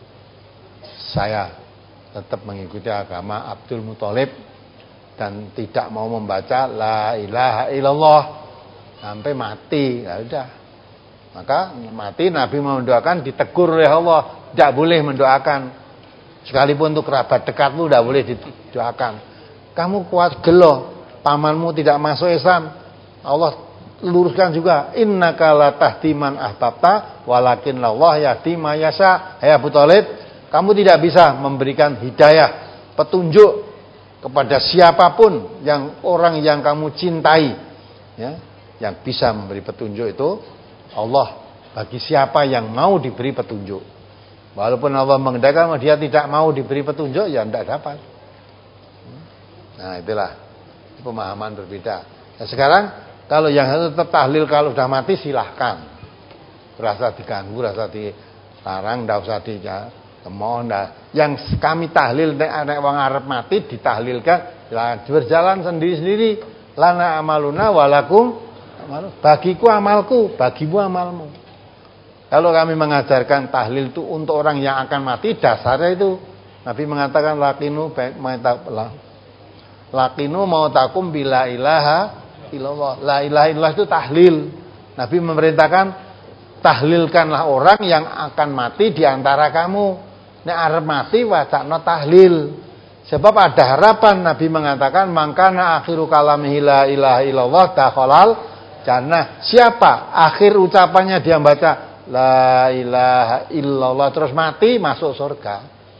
"Saya tetap mengikuti agama Abdul Muthalib dan tidak mau membaca la ilaha illallah sampai mati." Ya udah. Maka mati Nabi mendoakan, ditegur oleh Allah, tidak boleh mendoakan. Sekalipun untuk kerabat dekatmu tidak boleh didoakan. Kamu kuat gelo, pamanmu tidak masuk Islam. Allah luruskan juga, innaka la tahdi man ahbabta walakin Allah yahdi may yasha. Hai Abu Thalib, kamu tidak bisa memberikan hidayah, petunjuk kepada siapapun yang orang yang kamu cintai. Ya, yang bisa memberi petunjuk itu Allah bagi siapa yang mau diberi petunjuk. Walaupun Allah mengendalikan dia tidak mau diberi petunjuk, ya tidak dapat. Nah, itulah pemahaman berbeda. Nah, sekarang kalau yang tetap tahlil kalau sudah mati silahkan. Rasa diganggu, rasa dilarang, tidak usah di mohon. Nah, yang kami tahlil nek wong arep mati ditahlilkan, berjalan sendiri-sendiri. Lana amaluna walakum amalu. Bagiku amalku, bagimu amalmu. Kalau kami mengajarkan tahlil itu untuk orang yang akan mati, dasarnya itu Nabi mengatakan lakinu lakinu mautakum bila ilaha illallah. La ilaha illallah itu tahlil. Nabi memerintahkan tahlilkanlah orang yang akan mati di antara kamu. Nek arep mati wacana tahlil. Sebab ada harapan. Nabi mengatakan mangkana akhiru kalamihi la ilaha illallah dakhalal jannah. Siapa akhir ucapannya dia baca la ilaha illallah terus mati, masuk surga.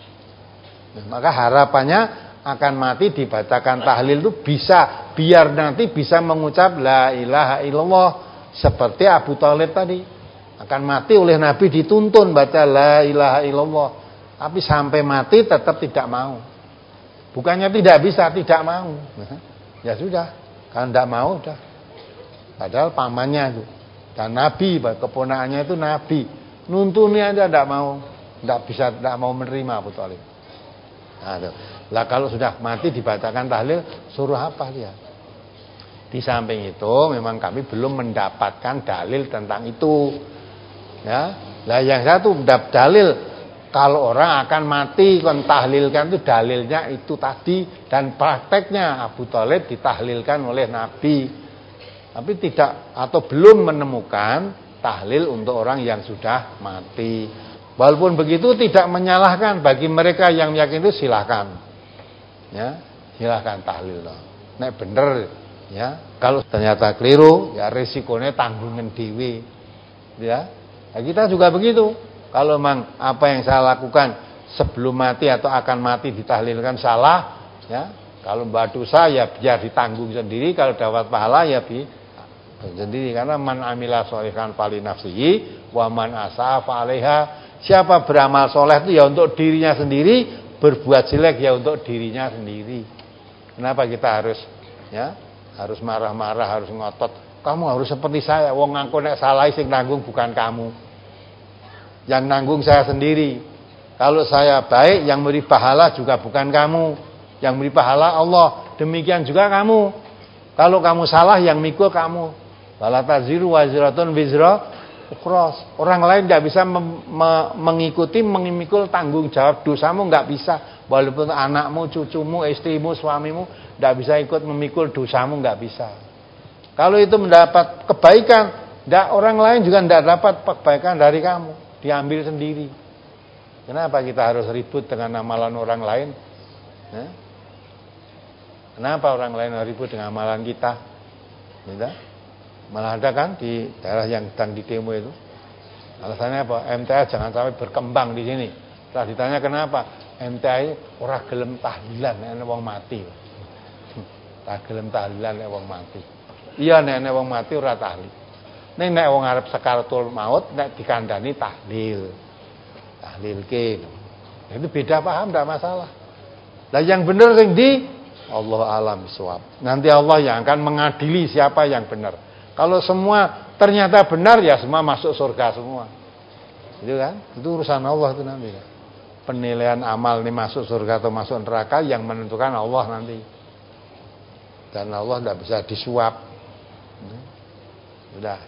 Nah, maka harapannya akan mati dibacakan tahlil itu bisa biar nanti bisa mengucap la ilaha illallah seperti Abu Thalib tadi. Akan mati oleh Nabi dituntun baca la ilaha illallah, tapi sampai mati tetap tidak mau. Bukannya tidak bisa, tidak mau. Ya sudah, kalau tidak mau sudah. Padahal pamannya itu dan Nabi, keponakannya itu Nabi. Nuntuni aja tidak mau, tidak bisa, tidak mau menerima Abu Thalib. Nah, lah kalau sudah mati dibacakan tahlil, suruh apa dia? Di samping itu memang kami belum mendapatkan dalil tentang itu. Ya, lah yang satu dalil kalau orang akan mati kon tahlilkan itu dalilnya itu tadi dan prakteknya Abu Thalib ditahlilkan oleh Nabi. Tapi tidak atau belum menemukan tahlil untuk orang yang sudah mati. Walaupun begitu tidak menyalahkan bagi mereka yang yakin itu silahkan. Ya, silahkan tahlil. Nek bener ya, kalau ternyata keliru ya resikonya tanggungan dewi. Ya. Nah, kita juga begitu. Kalau memang apa yang saya lakukan sebelum mati atau akan mati ditahlilkan salah, ya. Kalau mbak dosa ya biar ditanggung sendiri, kalau dapat pahala ya bi sendiri, karena man amila sholihan fali nafsihi wa man asaa fa alaiha. Siapa beramal soleh itu ya untuk dirinya sendiri, berbuat jelek ya untuk dirinya sendiri. Kenapa kita harus ya harus marah-marah, harus ngotot? Kamu harus seperti saya, wong nganggo nek salah sing nanggung bukan kamu. Yang nanggung saya sendiri. Kalau saya baik, yang memberi pahala juga bukan kamu. Yang memberi pahala Allah. Demikian juga kamu. Kalau kamu salah, yang mikul kamu. Wala taziru waziratun wizra ukhra. Orang lain tidak bisa mem- me- mengikuti, memikul tanggung jawab dosamu, enggak bisa. Walaupun anakmu, cucumu, istrimu, suamimu tidak bisa ikut memikul dosamu, enggak bisa. Kalau itu mendapat kebaikan, enggak, orang lain juga tidak dapat kebaikan dari kamu, diambil sendiri. Kenapa kita harus ribut dengan amalan orang lain? Eh? Kenapa orang lain ribut dengan amalan kita? Gitu? Malah ada kan di daerah yang sedang di demo itu. Alasannya apa? M T A jangan sampai berkembang di sini. Setelah ditanya kenapa? M T A ini ora gelem tahlilan nek wong mati. Tak gelem tahlilan nek wong mati. Iya nek nek wong mati ora tahlil. Nek nek wong arep sakaratul maut nek dikandani tahlil. Tahlilke. Itu beda paham, enggak masalah. Lah yang benar sing di Allah alam bisawab. Nanti Allah yang akan mengadili siapa yang benar. Kalau semua ternyata benar, ya semua masuk surga semua. Itu kan? Itu urusan Allah itu nanti kan. Penilaian amal ini masuk surga atau masuk neraka yang menentukan Allah nanti. Dan Allah tidak bisa disuap. Sudah.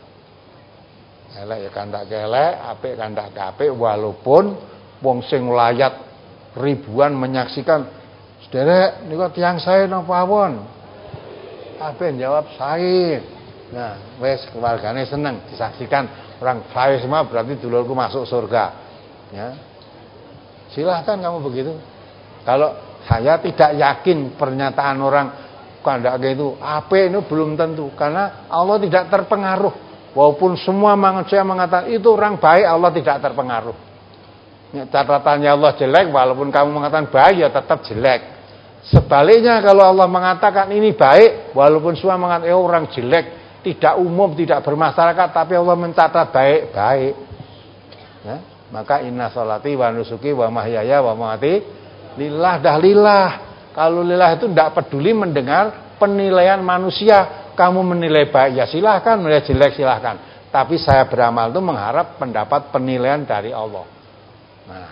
Elek ya kandak kelek, apik kandak apik, walaupun wong sing layat ribuan menyaksikan. Sederek niku tiyang sae napa awon? Kabeh jawab sae. Nah, wis keluargane seneng disaksikan orang sae semua, berarti dulurku masuk surga. Ya. Silahkan kamu begitu. Kalau saya tidak yakin pernyataan orang kandak itu apik itu belum tentu, karena Allah tidak terpengaruh. Walaupun semua manusia mengatakan itu orang baik, Allah tidak terpengaruh. Catatannya Allah jelek, walaupun kamu mengatakan baik ya tetap jelek. Sebaliknya kalau Allah mengatakan ini baik, walaupun semua mengatakan eh, orang jelek, tidak umum, tidak bermasyarakat, tapi Allah mencatat baik-baik. Ya, maka inna sholati wa nusuki wa mahyaya wa mamati lillah, dah lillah. Kalau lillah itu tidak peduli mendengar penilaian manusia. Kamu menilai baik ya silahkan, menilai jelek silahkan. Tapi saya beramal itu mengharap mendapat penilaian dari Allah. Nah,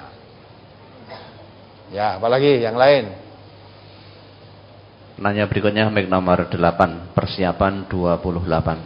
ya apalagi yang lain. Nanya berikutnya mic nomor delapan, persiapan dua puluh delapan.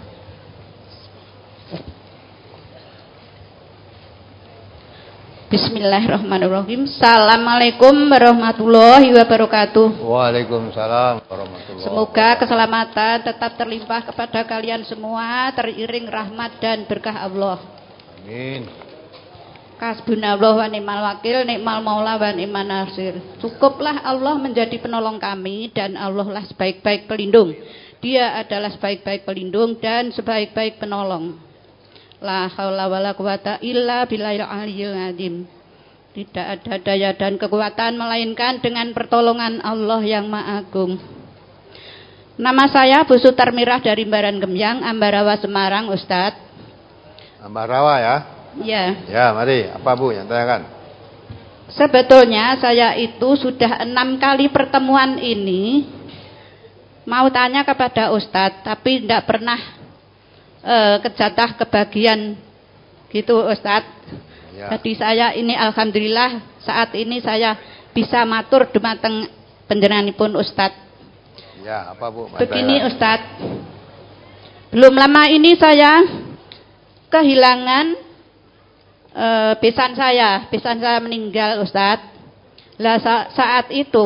Bismillahirrahmanirrahim. Assalamualaikum warahmatullahi wabarakatuh. Waalaikumsalam warahmatullahi wabarakatuh. Semoga keselamatan tetap terlimpah kepada kalian semua, teriring rahmat dan berkah Allah. Amin. Hasbunallah wa ni'mal wakil, ni'mal maula wa ni'man nasir. Cukuplah Allah menjadi penolong kami, dan Allah lah sebaik-baik pelindung. Dia adalah sebaik-baik pelindung dan sebaik-baik penolong. La haula wala quwata illa billahil aliyyil azim. Tidak ada daya dan kekuatan melainkan dengan pertolongan Allah yang Maha Agung. Nama saya Bu Sutarmirah dari Baran Gemyang, Ambarawa, Semarang, Ustadz. Ambarawa ya? Ya. Ya, mari. Apa Bu yang tanyakan? Sebetulnya saya itu sudah enam kali pertemuan ini mau tanya kepada Ustadz, tapi tidak pernah eh, kejatah kebagian gitu Ustadz. Ya. Jadi saya ini alhamdulillah saat ini saya bisa matur dumateng panjenenganipun Ustadz. Ya, apa Bu? Begini Ustadz, belum lama ini saya kehilangan e, besan saya, besan saya meninggal Ustadz. Lah sa saat itu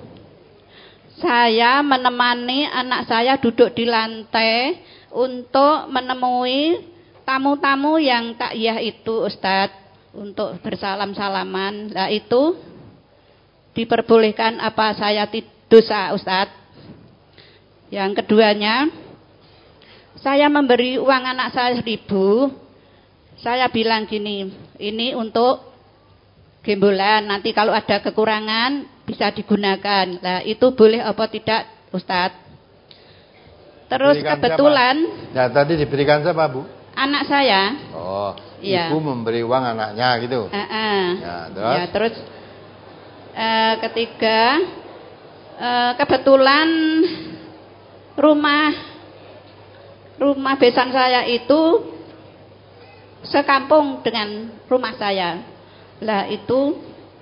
saya menemani anak saya duduk di lantai untuk menemui tamu-tamu yang takyah itu Ustadz, untuk bersalam-salaman. Lah itu diperbolehkan apa saya dosa Ustadz? Yang keduanya, saya memberi uang anak saya seribu. Saya bilang gini, ini untuk gembolan, nanti kalau ada kekurangan bisa digunakan. Nah itu boleh apa tidak Ustadz? Terus diberikan kebetulan siapa? Ya tadi diberikan siapa Bu? Anak saya. Oh, ya. Ibu memberi uang anaknya gitu. Uh -uh. Ya, terus? Ya, terus uh, ketiga, uh, kebetulan rumah rumah besan saya itu sekampung dengan rumah saya. Lah itu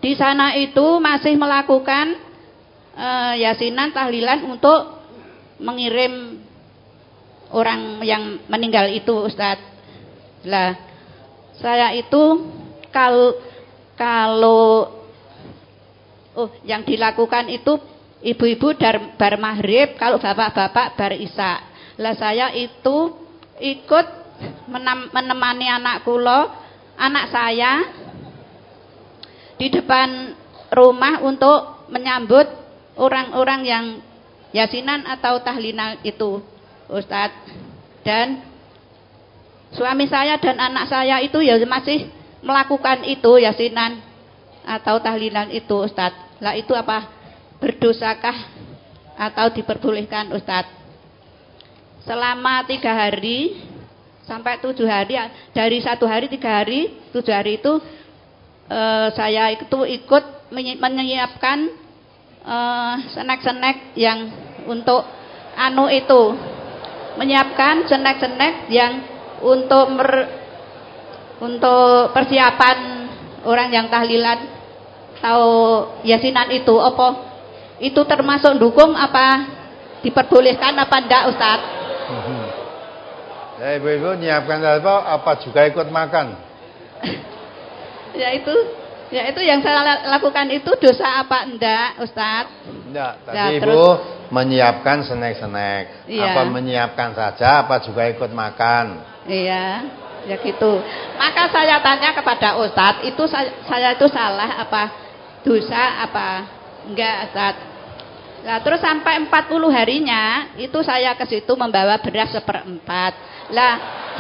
di sana itu masih melakukan uh, yasinan, tahlilan untuk mengirim orang yang meninggal itu, Ustadz. Lah, saya itu kalau kalau oh yang dilakukan itu ibu-ibu dar, bar maghrib, kalau bapak-bapak bar isya. Lah saya itu ikut menam, menemani anak kula, anak saya di depan rumah untuk menyambut orang-orang yang yasinan atau tahlilan itu, Ustadz. Dan suami saya dan anak saya itu ya masih melakukan itu yasinan atau tahlilan itu, Ustadz. Lah itu apa? Berdosakah atau diperbolehkan, Ustadz? Selama tiga hari sampai tujuh hari, dari satu hari tiga hari tujuh hari itu eh, saya itu ikut menyiapkan eh, snack-snack yang untuk anu itu, menyiapkan snack-snack yang untuk mer, untuk persiapan orang yang tahlilan atau yasinan itu. Apa itu termasuk dukung apa diperbolehkan apa enggak, Ustaz? Ya, ibu-ibu nyiapkan apa? Apa juga ikut makan? Ya itu, ya itu yang saya lakukan itu dosa apa enggak, Ustaz? Enggak, tapi ya, ibu terus, menyiapkan snack-snack. Iya. Apa menyiapkan saja, apa juga ikut makan? Iya, ya gitu. Maka saya tanya kepada Ustadz, itu saya, saya itu salah apa dosa apa enggak, Ustadz? Nah, terus sampai empat puluh harinya itu saya ke situ membawa beras seperempat. Lah,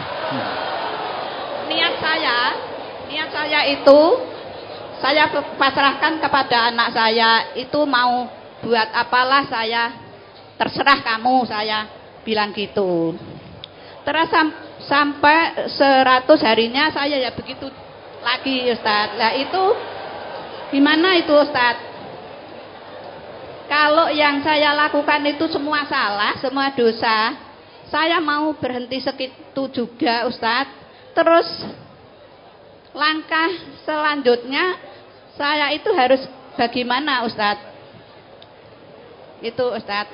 niat saya, niat saya itu saya pasrahkan kepada anak saya, itu mau buat apalah saya, terserah kamu, saya bilang gitu. Terus sampai seratus harinya saya ya begitu lagi, Ustadz. Lah itu gimana itu, Ustadz? Kalau yang saya lakukan itu semua salah, semua dosa, saya mau berhenti segitu juga, Ustadz. Terus langkah selanjutnya saya itu harus bagaimana, Ustadz? Itu, Ustadz.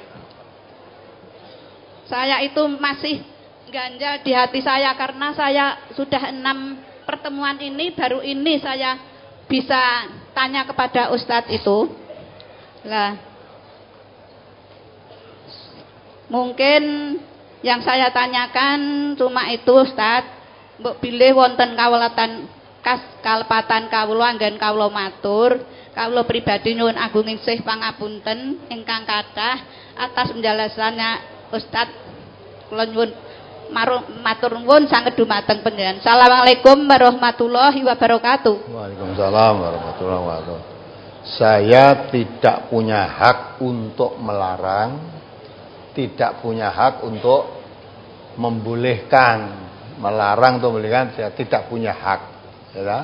Saya itu masih ganjal di hati saya karena saya sudah enam pertemuan ini, baru ini saya bisa tanya kepada Ustadz itu. Lah, mungkin yang saya tanyakan cuma itu, Ustadz. Mbok bilih wonten kawulatan kas kalepatan kawula anggen kawula matur, kawula pribadi nyuwun agung sih pangapunten ingkang kathah atas penjelasannya Ustadz. Kula nyuwun matur nuwun sanget dumateng panjenengan. Assalamualaikum warahmatullahi wabarakatuh. Waalaikumsalam warahmatullahi wabarakatuh. Saya tidak punya hak untuk melarang, tidak punya hak untuk membolehkan. Melarang atau membolehkan, saya tidak punya hak. Ya.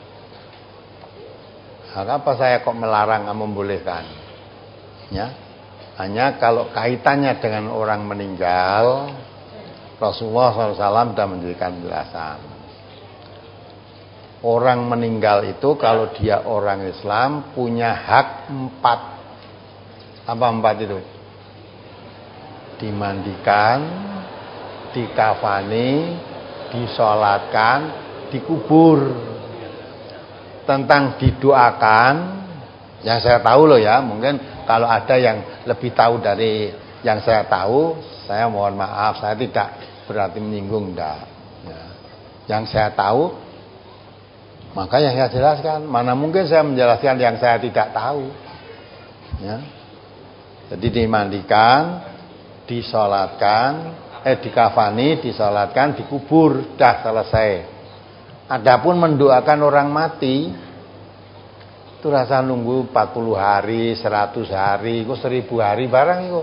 Hak apa saya kok melarang atau membolehkan? Ya. Hanya kalau kaitannya dengan orang meninggal, Rasulullah shallallahu alaihi wasallam sudah memberikan penjelasan. Orang meninggal itu kalau dia orang Islam punya hak empat. Apa empat itu? Dimandikan, dikafani, disolatkan, dikubur. Tentang didoakan, yang saya tahu loh ya, mungkin kalau ada yang lebih tahu dari yang saya tahu, saya mohon maaf, saya tidak berarti menyinggung, enggak. Ya. Yang saya tahu, maka yang saya jelaskan. Mana mungkin saya menjelaskan yang saya tidak tahu. Ya. Jadi dimandikan, disolatkan, eh dikafani, disolatkan, dikubur, dah selesai. Adapun mendoakan orang mati, itu rasa nunggu empat puluh hari, seratus hari, itu seribu hari barang itu.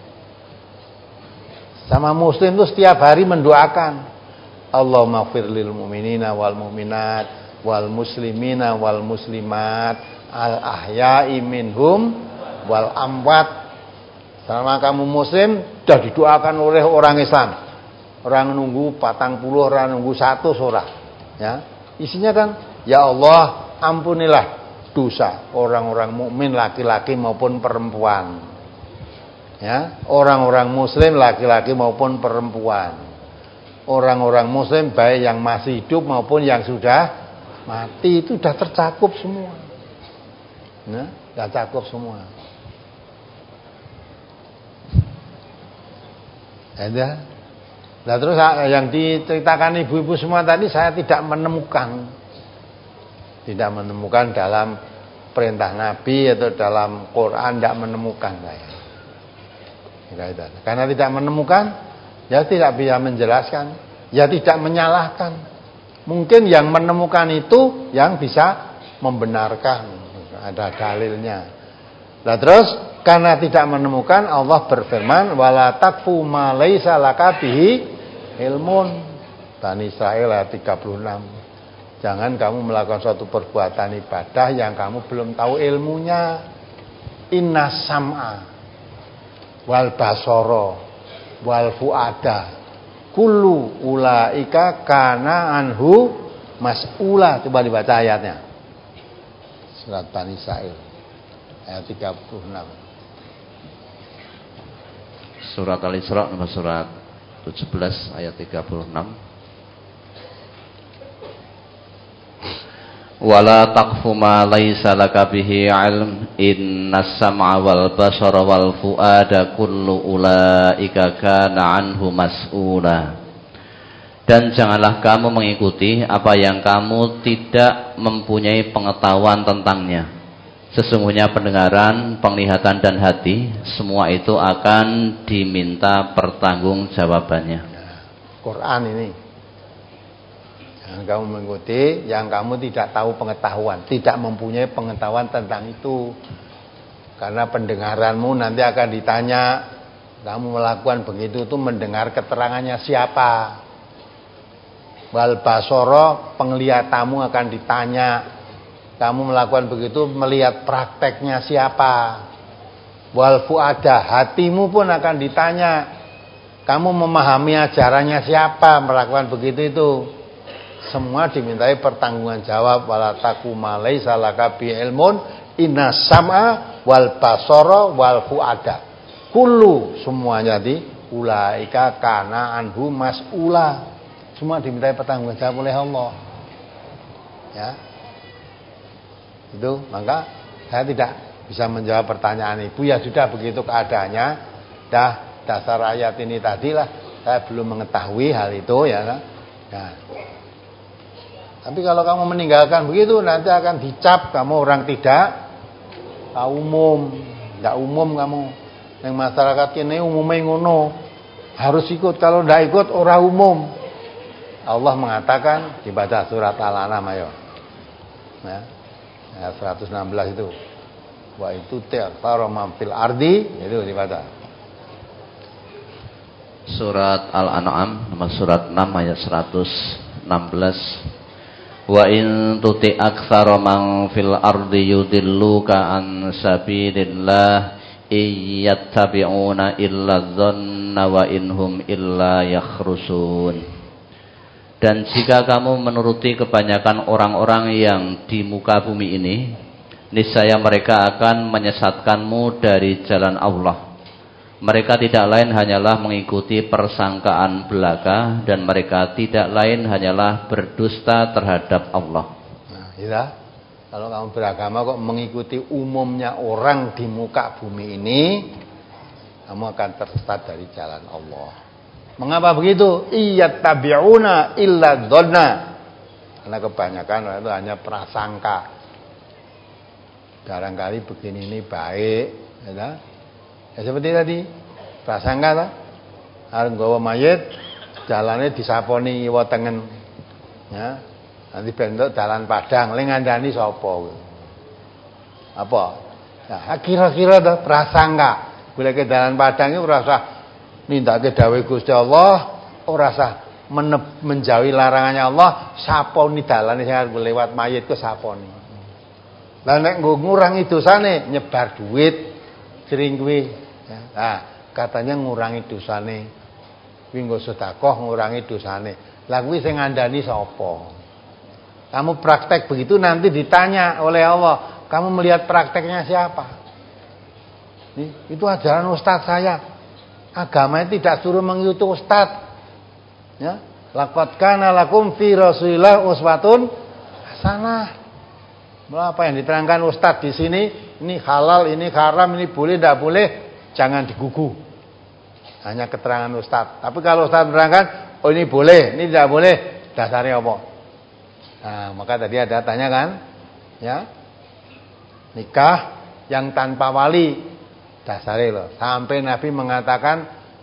Sama muslim itu setiap hari mendoakan, Allahumma ighfir lil mu'minina wal mu'minat wal muslimina wal muslimat al ahya'i minhum wal amwat. Selama kamu muslim, sudah didoakan oleh orang Islam. Orang nunggu patang puluh, orang nunggu satu surah. Ya, isinya kan, ya Allah ampunilah dosa, orang-orang mukmin laki-laki maupun perempuan. Ya, orang-orang muslim laki-laki maupun perempuan. Orang-orang muslim baik yang masih hidup maupun yang sudah mati itu sudah tercakup semua. Nah, sudah cakup semua. Ada. Nah, terus yang diceritakan ibu-ibu semua tadi saya tidak menemukan, tidak menemukan dalam perintah Nabi atau dalam Quran, tidak menemukan saya. Karena tidak menemukan, ya tidak bisa menjelaskan, ya tidak menyalahkan. Mungkin yang menemukan itu yang bisa membenarkan, ada dalilnya. Nah terus karena tidak menemukan, Allah berfirman, wala taqfu ma laisa laka bihi ilmun. Bani Israil ayat tiga puluh enam. Jangan kamu melakukan suatu perbuatan ibadah yang kamu belum tahu ilmunya. Inna sam'a wal basara wal fuada kullu ulaika kana anhu mas'ula. Coba dibaca ayatnya. Surat Bani Israil ayat tiga puluh enam. Surat Al-Isra nomor surat tujuh belas ayat tiga puluh enam. Wala taqfu ma laisa laka bihi ilm innas sam'a wal basara wal fuada kullu ulaika kana anhu mas'ula. Dan janganlah kamu mengikuti apa yang kamu tidak mempunyai pengetahuan tentangnya. Sesungguhnya pendengaran, penglihatan dan hati semua itu akan diminta pertanggungjawabannya. Quran ini. Yang kamu mengikuti, yang kamu tidak tahu pengetahuan, tidak mempunyai pengetahuan tentang itu. Karena pendengaranmu nanti akan ditanya, kamu melakukan begitu itu mendengar keterangannya siapa? Wal basara, penglihatanmu akan ditanya, kamu melakukan begitu melihat prakteknya siapa? Wal fuada, hatimu pun akan ditanya, kamu memahami ajarannya siapa melakukan begitu itu? Semua dimintai pertanggungan jawab. Wala taqu ma laisa laka bi ilmun inna sam'a wal basara wal fuada kullu, semuanya di ulaika kana anhu mas'ula. Semua dimintai pertanggungan jawab oleh Allah. Ya. Itu maka saya tidak bisa menjawab pertanyaan ibu. Ya sudah begitu keadaannya. Dah dasar ayat ini tadilah saya belum mengetahui hal itu ya kan. Nah. Tapi kalau kamu meninggalkan begitu nanti akan dicap kamu orang tidak umum, tidak umum kamu. Yang masyarakat kini umumnya ngono, harus ikut, kalau tidak ikut orang umum. Allah mengatakan, dibaca surat Al-An'am ayo. Ya. Ayat seratus enam belas itu. Wa itu ta'tara man fil ardi, itu dibaca. Surat Al-An'am nomor surat enam ayat seratus enam belas. Wa in tuti aktsara man fil ardi yudilluka an sabilillah iyattabi'una illa dhanna wa inhum illa yakhrusun. Dan jika kamu menuruti kebanyakan orang-orang yang di muka bumi ini, niscaya mereka akan menyesatkanmu dari jalan Allah. Mereka tidak lain hanyalah mengikuti persangkaan belaka, dan mereka tidak lain hanyalah berdusta terhadap Allah. Nah, ya. Kalau kamu beragama kok mengikuti umumnya orang di muka bumi ini, kamu akan tersesat dari jalan Allah. Mengapa begitu? Iyattabi'una illa dhanna. Karena kebanyakan orang itu hanya prasangka. Barangkali begini ini baik, ya. Ya seperti tadi, prasangka lah. Arep nggawa mayit, jalane disaponi kiwa tengen. Ya. Nanti bentuk dalan padang, ling ngandani sapa? Apa? Nah, kira-kira to prasangka. Goleke dalan padang iki ora usah nindakake dawuh Gusti Allah, ora usah menjauhi larangannya Allah, saponi dalane sing arep lewat mayit ku saponi. Lah nek nggo ngurangi dosane, nyebar duit sering kuwi. Ya, nah, katanya ngurangi dosane. Kuwi nggo sedekah ngurangi dosane. Lah kuwi sing ngandani sapa? Kamu praktek begitu nanti ditanya oleh Allah, Kamu melihat prakteknya siapa? Nih, itu ajaran ustaz saya. Agama tidak suruh mengikuti ustaz. Ya, laqad kana lakum fi Rasulillah uswatun hasanah. Apa yang diterangkan ustaz di sini, ini halal, ini haram, ini boleh, tidak boleh, jangan digugu. Hanya keterangan ustaz. Tapi kalau ustaz menerangkan, oh ini boleh, ini tidak boleh, dasarnya apa? Nah, maka tadi ada tanya kan, ya, nikah yang tanpa wali, dasarnya loh. Sampai Nabi mengatakan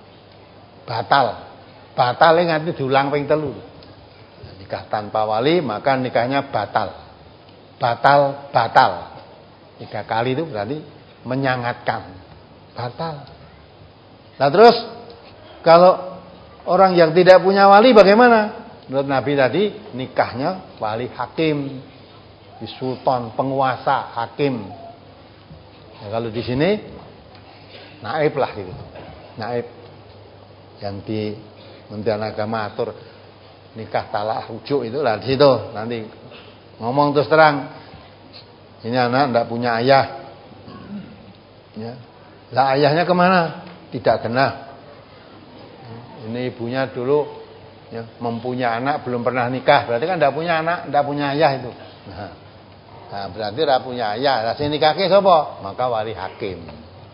batal, batal ini nanti diulang ping telu. Nikah tanpa wali maka nikahnya batal, batal, batal. Tiga kali itu berarti menyangatkan, batal. Nah terus kalau orang yang tidak punya wali bagaimana? Menurut Nabi tadi nikahnya wali hakim, di sultan, penguasa, hakim. Ya, kalau di sini naib lah gitu, naib yang di Kementerian Agama atur nikah talak rujuk itu lah di situ nanti ngomong terus terang, ini anak tidak punya ayah, ya, lah ayahnya kemana? Tidak kena. Ini ibunya dulu ya, mempunyai anak belum pernah nikah, berarti kan tidak punya anak, tidak punya ayah itu. Nah, nah berarti tidak punya ayah. Lah sing nikahke sapa? Maka wali hakim.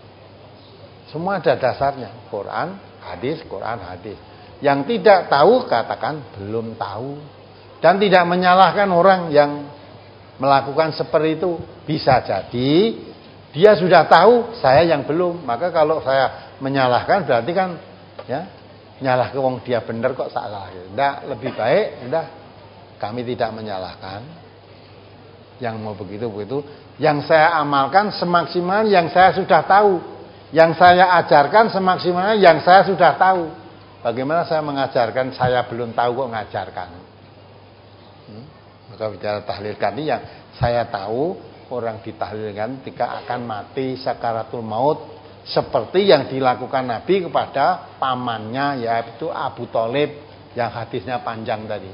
Semua ada dasarnya, Quran, hadis, Quran, hadis. Yang tidak tahu katakan belum tahu, dan tidak menyalahkan orang yang melakukan seperti itu. Bisa jadi dia sudah tahu, saya yang belum. Maka kalau saya menyalahkan berarti kan ya nyalah ke wong dia benar kok salah. Tidak, lebih baik udah kami tidak menyalahkan. Yang mau begitu-begitu, yang saya amalkan semaksimal yang saya sudah tahu, yang saya ajarkan semaksimal yang saya sudah tahu. Bagaimana saya mengajarkan saya belum tahu kok ngajarkan? Hmm? Maka bicara tahlil tadi yang saya tahu, orang ditahlilkan ketika akan mati sakaratul maut, seperti yang dilakukan Nabi kepada pamannya yaitu Abu Thalib yang hadisnya panjang tadi.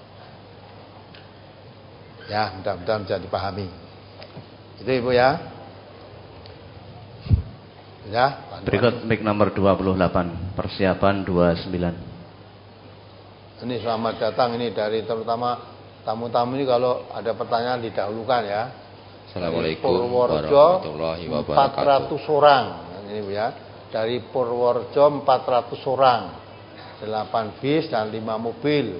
Ya, mudah-mudahan bisa dipahami. Itu Ibu ya. Ya, berikut mic nomor dua puluh delapan, persiapan dua puluh sembilan. Ini selamat datang ini dari terutama tamu-tamu ini, kalau ada pertanyaan didahulukan ya. Assalamualaikum warahmatullahi wabarakatuh. empat ratus orang ini ya. Dari Purworejo empat ratus orang, delapan bis dan lima mobil.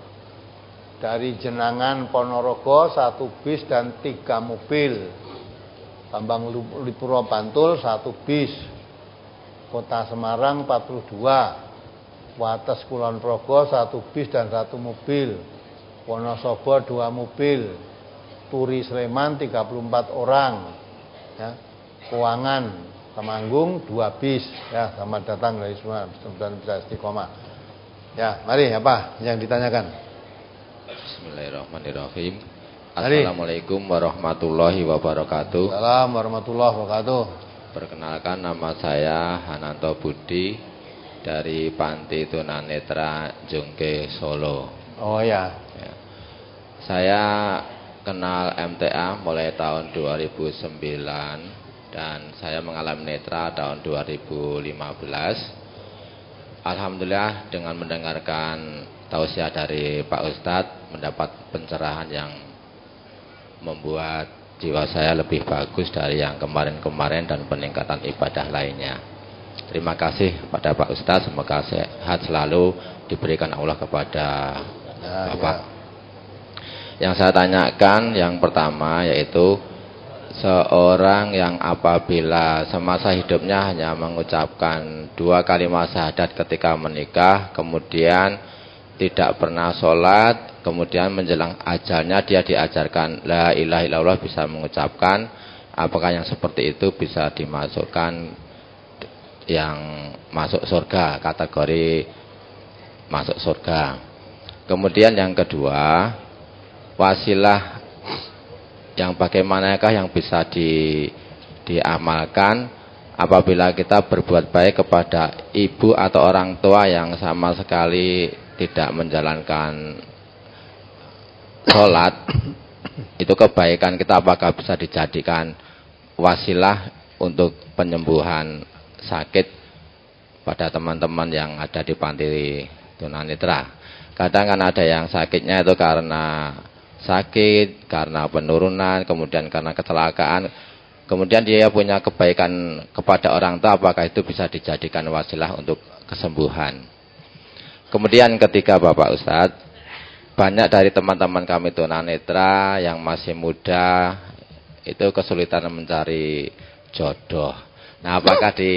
Dari Jenangan Ponorogo satu bis dan tiga mobil. Bambang Lipuro Bantul satu bis. Kota Semarang empat puluh dua. Wates Kulon Progo satu bis dan satu mobil. Wonosobo dua mobil. Turi Sleman tiga puluh empat orang. Ya. Kuangan Temanggung dua bis. Ya, selamat datang dari semua. Mudah-mudahan bisa istiqomah. Ya, mari apa yang ditanyakan? Bismillahirrahmanirrahim. Assalamualaikum warahmatullahi wabarakatuh. Assalamualaikum warahmatullahi wabarakatuh. Perkenalkan, nama saya Hananto Budi dari Panti Tunanetra Jongke Solo. Oh ya. Ya. Saya kenal M T A mulai tahun dua ribu sembilan dan saya mengalami netra tahun dua ribu lima belas. Alhamdulillah dengan mendengarkan tausiah dari Pak Ustadz mendapat pencerahan yang membuat jiwa saya lebih bagus dari yang kemarin-kemarin dan peningkatan ibadah lainnya. Terima kasih pada Pak Ustadz, semoga sehat selalu diberikan Allah kepada ya, Bapak. Ya. Yang saya tanyakan yang pertama yaitu seorang yang apabila semasa hidupnya hanya mengucapkan dua kalimat syahadat ketika menikah, kemudian tidak pernah sholat, kemudian menjelang ajalnya dia diajarkan la ilaha illallah, bisa mengucapkan, apakah yang seperti itu bisa dimasukkan yang masuk surga, kategori masuk surga. Kemudian yang kedua, wasilah yang bagaimanakah yang bisa di, diamalkan apabila kita berbuat baik kepada ibu atau orang tua yang sama sekali tidak menjalankan sholat, itu kebaikan kita apakah bisa dijadikan wasilah untuk penyembuhan sakit pada teman-teman yang ada di panti tunanetra. Kadang kan ada yang sakitnya itu karena sakit, karena penurunan, kemudian karena kecelakaan. Kemudian dia punya kebaikan kepada orang tua, apakah itu bisa dijadikan wasilah untuk kesembuhan. Kemudian ketiga Bapak Ustadz, banyak dari teman-teman kami tunanetra yang masih muda itu kesulitan mencari jodoh. Nah, apakah di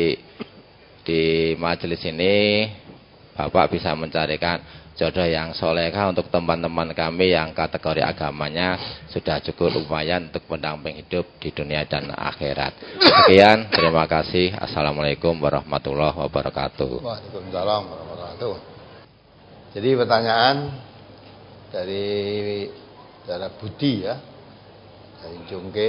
di majelis ini Bapak bisa mencarikan jodoh yang solehah untuk teman-teman kami yang kategori agamanya sudah cukup lumayan untuk pendamping hidup di dunia dan akhirat. Sekian, terima kasih. Assalamualaikum warahmatullahi wabarakatuh. Waalaikumsalam warahmatullahi wabarakatuh. Jadi pertanyaan dari saudara Budi ya, dari Jongke.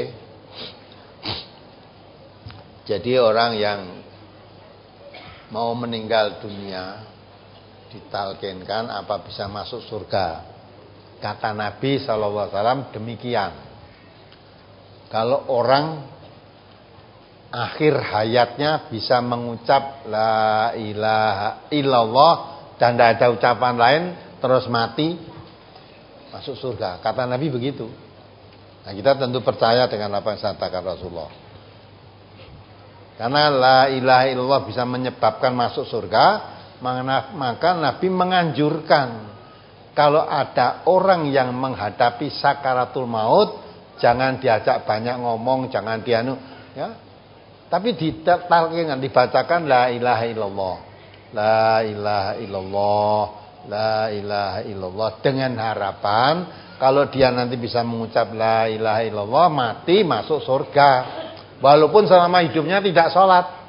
Jadi orang yang mau meninggal dunia ditalkinkan apa bisa masuk surga. Kata Nabi shallallahu alaihi wasallam demikian. Kalau orang akhir hayatnya bisa mengucap la ilaha illallah dan tidak ada ucapan lain terus mati, masuk surga. Kata Nabi begitu. Nah, kita tentu percaya dengan apa yang disampaikan Rasulullah. Karena la ilaha illallah bisa menyebabkan masuk surga, maka Nabi menganjurkan kalau ada orang yang menghadapi sakaratul maut, jangan diajak banyak ngomong, jangan dianu, ya. Tapi ditalkinkan, dibacakan la ilaha illallah, la ilaha illallah, la ilaha illallah dengan harapan kalau dia nanti bisa mengucap la ilaha illallah mati masuk surga, walaupun selama hidupnya tidak sholat.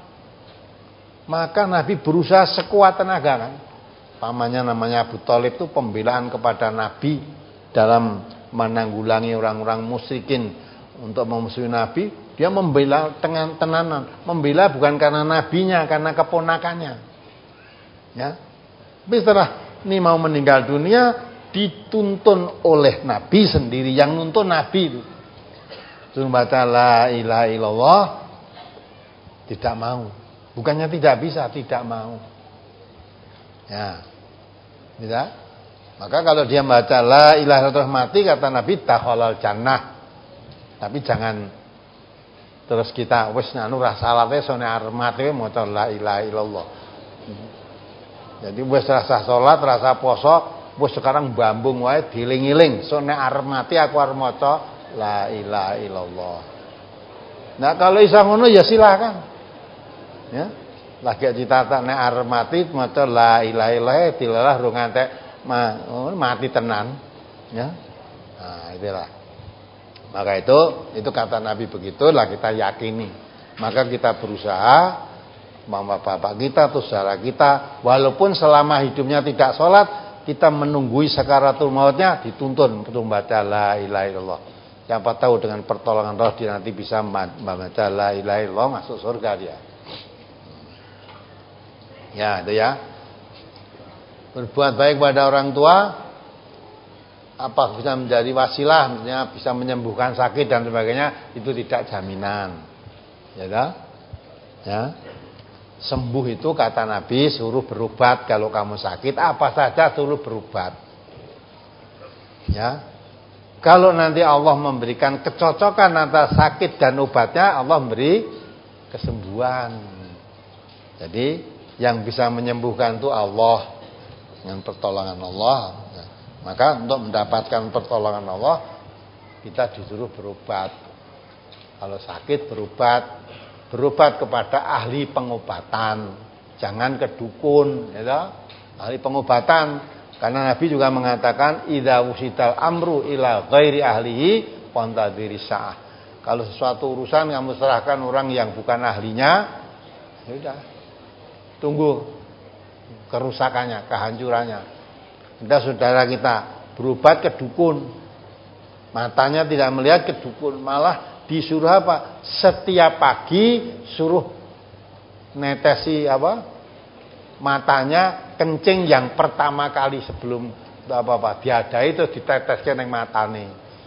Maka Nabi berusaha sekuat tenaga kan. Pamannya namanya Abu Thalib itu pembelaan kepada Nabi dalam menanggulangi orang-orang musyrikin untuk memusuhi Nabi. Dia membela dengan tenanan. Membela bukan karena nabinya, karena keponakannya. Ya. Tapi setelah ini mau meninggal dunia, dituntun oleh Nabi sendiri, yang nuntun Nabi itu. Suruh baca la ilaha illallah, tidak mau. Bukannya tidak bisa, tidak mau. Ya. Tidak. Maka kalau dia baca la ilaha illallah mati, kata Nabi dakhalal jannah. Tapi jangan terus kita wis anu ra salate sone arep mati maca la ilaha illallah. Jadi wis rasa salat, rasa poso, wis sekarang bambung wae diling-iling sone arep mati aku arep maca la ilaha illallah. Nah, kalau isa ngono ya silakan. Ya, lagi cita-cita nek arep mati maca la ilaha illallah dilalah rung ngantek mati tenan, ya. Nah, itulah. Maka itu itu kata Nabi begitulah kita yakini. Maka kita berusaha mama bapak kita atau saudara kita walaupun selama hidupnya tidak sholat, kita menunggui sakaratul mautnya dituntun untuk membaca la ilaha illallah. Siapa tahu dengan pertolongan roh dia nanti bisa membaca la ilaha illallah masuk surga dia. Ya, itu ya. Berbuat baik pada orang tua apa bisa menjadi wasilah, misalnya bisa menyembuhkan sakit dan sebagainya, itu tidak jaminan. Ya, dah? Ya. Sembuh itu kata Nabi suruh berobat. Kalau kamu sakit apa saja suruh berobat. Ya. Kalau nanti Allah memberikan kecocokan antara sakit dan obatnya, Allah memberi kesembuhan. Jadi yang bisa menyembuhkan itu Allah dengan pertolongan Allah. Nah, maka untuk mendapatkan pertolongan Allah kita disuruh berobat. Kalau sakit berobat, berobat kepada ahli pengobatan, jangan ke dukun, ya. Ahli pengobatan, karena Nabi juga mengatakan idza wusital amru ila ghairi ahlihi fantadhiri sa'ah. Kalau sesuatu urusan kamu serahkan orang yang bukan ahlinya, ya udah. Tunggu kerusakannya, kehancurannya. Kita saudara kita berobat ke dukun, matanya tidak melihat ke dukun, malah disuruh apa? Setiap pagi suruh netesi apa? Matanya kencing yang pertama kali sebelum apa apa diadai itu diteteskan yang matane.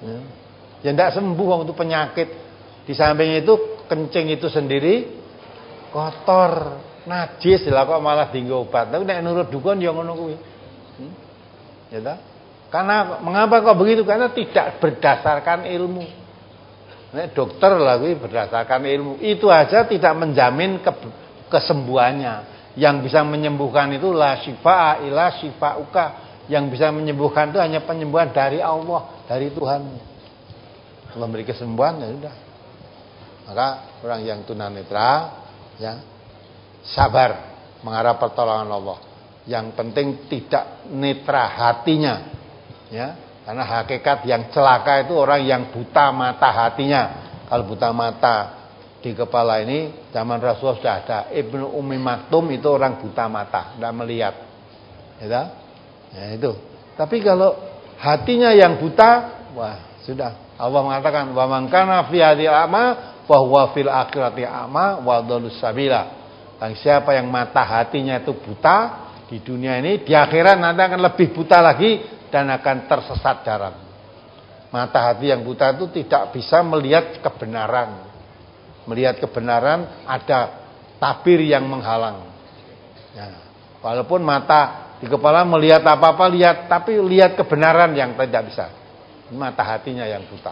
Ya, ya tidak sembuh waktu penyakit. Di samping itu kencing itu sendiri kotor, najis lah kok malah dienggo obat. Tapi nek nurut dukun ya ngono kuwi. Hmm? Ya ta? Karena mengapa kok begitu? Karena tidak berdasarkan ilmu. Nek dokter lah kuwi berdasarkan ilmu. Itu aja tidak menjamin ke, kesembuhannya. Yang bisa menyembuhkan itu la syifa'a illa syifa'uka. Yang bisa menyembuhkan itu hanya penyembuhan dari Allah, dari Tuhan. Kalau memberi kesembuhan ya sudah. Maka orang yang tunanetra ya sabar mengharap pertolongan Allah. Yang penting tidak netra hatinya. Ya, karena hakikat yang celaka itu orang yang buta mata hatinya. Kalau buta mata di kepala ini zaman Rasulullah sudah ada. Ibnu Ummi Maktum itu orang buta mata, tidak melihat. Ya, ya itu. Tapi kalau hatinya yang buta, wah sudah. Allah mengatakan wa man kana fi hadhil a'ma fa huwa fil akhirati a'ma wa dhallus sabila. Dan siapa yang mata hatinya itu buta di dunia ini, di akhirat nanti akan lebih buta lagi dan akan tersesat jalan. Mata hati yang buta itu tidak bisa melihat kebenaran. Melihat kebenaran ada tabir yang menghalang. Ya, walaupun mata di kepala melihat apa-apa lihat, tapi lihat kebenaran yang tidak bisa. Mata hatinya yang buta.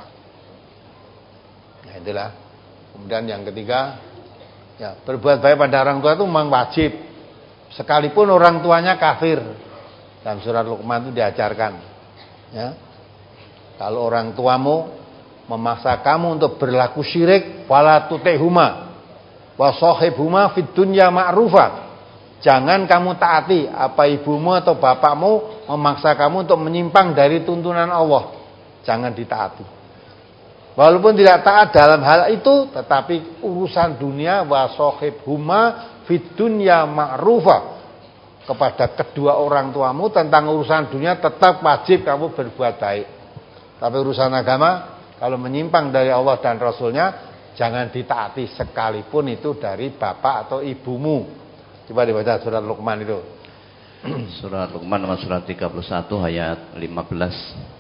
Nah itulah. Kemudian yang ketiga, ya berbuat baik pada orang tua itu memang wajib. Sekalipun orang tuanya kafir. Dalam surat Luqman itu diajarkan. Ya, kalau orang tuamu memaksa kamu untuk berlaku syirik, fala tuti'huma wa shahibhuma fid dunya ma'rufa. Jangan kamu taati apa ibumu atau bapakmu memaksa kamu untuk menyimpang dari tuntunan Allah. Jangan ditaati. Walaupun tidak taat dalam hal itu, tetapi urusan dunia wa shahibhuma fid dunya ma'rufa. Kepada kedua orang tuamu tentang urusan dunia tetap wajib kamu berbuat baik. Tapi urusan agama, kalau menyimpang dari Allah dan Rasulnya, jangan ditaati sekalipun itu dari bapak atau ibumu. Coba dibaca surat Luqman itu. Surat Luqman nomor surat tiga puluh satu ayat lima belas.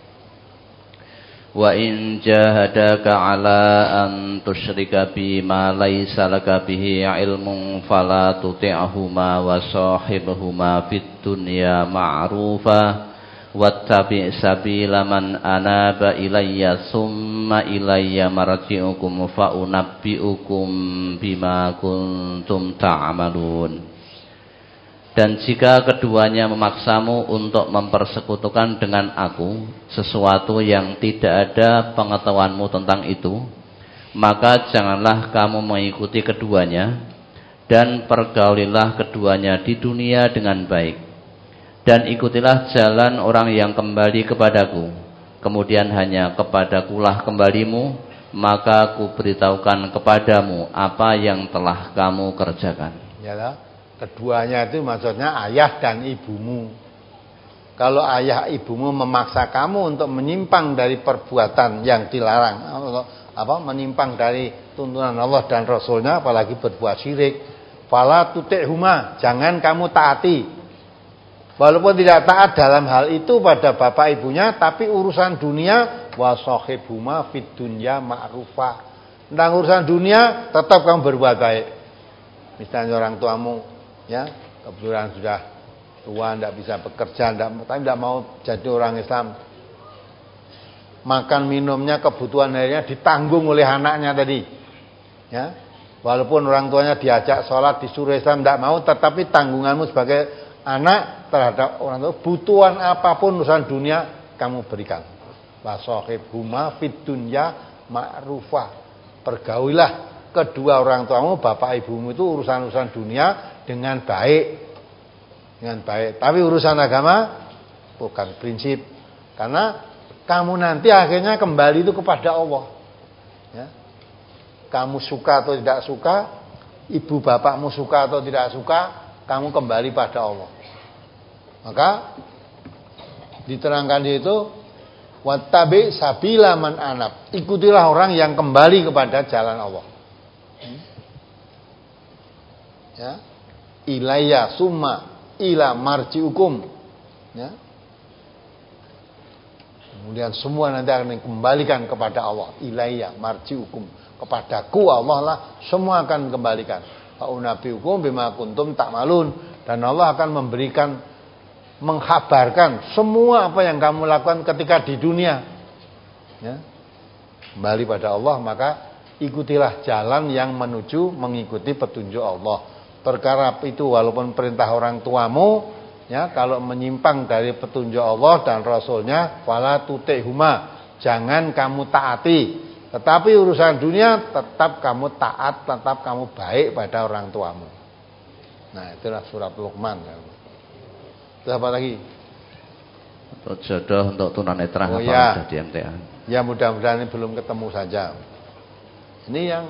Wa in jahadaka ala an tusyrika bima laisa laka bihi ilmun fala tuti'huma wa shahibhuma fid dunya ma'rufa wattabi' sabila man anaba ilayya summa ilayya marji'ukum fa unabbi'ukum bima kuntum ta'malun. Dan jika keduanya memaksamu untuk mempersekutukan dengan aku sesuatu yang tidak ada pengetahuanmu tentang itu, maka janganlah kamu mengikuti keduanya, dan pergaulilah keduanya di dunia dengan baik. Dan ikutilah jalan orang yang kembali kepadaku, kemudian hanya kepadakulah kembalimu, maka ku beritahukan kepadamu apa yang telah kamu kerjakan. Yalah. Keduanya itu maksudnya ayah dan ibumu. Kalau ayah ibumu memaksa kamu untuk menyimpang dari perbuatan yang dilarang, apa menyimpang dari tuntunan Allah dan Rasulnya, apalagi berbuat syirik, fala tuti'huma, jangan kamu taati. Walaupun tidak taat dalam hal itu pada bapak ibunya, tapi urusan dunia wa shahibhuma fid dunya ma'rufa. Tentang urusan dunia tetap kamu berbuat baik. Misalnya orang tuamu ya kebetulan sudah tua, tidak bisa bekerja, tidak, tapi tidak mau jadi orang Islam, makan minumnya kebutuhan harinya ditanggung oleh anaknya tadi, ya walaupun orang tuanya diajak sholat disuruh Islam tidak mau, tetapi tanggunganmu sebagai anak terhadap orang tua, butuhan apapun urusan dunia kamu berikan. Wasahibhuma fid dunya ma'rufa, pergaulilah kedua orang tuamu, bapak ibumu itu urusan-urusan dunia dengan baik, dengan baik. Tapi urusan agama bukan prinsip, karena kamu nanti akhirnya kembali itu kepada Allah. Ya. Kamu suka atau tidak suka, ibu bapakmu suka atau tidak suka, kamu kembali pada Allah. Maka diterangkan di itu, wattabi sabila man anab, ikutilah orang yang kembali kepada jalan Allah. Ya, ilayya summa ila marji'ukum, ya, Kemudian semua nanti akan dikembalikan kepada Allah. Ilayya marji'ukum, kepadaku Allah lah semua akan kembalikan. Fa unabbiukum bima kuntum ta'malun, dan Allah akan memberikan, mengkhabarkan semua apa yang kamu lakukan ketika di dunia. Ya. Kembali pada Allah, maka ikutilah jalan yang menuju mengikuti petunjuk Allah. Perkara itu walaupun perintah orang tuamu, ya, kalau menyimpang dari petunjuk Allah dan Rasulnya, fala tuti'huma, jangan kamu taati. Tetapi urusan dunia tetap kamu taat, tetap kamu baik pada orang tuamu. Nah, itulah surat Luqman. Terus apa lagi? Untuk jodoh, untuk tunanetra, oh, apa ya. Sudah di M T A? Ya, mudah-mudahan ini belum ketemu saja. Ini yang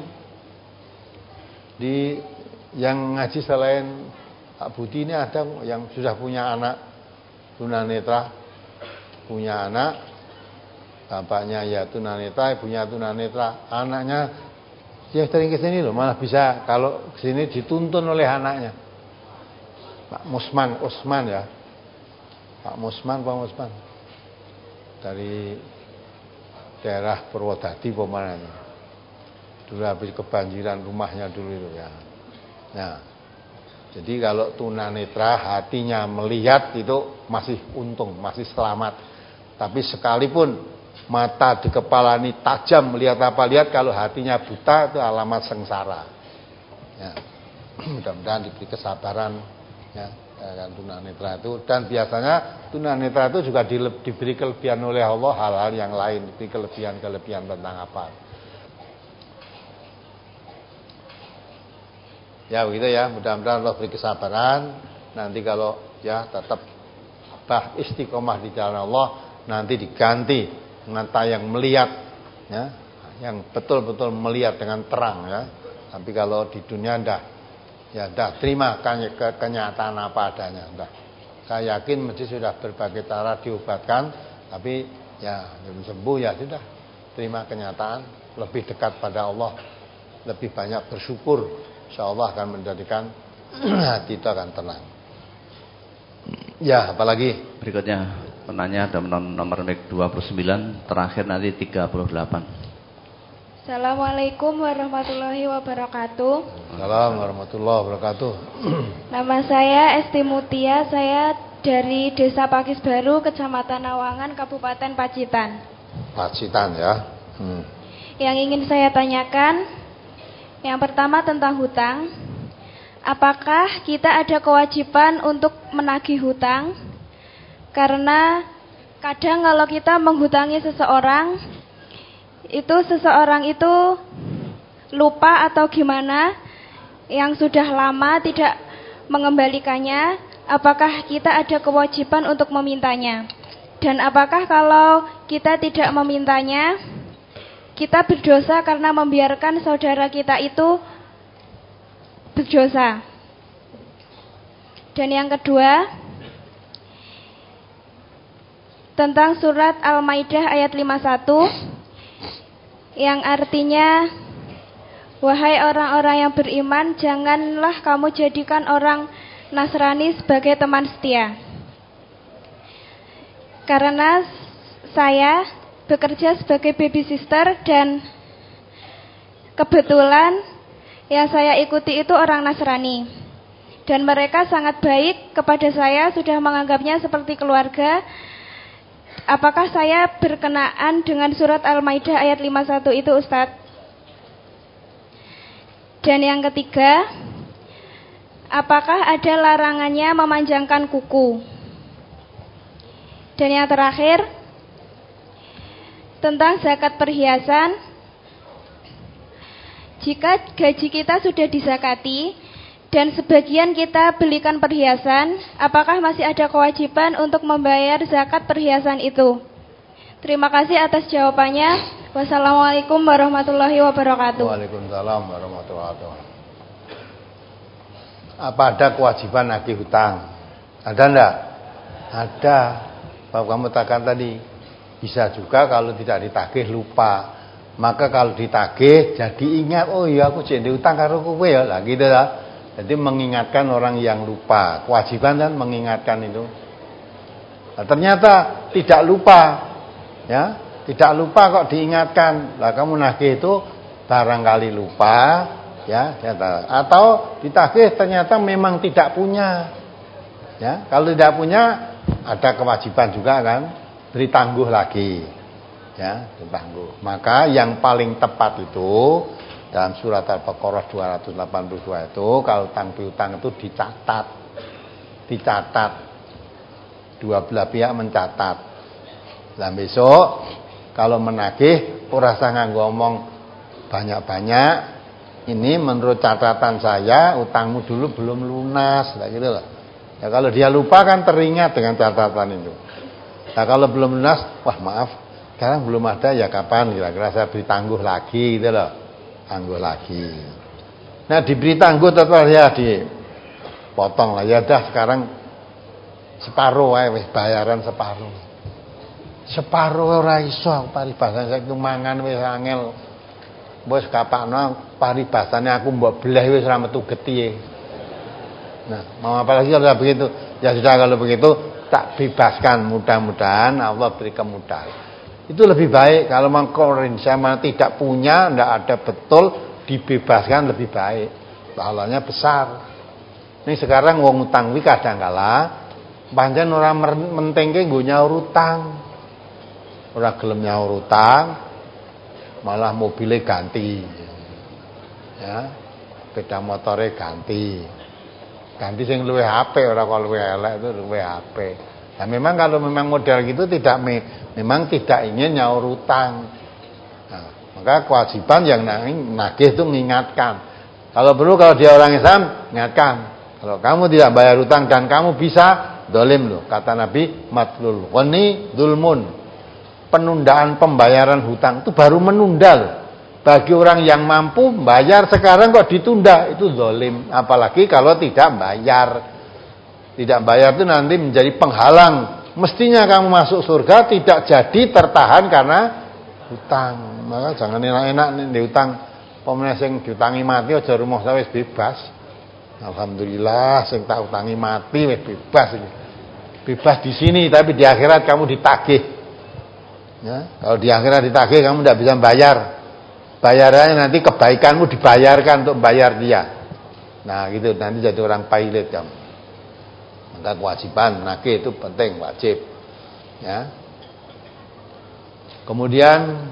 di yang ngaji selain Pak Budi ini ada yang sudah punya anak tunanetra, punya anak, bapaknya ya tunanetra, ibunya tunanetra, anaknya yang sering kesini loh, malah bisa kalau kesini dituntun oleh anaknya. Pak Musman, Usman ya, Pak Musman, Pak Musman dari daerah Purwodadi pemanahnya. Dulu habis kebanjiran rumahnya dulu itu ya. Nah, jadi kalau tunanetra hatinya melihat itu masih untung, masih selamat. Tapi sekalipun mata di kepala ini tajam melihat apa lihat, kalau hatinya buta itu alamat sengsara. Ya, mudah-mudahan diberi kesabaran ya kan tunanetra itu, dan biasanya tunanetra itu juga diberi kelebihan oleh Allah hal-hal yang lain, diberi kelebihan-kelebihan tentang apa. Ya begitu ya, mudah-mudahan Allah beri kesabaran. Nanti kalau ya tetap bah istiqomah di jalan Allah, nanti diganti dengan yang melihat ya, yang betul-betul melihat dengan terang ya. Tapi kalau di dunia ndak, ya ndak terima kenyataan apa adanya ndak. Saya yakin mesti sudah berbagai cara diobatkan, tapi ya belum sembuh ya sudah. Terima kenyataan, lebih dekat pada Allah, lebih banyak bersyukur. InsyaAllah akan menjadikan hati itu akan tenang. Ya, apalagi berikutnya penanya ada nomor dua puluh sembilan, terakhir nanti tiga puluh delapan. Assalamualaikum warahmatullahi wabarakatuh. Assalamualaikum warahmatullahi wabarakatuh. Nama saya Esti Mutia, saya dari Desa Pakis Baru, Kecamatan Nawangan, Kabupaten Pacitan. Pacitan ya. Hmm. Yang ingin saya tanyakan, yang pertama tentang hutang. Apakah kita ada kewajiban untuk menagih hutang? Karena kadang kalau kita menghutangi seseorang, itu seseorang itu lupa atau gimana, yang sudah lama tidak mengembalikannya, apakah kita ada kewajiban untuk memintanya? Dan apakah kalau kita tidak memintanya, kita berdosa karena membiarkan saudara kita itu berdosa? Dan yang kedua, tentang surat Al-Maidah ayat lima puluh satu, yang artinya, wahai orang-orang yang beriman, janganlah kamu jadikan orang Nasrani sebagai teman setia. Karena saya bekerja sebagai baby sister dan kebetulan yang saya ikuti itu orang Nasrani, dan mereka sangat baik kepada saya, sudah menganggapnya seperti keluarga. Apakah saya berkenaan dengan surat Al-Maidah ayat lima puluh satu itu, Ustadz? Dan yang ketiga, apakah ada larangannya memanjangkan kuku? Dan yang terakhir, tentang zakat perhiasan. Jika gaji kita sudah dizakati dan sebagian kita belikan perhiasan, apakah masih ada kewajiban untuk membayar zakat perhiasan itu? Terima kasih atas jawabannya. Wassalamualaikum warahmatullahi wabarakatuh. Waalaikumsalam warahmatullahi wabarakatuh. Apa ada kewajiban nagih hutang? Ada enggak? Ada. Bapak kamu katakan tadi, bisa juga kalau tidak ditagih lupa. Maka kalau ditagih jadi ingat, oh iya aku jadi utang karo kowe ya, lah gitu lah. Jadi mengingatkan orang yang lupa. Kewajiban kan mengingatkan itu. Nah, ternyata tidak lupa. Ya, tidak lupa kok diingatkan. Lah kamu nagih itu barangkali lupa, ya, atau ditagih ternyata memang tidak punya. Ya, kalau tidak punya ada kewajiban juga kan, beri tangguh lagi. Ya, ditangguh. Maka yang paling tepat itu dalam surat Al-Baqarah dua ratus delapan puluh dua itu kalau utang piutang itu dicatat. Dicatat. Dua belah pihak mencatat. Lah besok kalau menagih ora usah nganggo ngomong banyak-banyak. Ini menurut catatan saya utangmu dulu belum lunas, lah gitu loh. Ya kalau dia lupa kan teringat dengan catatan itu. Nah kalau belum lunas, wah maaf, sekarang belum ada ya kapan kira-kira saya beri tangguh lagi gitu loh. Tangguh lagi. Nah diberi tangguh tetap ya dipotong lah ya dah sekarang separuh wae wis bayaran separuh. Separuh ora iso paribasan saiki mangan wis angel. Wis kapakno paribasane aku mbok belah wis ora metu getih. Nah, mau apa lagi kalau begitu? Ya sudah kalau begitu tak bebaskan, mudah-mudahan Allah beri kemudahan. Itu lebih baik kalau mengkorin sama tidak punya, tidak ada betul dibebaskan lebih baik. Pahalanya besar. Ini sekarang wong utang kuwi kadang-kala pancen ora mentengke nggo nyaur utang. Ora gelem nyaur utang, malah mobilnya ganti. Ya. Sepeda motornya ganti. Ganti sing luwih apik ora kok luwih elek itu luwih apik. Nah memang kalau memang model gitu tidak me, memang tidak ingin nyaur utang. Nah, maka kewajiban yang nagih itu mengingatkan. Kalau perlu kalau dia orang Islam ingatkan. Kalau kamu tidak bayar utang dan kamu bisa dolim loh. Kata Nabi matlul ghani dzulmun. Penundaan pembayaran hutang itu baru menunda loh. Bagi orang yang mampu bayar sekarang kok ditunda, itu zalim. Apalagi kalau tidak bayar. Tidak bayar itu nanti menjadi penghalang. Mestinya kamu masuk surga tidak jadi tertahan karena hutang. Maka jangan enak-enak nih diutang. Pemene sing diutangi mati aja rumah saya wis bebas. Alhamdulillah sing tak utangi mati wis bebas. Bebas di sini tapi di akhirat kamu ditagih. Ya, kalau di akhirat ditagih kamu tidak bisa bayar. Bayarannya nanti kebaikanmu dibayarkan untuk bayar dia. Nah gitu nanti jadi orang pailit kamu. Maka kewajiban nagih itu penting, wajib. Ya. Kemudian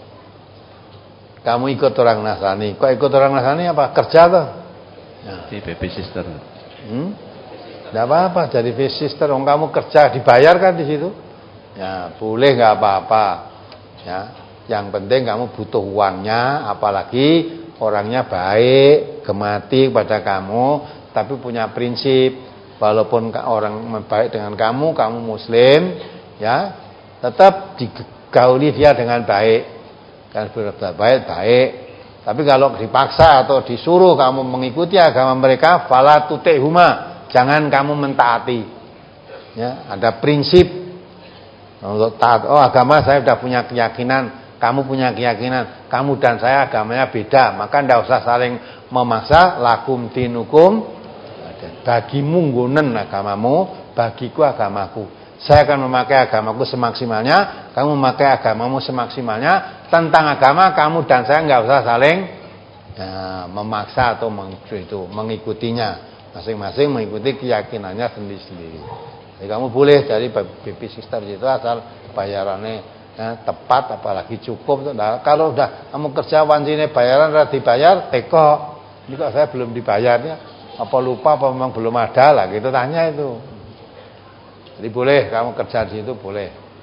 kamu ikut orang Nasrani. Kok ikut orang Nasrani apa? Kerja tuh? Ya. Jadi baby sister. Hmm? Tidak apa-apa jadi baby sister. Om kamu kerja dibayarkan di situ. Ya boleh nggak apa-apa. Ya. Yang penting kamu butuh uangnya, apalagi orangnya baik, gemati kepada kamu, tapi punya prinsip. Walaupun orang baik dengan kamu, kamu muslim, ya, tetap digauli dia dengan baik. Kan berbuat baik, baik. Tapi kalau dipaksa atau disuruh kamu mengikuti agama mereka, fala tuti'huma, jangan kamu mentaati. Ya, ada prinsip untuk taat. Oh, agama saya sudah punya keyakinan. Kamu punya keyakinan, kamu dan saya agamanya beda, maka tidak usah saling memaksa. Lakum dinukum, bagimu nggunen agamamu, bagiku agamaku. Saya akan memakai agamaku semaksimalnya, kamu memakai agamamu semaksimalnya. Tentang agama kamu dan saya nggak usah saling ya, memaksa atau itu mengikutinya. Masing-masing mengikuti keyakinannya sendiri-sendiri. Jadi kamu boleh jadi baby sister itu asal bayarannya ya, tepat apalagi cukup. Nah, kalau udah kamu kerja wancine bayaran udah dibayar teko ini kok saya belum dibayarnya, apa lupa apa memang belum ada lah gitu tanya itu. Jadi boleh kamu kerja di situ boleh.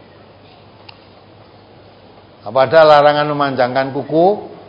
Apa ada larangan memanjangkan kuku?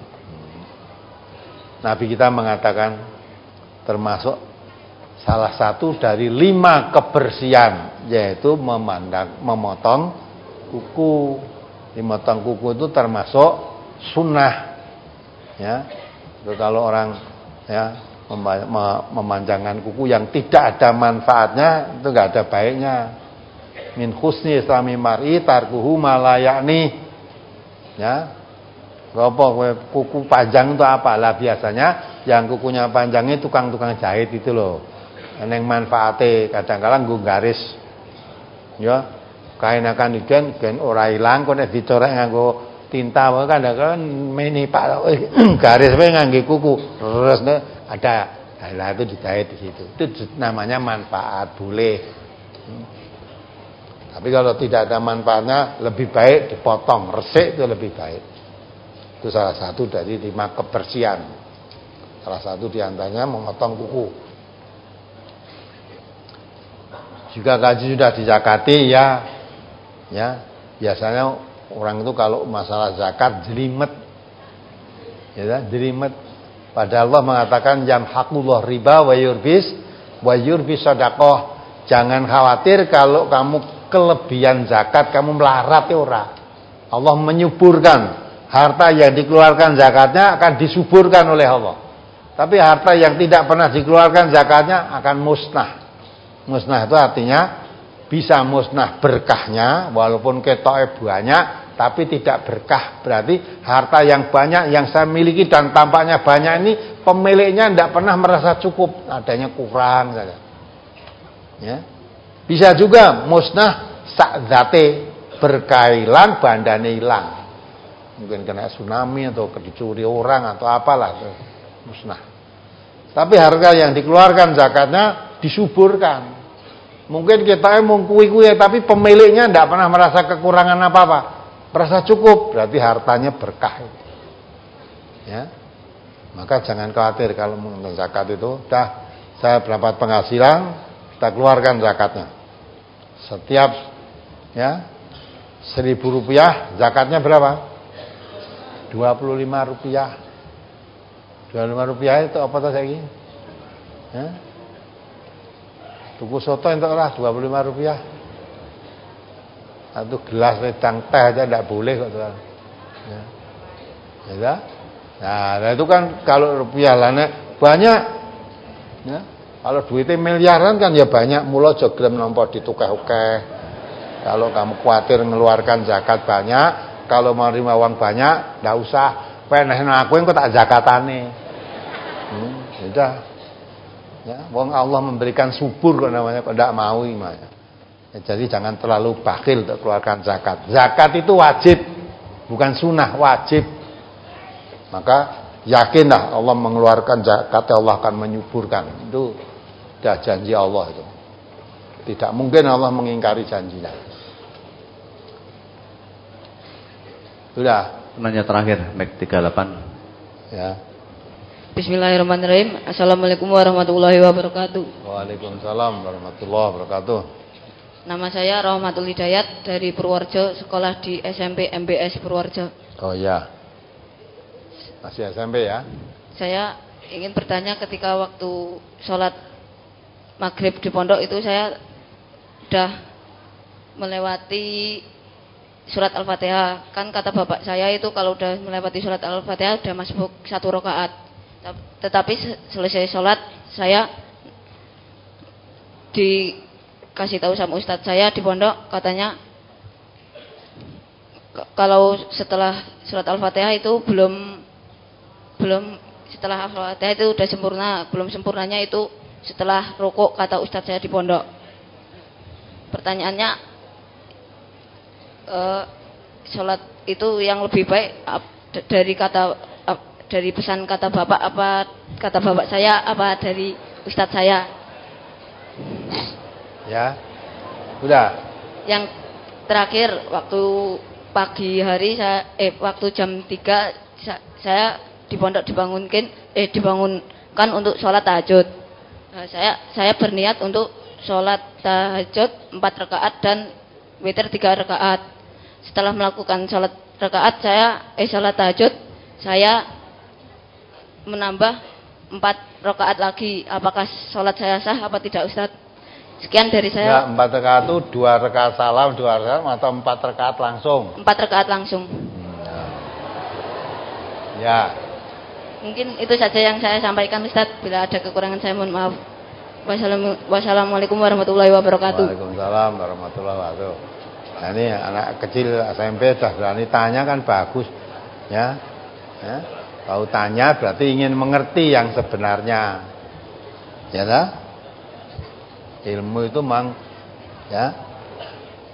Nabi kita mengatakan termasuk salah satu dari lima kebersihan yaitu memandang, memotong kuku. Memotong kuku itu termasuk sunnah. Ya, kalau orang ya memanjangkan kuku yang tidak ada manfaatnya itu enggak ada baiknya. Min husni islami mar'i tarkuhu malayani. Ya. Apa kuku panjang itu apa? Lah biasanya yang kukunya panjang itu tukang-tukang jahit itu loh. Eneng manfaate kadang-kadang nggo garis. Ya. kain akan digen gen ora ilang kok nek dicorek nganggo tinta wae kan kan meni Pak garis wae nganggo kuku terus ada. Nah, itu dijahit di situ. Itu namanya manfaat, boleh. Hmm. Tapi kalau tidak ada manfaatnya, lebih baik dipotong, resik itu lebih baik. Itu salah satu dari lima kebersihan. Salah satu diantaranya memotong kuku. Jika gaji sudah dizakati, ya, ya biasanya orang itu kalau masalah zakat jelimet, ya, jelimet. Padahal Allah mengatakan yamhaqullah riba wa yurbis wa yurbis shadaqah. Jangan khawatir kalau kamu kelebihan zakat kamu melarat ya ora. Allah menyuburkan harta yang dikeluarkan zakatnya akan disuburkan oleh Allah. Tapi harta yang tidak pernah dikeluarkan zakatnya akan musnah. Musnah itu artinya bisa musnah berkahnya walaupun ketoknya banyak tapi tidak berkah. Berarti harta yang banyak yang saya miliki dan tampaknya banyak ini pemiliknya tidak pernah merasa cukup, adanya kurang saja. Ya. Bisa juga musnah sakzate berkailan bandane hilang. Mungkin kena tsunami atau dicuri orang atau apalah musnah. Tapi harga yang dikeluarkan zakatnya disuburkan. Mungkin kita mau kui-kui tapi pemiliknya tidak pernah merasa kekurangan apa-apa. Merasa cukup, berarti hartanya berkah. Ya. Maka jangan khawatir kalau mengenai zakat itu, dah saya dapat penghasilan, kita keluarkan zakatnya. Setiap ya seribu rupiah, zakatnya berapa? Dua puluh lima rupiah. Dua puluh lima rupiah itu apa tuh saya ini? Ya. Tuku soto itu lah dua puluh lima rupiah. Satu gelas wedang teh aja tidak boleh kok tuan. Ya. Ya. Nah, itu kan kalau rupiah lana banyak. Ya. Kalau duitnya miliaran kan ya banyak. Mula joglem nompo ditukeh-ukeh. Kalau kamu khawatir mengeluarkan zakat banyak, kalau mau terima uang banyak, tidak usah. Pengen aku yang kok tak zakatane. Hmm, sudah. Ya, wong Allah memberikan subur kok namanya, kok tidak mau gimana. Jadi jangan terlalu bakhil untuk keluarkan zakat. Zakat itu wajib, bukan sunnah, wajib. Maka yakinlah Allah mengeluarkan zakat, Allah akan menyuburkan. Itu sudah janji Allah itu. Tidak mungkin Allah mengingkari janjinya. Sudah. Penanya terakhir, Mek tiga puluh delapan. Ya. Bismillahirrahmanirrahim. Assalamualaikum warahmatullahi wabarakatuh. Waalaikumsalam warahmatullahi wabarakatuh. Nama saya Rahmatul Hidayat dari Purworejo, sekolah di S M P M B S Purworejo. Oh ya, masih S M P ya? Saya ingin bertanya ketika waktu sholat maghrib di pondok itu saya sudah melewati surat Al-Fatihah. Kan kata bapak saya itu kalau sudah melewati surat Al-Fatihah sudah masuk satu rakaat. Tetapi selesai sholat saya di kasih tahu sama ustadz saya di pondok, katanya kalau setelah surat Al-Fatihah itu belum belum setelah Al-Fatihah itu udah sempurna, belum sempurnanya itu setelah rukuk, kata ustadz saya di pondok. Pertanyaannya, eh, sholat itu yang lebih baik dari kata dari pesan kata bapak apa kata bapak saya apa dari ustadz saya? Ya, udah. Yang terakhir waktu pagi hari saya eh waktu jam tiga saya di pondok dibangunkan eh dibangunkan untuk sholat tahajud. Nah, saya saya berniat untuk sholat tahajud empat rakaat dan witir tiga rakaat. Setelah melakukan sholat rakaat saya eh sholat tahajud saya menambah empat rakaat lagi. Apakah sholat saya sah apa tidak, Ustadz? Sekian dari saya. Ya, empat rakaat itu dua rakaat salam, dua rakaat atau empat rakaat langsung? Empat rakaat langsung. Hmm, ya. Ya. Mungkin itu saja yang saya sampaikan, Ustadz. Bila ada kekurangan saya mohon maaf. Wassalamualaikum warahmatullahi wabarakatuh. Waalaikumsalam warahmatullahi wabarakatuh. Nah, ini anak kecil S M P sudah berani tanya kan bagus, ya. Ya. Kalau tanya berarti ingin mengerti yang sebenarnya, ya lah. Ilmu itu memang ya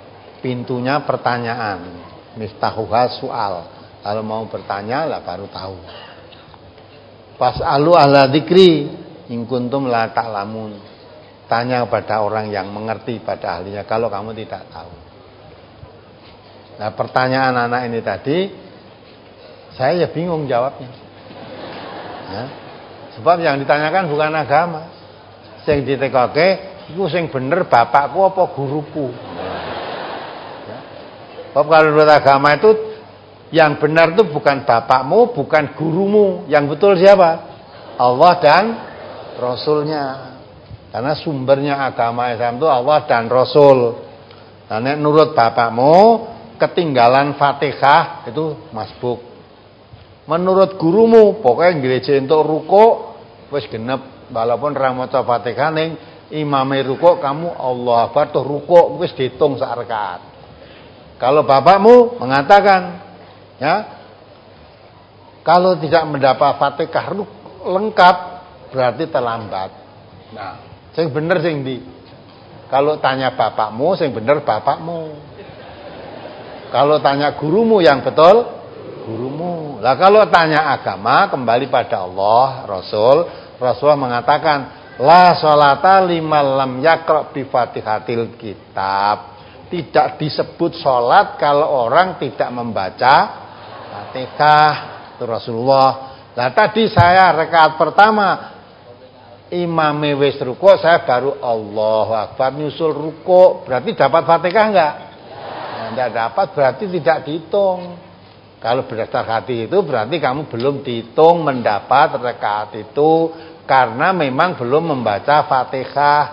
pintunya pertanyaan. Miftahuha soal. Kalau mau bertanya lah baru tahu. Fas'alu ahla dzikri in kuntum la ta'lamun. Tanya pada orang yang mengerti, pada ahlinya, kalau kamu tidak tahu. Nah, pertanyaan anak ini tadi saya ya bingung jawabnya. Ya. Sebab yang ditanyakan bukan agama. Sing ditekoke iku sing bener bapakku apa guruku. Ya. Sebab kalau menurut agama itu yang benar itu bukan bapakmu, bukan gurumu. Yang betul siapa? Allah dan Rasulnya. Karena sumbernya agama Islam itu Allah dan Rasul. Nah, nek nurut bapakmu ketinggalan Fatihah itu masbuk. Menurut gurumu pokoknya gereja entuk ruko wis genep walaupun ra maca Fatihah ning imame ruko kamu Allah Akbar tuh ruko wis diitung sak rakaat. Kalau bapakmu mengatakan ya kalau tidak mendapat Fatihah lengkap berarti terlambat. Nah, sing bener sing ndi? Kalau tanya bapakmu sing bener bapakmu. Kalau tanya gurumu yang betul gurumu. Lah kalau tanya agama kembali pada Allah, Rasul, Rasulullah mengatakan la sholata liman lam yaqra bi Fatihatil kitab. Tidak disebut sholat kalau orang tidak membaca Fatihah. Itu Rasulullah. Lah tadi saya rakaat pertama imame wis ruko, saya baru Allahu Akbar nyusul ruko, berarti dapat Fatihah enggak? Nah, enggak dapat, berarti tidak dihitung. Kalau berdasar hati itu berarti kamu belum dihitung mendapat rakaat itu karena memang belum membaca Fatihah.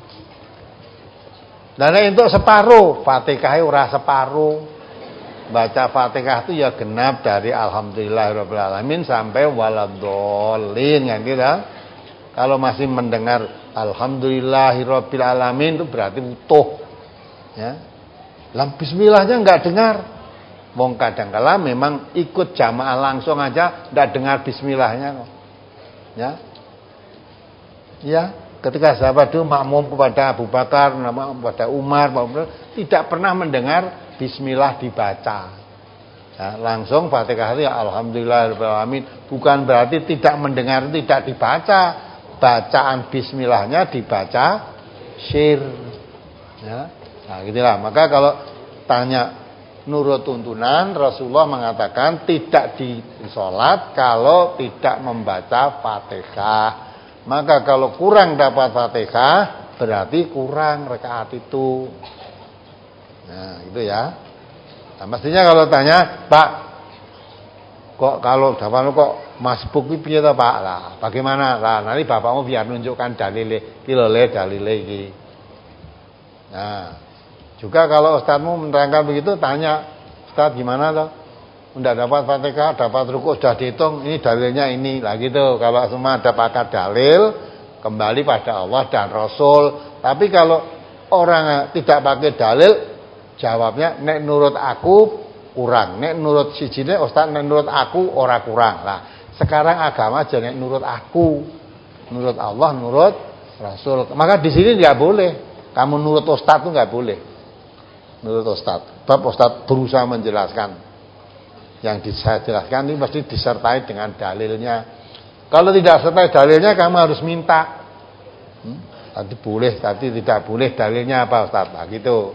Dan untuk separuh, Fatihah ora separuh. Baca Fatihah itu ya genap dari alhamdulillahirabbil alamin sampai waladhdallin kan gitu. Kalau masih mendengar alhamdulillahirabbil alamin itu berarti utuh. Ya. Lam bismillahnya enggak dengar. Wong kadang-kala memang ikut jamaah langsung aja enggak dengar bismillahnya kok. Ya. Ya, ketika sahabat itu makmum kepada Abu Bakar, kepada Umar, tidak pernah mendengar bismillah dibaca. Ya, langsung Fatihah itu ya alhamdulillahirabbil alamin, bukan berarti tidak mendengar, tidak dibaca. Bacaan bismillahnya dibaca syir. Ya. Nah, gitulah. Maka kalau tanya nurut tuntunan, Rasulullah mengatakan tidak disolat kalau tidak membaca Fatihah. Maka kalau kurang dapat Fatihah berarti kurang rakaat itu. Nah, gitu ya. Nah, mestinya kalau tanya, Pak, kok kalau dapat kok masbuk iki piye to, Pak? Lah, bagaimana? Lah, nanti bapakmu biar nunjukkan dalile, iki lho le dalile iki. Nah, juga kalau ustadzmu menerangkan begitu, tanya, Ustadz gimana toh? Enggak dapat Fatihah, dapat rukuk sudah dihitung, ini dalilnya ini. Lah gitu. Kalau semua ada pakai dalil, kembali pada Allah dan Rasul. Tapi kalau orang tidak pakai dalil, jawabnya nek nurut aku kurang, nek nurut sijine ustaz, nek nurut aku ora kurang. Lah, sekarang agama aja nek nurut aku, nurut Allah, nurut Rasul. Maka di sini enggak boleh kamu nurut ustaz itu enggak boleh. Nurut ustaz. Bab ustaz berusaha menjelaskan. Yang saya jelaskan ini pasti disertai dengan dalilnya. Kalau tidak sertai dalilnya kamu harus minta. Hmm? Tadi boleh, tadi tidak boleh, dalilnya apa Ustaz? Nah, gitu.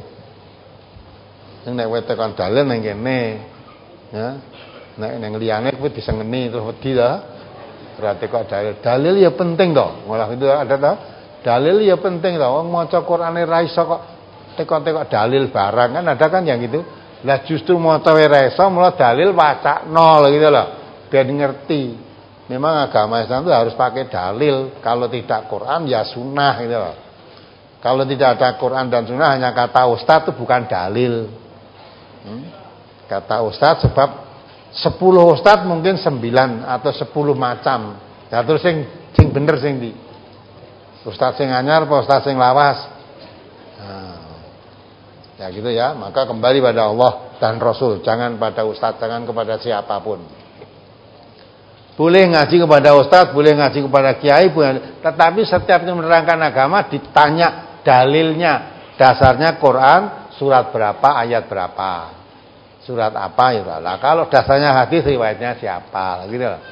Sing nek wis tekan dalil nang kene, ya. Nek nang liyane kuwi disengeni terus wedi ta. Berarti kok dalil. Dalil ya penting toh. Malah itu ada toh. Dalil ya penting toh. Wong maca Qur'ane ra iso kok tekok-tekok dalil barang kan ada kan yang gitu. Lah justru maca ora iso mula dalil wacakno gitu loh. Biar ngerti. Memang agama Islam itu harus pakai dalil. Kalau tidak Quran ya sunnah gitu loh. Kalau tidak ada Quran dan sunnah hanya kata ustaz itu bukan dalil. Hmm? Kata ustaz sebab sepuluh ustaz mungkin sembilan atau sepuluh macam. Ya terus sing sing bener sing ndi? Ustaz sing anyar apa ustaz sing lawas? Nah. Ya gitu ya, maka kembali pada Allah dan Rasul, jangan pada ustaz, jangan kepada siapapun. Boleh ngaji kepada ustaz, boleh ngaji kepada kiai, boleh, tetapi setiap menerangkan agama ditanya dalilnya, dasarnya Quran, surat berapa, ayat berapa, surat apa ya. Lah kalau dasarnya hadis riwayatnya siapa, gitu loh.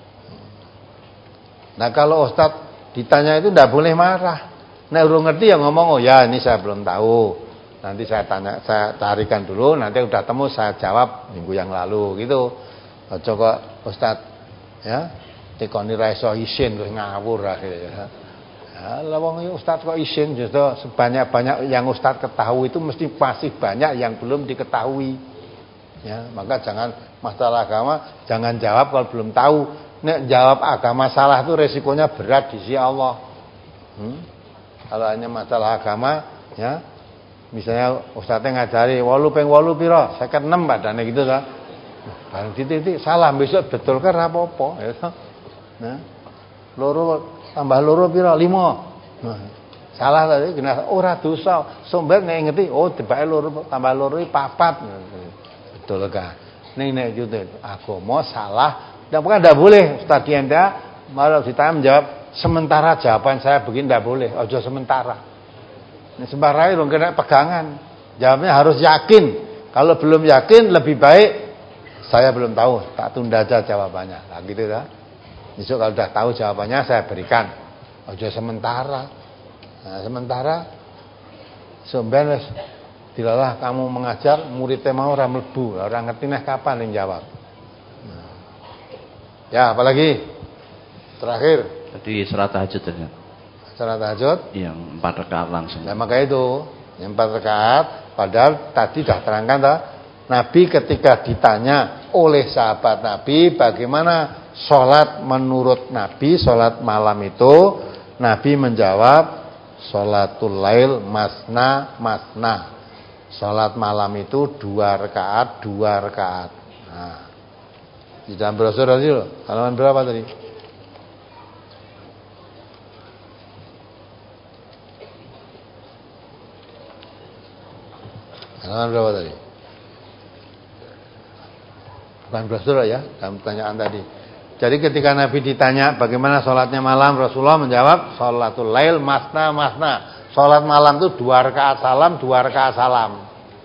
Nah kalau ustadz ditanya itu tidak boleh marah. Nah udah ngerti ya ngomong, oh ya ini saya belum tahu. Nanti saya tanya, saya carikan dulu. Nanti udah temu saya jawab minggu yang lalu gitu. Ojo kok ustadz ya tekoni raiso isin terus ngawur lah gitu ya. Lah wong ustadz kok isin justru sebanyak-banyak yang ustadz ketahui itu mesti masih banyak yang belum diketahui. Ya, maka jangan masalah agama jangan jawab kalau belum tahu. Nek jawab agama salah itu resikonya berat di sisi Allah. Hmm? Kalau hanya masalah agama, ya, misalnya ustadznya ngajari walu peng walu piro, saya kan enam badannya gitu kan. Barang titik-titik salah besok betul kan apa-apa, ya. Nah, loro tambah loro piro lima. Nah, salah tadi kena ora dosa. Sumber nek ngerti, oh tibake loro tambah loro papat. Betul kan. Ning nek gitu agama salah. Dan bukan tidak boleh Ustaz Dianda malah ditanya menjawab sementara jawaban saya begini tidak boleh. Ojo sementara. Ini sembarangan dong kena pegangan. Jawabnya harus yakin. Kalau belum yakin lebih baik saya belum tahu, tak tunda aja jawabannya. Nah gitu ya. Besok kalau sudah tahu jawabannya saya berikan. Ojo sementara. Nah, sementara sebenarnya dilalah kamu mengajar muridnya mau ora mlebu. Orang ngerti nih kapan yang jawab. Ya, apalagi terakhir tadi salat tahajud ya. Salat tahajud yang empat rakaat langsung. Nah, maka itu yang empat rakaat padahal tadi sudah terangkan toh, Nabi ketika ditanya oleh sahabat Nabi bagaimana sholat menurut Nabi, sholat malam itu, Nabi menjawab sholatul lail masna masna. Sholat malam itu dua rakaat, dua rakaat. Nah, di dalam brosur tadi loh, halaman berapa tadi? Halaman berapa tadi? Bukan brosur ya, dalam pertanyaan tadi. Jadi ketika Nabi ditanya bagaimana sholatnya malam, Rasulullah menjawab sholatul lail masna masna. Sholat malam itu dua rakaat salam, dua rakaat salam.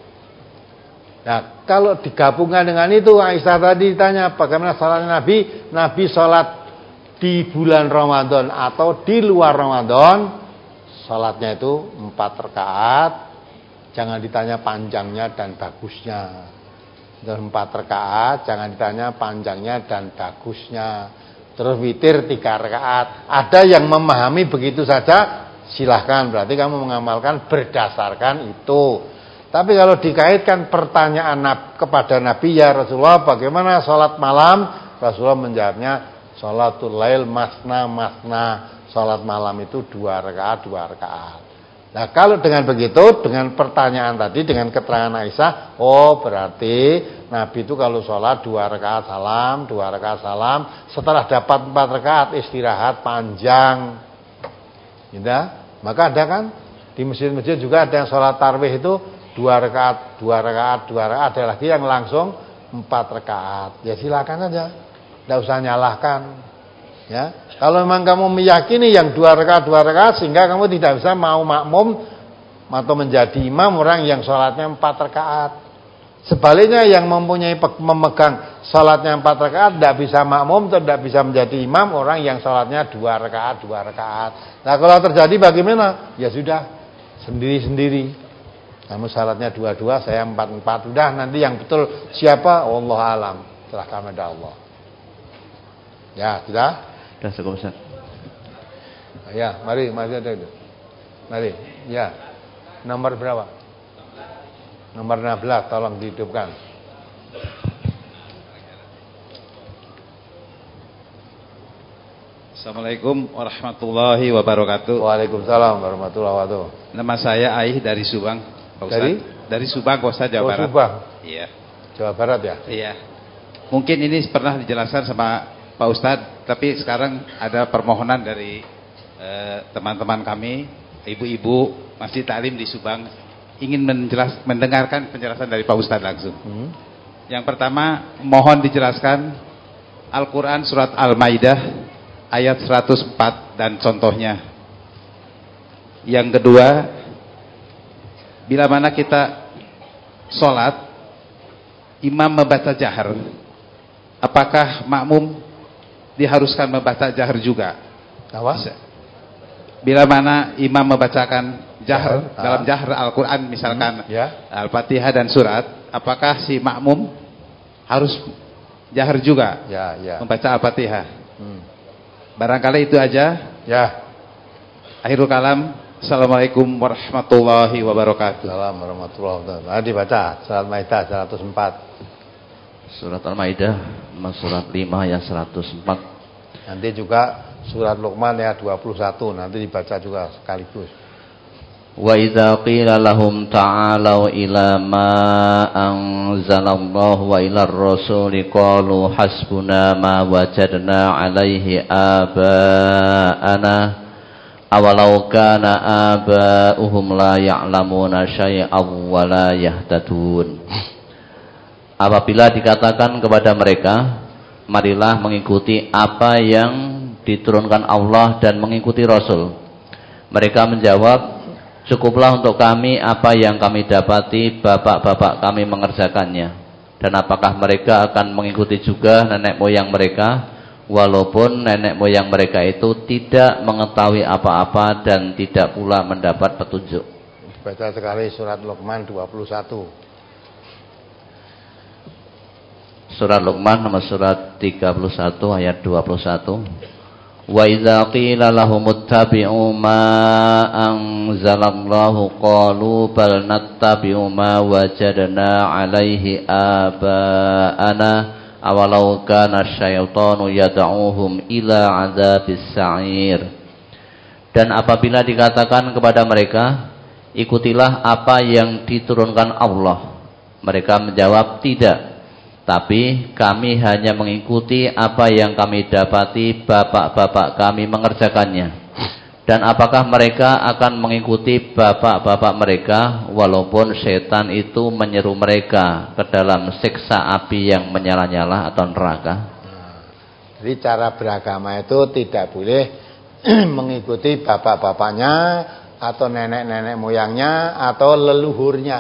Nah, kalau digabungkan dengan itu, Aisyah tadi ditanya bagaimana sholatnya Nabi, Nabi sholat di bulan Ramadan atau di luar Ramadan, sholatnya itu empat rakaat, jangan ditanya panjangnya dan bagusnya. Terus empat rakaat, jangan ditanya panjangnya dan bagusnya. Terus witir tiga rakaat. Ada yang memahami begitu saja, silahkan, berarti kamu mengamalkan berdasarkan itu. Tapi kalau dikaitkan pertanyaan kepada Nabi, ya Rasulullah bagaimana sholat malam? Rasulullah menjawabnya sholatul lail masna masna. Sholat malam itu dua rakaat, dua rakaat. Nah kalau dengan begitu, dengan pertanyaan tadi, dengan keterangan Aisyah, oh berarti Nabi itu kalau sholat dua rakaat salam, dua rakaat salam. Setelah dapat empat rakaat istirahat panjang. Gitu? Maka ada kan di masjid-masjid juga ada yang sholat tarawih itu dua rakaat, dua rakaat, dua rakaat, ada lagi yang langsung empat rakaat. Ya silakan aja, tidak usah nyalahkan. Ya, kalau memang kamu meyakini yang dua rakaat, dua rakaat, sehingga kamu tidak bisa mau makmum atau menjadi imam orang yang sholatnya empat rakaat. Sebaliknya yang mempunyai memegang sholatnya empat rakaat tidak bisa makmum atau tidak bisa menjadi imam orang yang sholatnya dua rakaat, dua rakaat. Nah kalau terjadi bagaimana? Ya sudah sendiri-sendiri. Kamu syaratnya dua-dua, saya empat-empat. Udah nanti yang betul siapa? Allah alam. Serahkan kepada Allah. Ya, sudah? Sudah cukup, Ustaz. Ya, mari, mari ada itu. Mari, ya. Nomor berapa? Nomor enam belas, tolong dihidupkan. Assalamualaikum warahmatullahi wabarakatuh. Waalaikumsalam warahmatullahi wabarakatuh. Nama saya Aih dari Subang. Pak Ustaz. Dari? Dari Subang, Pak Ustaz, Jawa oh, Barat. Subang. Iya. Jawa Barat ya? Iya. Mungkin ini pernah dijelaskan sama Pak Ustaz, tapi sekarang ada permohonan dari eh, teman-teman kami, ibu-ibu Masjid Taklim di Subang, ingin menjelas, mendengarkan penjelasan dari Pak Ustaz langsung. Hmm. Yang pertama, mohon dijelaskan Al-Quran surat Al-Maidah ayat seratus empat dan contohnya. Yang kedua, bila mana kita sholat imam membaca jahar, apakah makmum diharuskan membaca jahar juga? Awas. Bila mana imam membacakan jahar, Jahar, dalam ah. jahar Al-Quran misalkan Hmm, ya. Al-Fatihah dan surat, apakah si makmum harus jahar juga Ya, ya. membaca Al-Fatihah? Hmm. Barangkali itu aja. Ya. Akhirul kalam. Assalamualaikum warahmatullahi wabarakatuh. Assalamualaikum warahmatullahi wabarakatuh. Nah, dibaca surat Maidah seratus empat. Surat Al-Maidah surat lima ayat seratus empat. Nanti juga surat Luqman ayat dua puluh satu, nanti dibaca juga sekaligus. Wa idza qila lahum ta'alu ila ma anzalallahu wa ila ar-rasuli qalu hasbuna ma wajadna 'alaihi aba'ana awalau kana aba'uhum la ya'lamuna syai'aw wa la yahtadun. Apabila dikatakan kepada mereka, marilah mengikuti apa yang diturunkan Allah dan mengikuti Rasul. Mereka menjawab, cukuplah untuk kami apa yang kami dapati bapak-bapak kami mengerjakannya. Dan apakah mereka akan mengikuti juga nenek moyang mereka, walaupun nenek moyang mereka itu tidak mengetahui apa-apa dan tidak pula mendapat petunjuk. Baca sekali surat Luqman dua puluh satu. Surat Luqman nomor surat tiga puluh satu ayat dua puluh satu. Wa idza qila lahum ittabi'u ma anzalallahu qalu bal nattabi'u ma wajadna 'alaihi aba'ana awalau kana syaitanu yad'uhum ila 'adzabis sa'ir. Dan apabila dikatakan kepada mereka, ikutilah apa yang diturunkan Allah, mereka menjawab, tidak, tapi kami hanya mengikuti apa yang kami dapati bapak-bapak kami mengerjakannya. Dan apakah mereka akan mengikuti bapak-bapak mereka walaupun setan itu menyeru mereka ke dalam siksa api yang menyala-nyala atau neraka? Jadi cara beragama itu tidak boleh mengikuti bapak-bapaknya atau nenek-nenek moyangnya atau leluhurnya.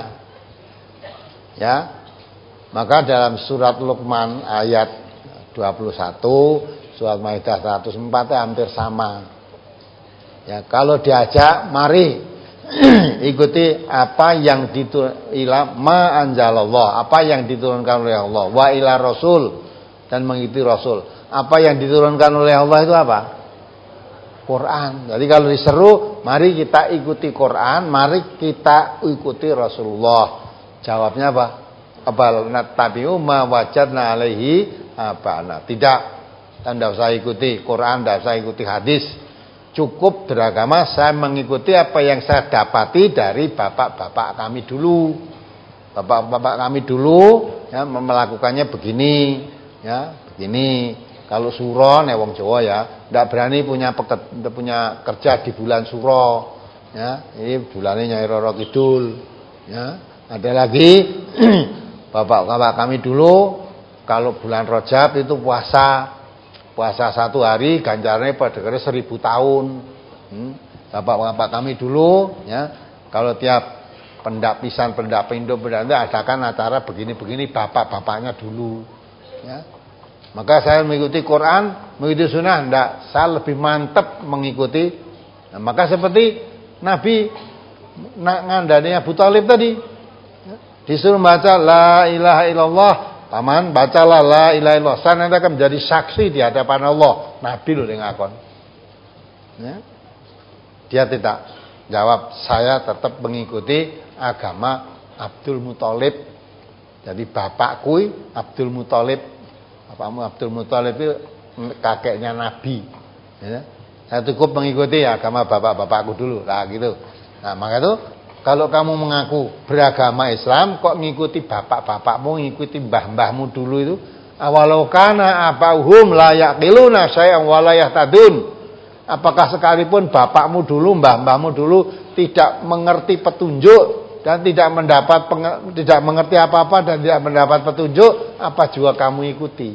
Ya. Maka dalam surat Luqman ayat dua puluh satu, surat Maidah seratus empat hampir sama. Ya, kalau diajak, mari ikuti apa yang diturunkan ma anzalallah, apa yang diturunkan oleh Allah, wa ila rasul, dan mengikuti Rasul. Apa yang diturunkan oleh Allah itu apa? Quran. Jadi kalau diseru, mari kita ikuti Quran, mari kita ikuti Rasulullah. Jawabnya apa? Abal nattabi'u ma wajadna alaihi abana. Tidak. Dan tidak usah ikuti Quran, tidak usah ikuti hadis. Cukup beragama saya mengikuti apa yang saya dapati dari bapak-bapak kami dulu. Bapak-bapak kami dulu ya melakukannya begini, ya, begini. Kalau suro nek wong Jawa ya, tidak berani punya peket, punya kerja di bulan suro. Ya, ini bulannya Nyai Roro Kidul. Ya, ada lagi bapak-bapak kami dulu kalau bulan Rajab itu puasa puasa satu hari ganjarnya pada kira seribu tahun. hmm. Bapak-bapak kami dulu ya kalau tiap pendapisan pendapindo pendapindo adakan acara begini-begini bapak-bapaknya dulu ya. Maka saya mengikuti Quran, mengikuti sunnah enggak, saya lebih mantap mengikuti. Nah, maka seperti Nabi ngandani Abu Thalib tadi disuruh baca la ilaha illallah, paman bacalah la ilaha illallah, saya nanti akan menjadi saksi di hadapan Allah. Nabi loh yang ngakon ya. Dia tidak jawab, saya tetap mengikuti agama Abdul Muthalib. Jadi bapakku Abdul Muthalib, bapakmu Abdul Muthalib itu kakeknya Nabi ya. Saya cukup mengikuti agama bapak-bapakku dulu lah gitu. Nah maka itu kalau kamu mengaku beragama Islam, kok ngikuti bapak-bapakmu, ngikuti mbah-mbahmu dulu itu, awalau kana abauhum la yaqiluna syai'an wa la yahtadun. Apakah sekalipun bapakmu dulu, mbah-mbahmu dulu tidak mengerti petunjuk dan tidak mendapat tidak mengerti apa-apa dan tidak mendapat petunjuk, apa juga kamu ikuti?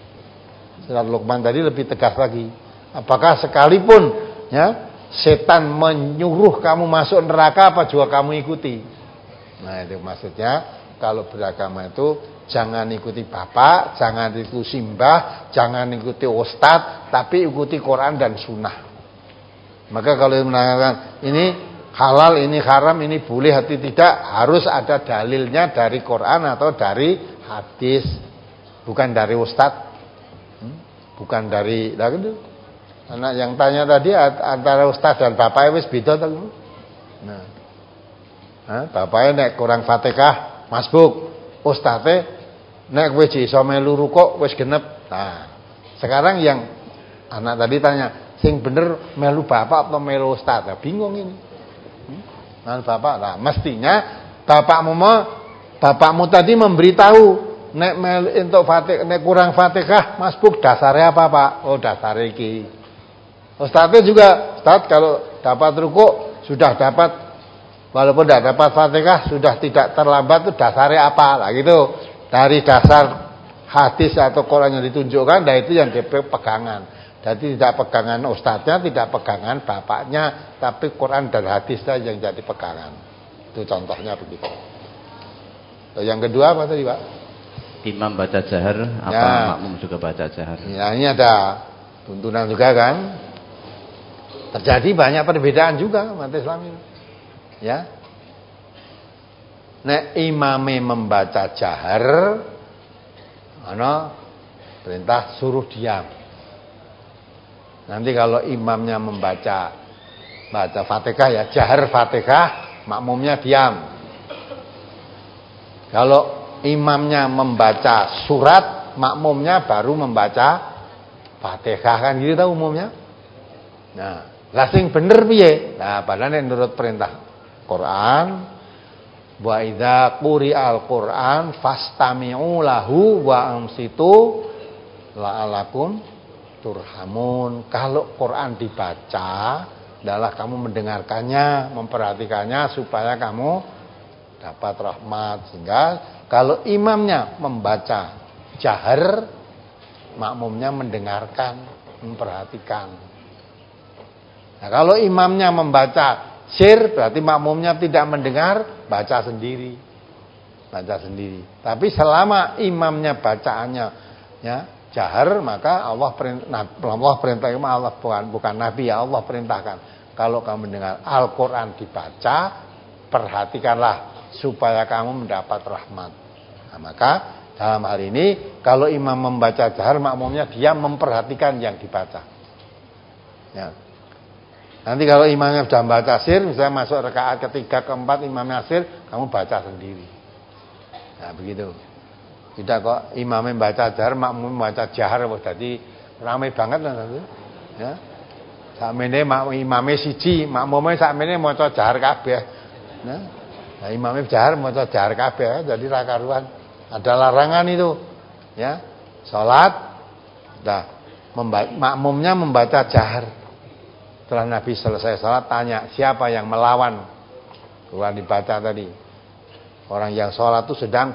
Surat Luqman tadi lebih tegas lagi. Apakah sekalipun ya setan menyuruh kamu masuk neraka, apa juga kamu ikuti? Nah itu maksudnya kalau beragama itu jangan ikuti bapak, jangan ikuti simbah, jangan ikuti ustadz, tapi ikuti Quran dan sunnah. Maka kalau mengatakan ini halal, ini haram, ini boleh atau tidak, harus ada dalilnya dari Quran atau dari hadis, bukan dari ustadz, bukan dari. Anak yang tanya tadi antara ustadz dan bapaknya wis beda ta. Nah. Hah, bapaknya nek kurang Fatihah masbuk, ustadze nek kowe iso melu rukuk wis genep. Nah, sekarang yang anak tadi tanya, sing bener melu bapak atau melu ustadz? Nah, bingung ini. Hmm? Nah, bapak lah, mestinya bapakmu mau bapakmu tadi memberitahu nek melu entuk Fatihah, nek kurang Fatihah masbuk dasarnya apa, Pak? Oh, dasare iki. Ustadznya juga, Ustadz kalau dapat rukuk sudah dapat, walaupun tidak dapat Fatihah sudah tidak terlambat, itu dasarnya apa? Lah gitu. Dari dasar hadis atau Quran yang ditunjukkan, dan itu yang dipegangan. Jadi tidak pegangan ustadznya, tidak pegangan bapaknya, tapi Quran dan hadisnya yang jadi pegangan. Itu contohnya begitu. Yang kedua apa tadi, Pak? Imam baca jahar, apa ya, makmum juga baca jahar? Ya, ini ada tuntunan juga kan. Terjadi banyak perbedaan juga umat Islam ini. Ya. Nek imame membaca jahar, ana perintah suruh diam. Nanti kalau imamnya membaca baca Fatihah ya, jahar Fatihah, makmumnya diam. Kalau imamnya membaca surat, makmumnya baru membaca Fatihah, kan gitu tahu umumnya. Nah, lah sing bener piye? Nah, padahal menurut perintah Quran, wa idza quri'al Quran fastami'u lahu wa ansitu la'alakum turhamun. Kalau Quran dibaca, adalah kamu mendengarkannya, memperhatikannya supaya kamu dapat rahmat. Sehingga kalau imamnya membaca jahar, makmumnya mendengarkan, memperhatikan. Nah, kalau imamnya membaca sir, berarti makmumnya tidak mendengar, baca sendiri. Baca sendiri. Tapi selama imamnya bacaannya ya jahar, maka Allah perintah, Allah perintah Allah bukan bukan nabi ya, Allah perintahkan. Kalau kamu mendengar Al-Qur'an dibaca, perhatikanlah supaya kamu mendapat rahmat. Nah, maka dalam hal ini kalau imam membaca jahar, makmumnya dia memperhatikan yang dibaca. Ya. Nanti kalau imamnya sudah baca sir, misalnya masuk rakaat ketiga, keempat, imamnya sir, kamu baca sendiri. Nah begitu. Tidak kok imamnya baca jahar, makmum baca jahar, jadi ramai banget lah nanti. Ya. Sakmene imamnya siji, makmumnya sakmene maca jahar kabeh. Nah, nah imamnya jahar maca jahar kabeh, jadi ra karuan. Ada larangan itu. Ya. Salat, dah makmumnya membaca jahar. Setelah Nabi selesai salat, tanya siapa yang melawan. Quran dibaca tadi. Orang yang salat itu sedang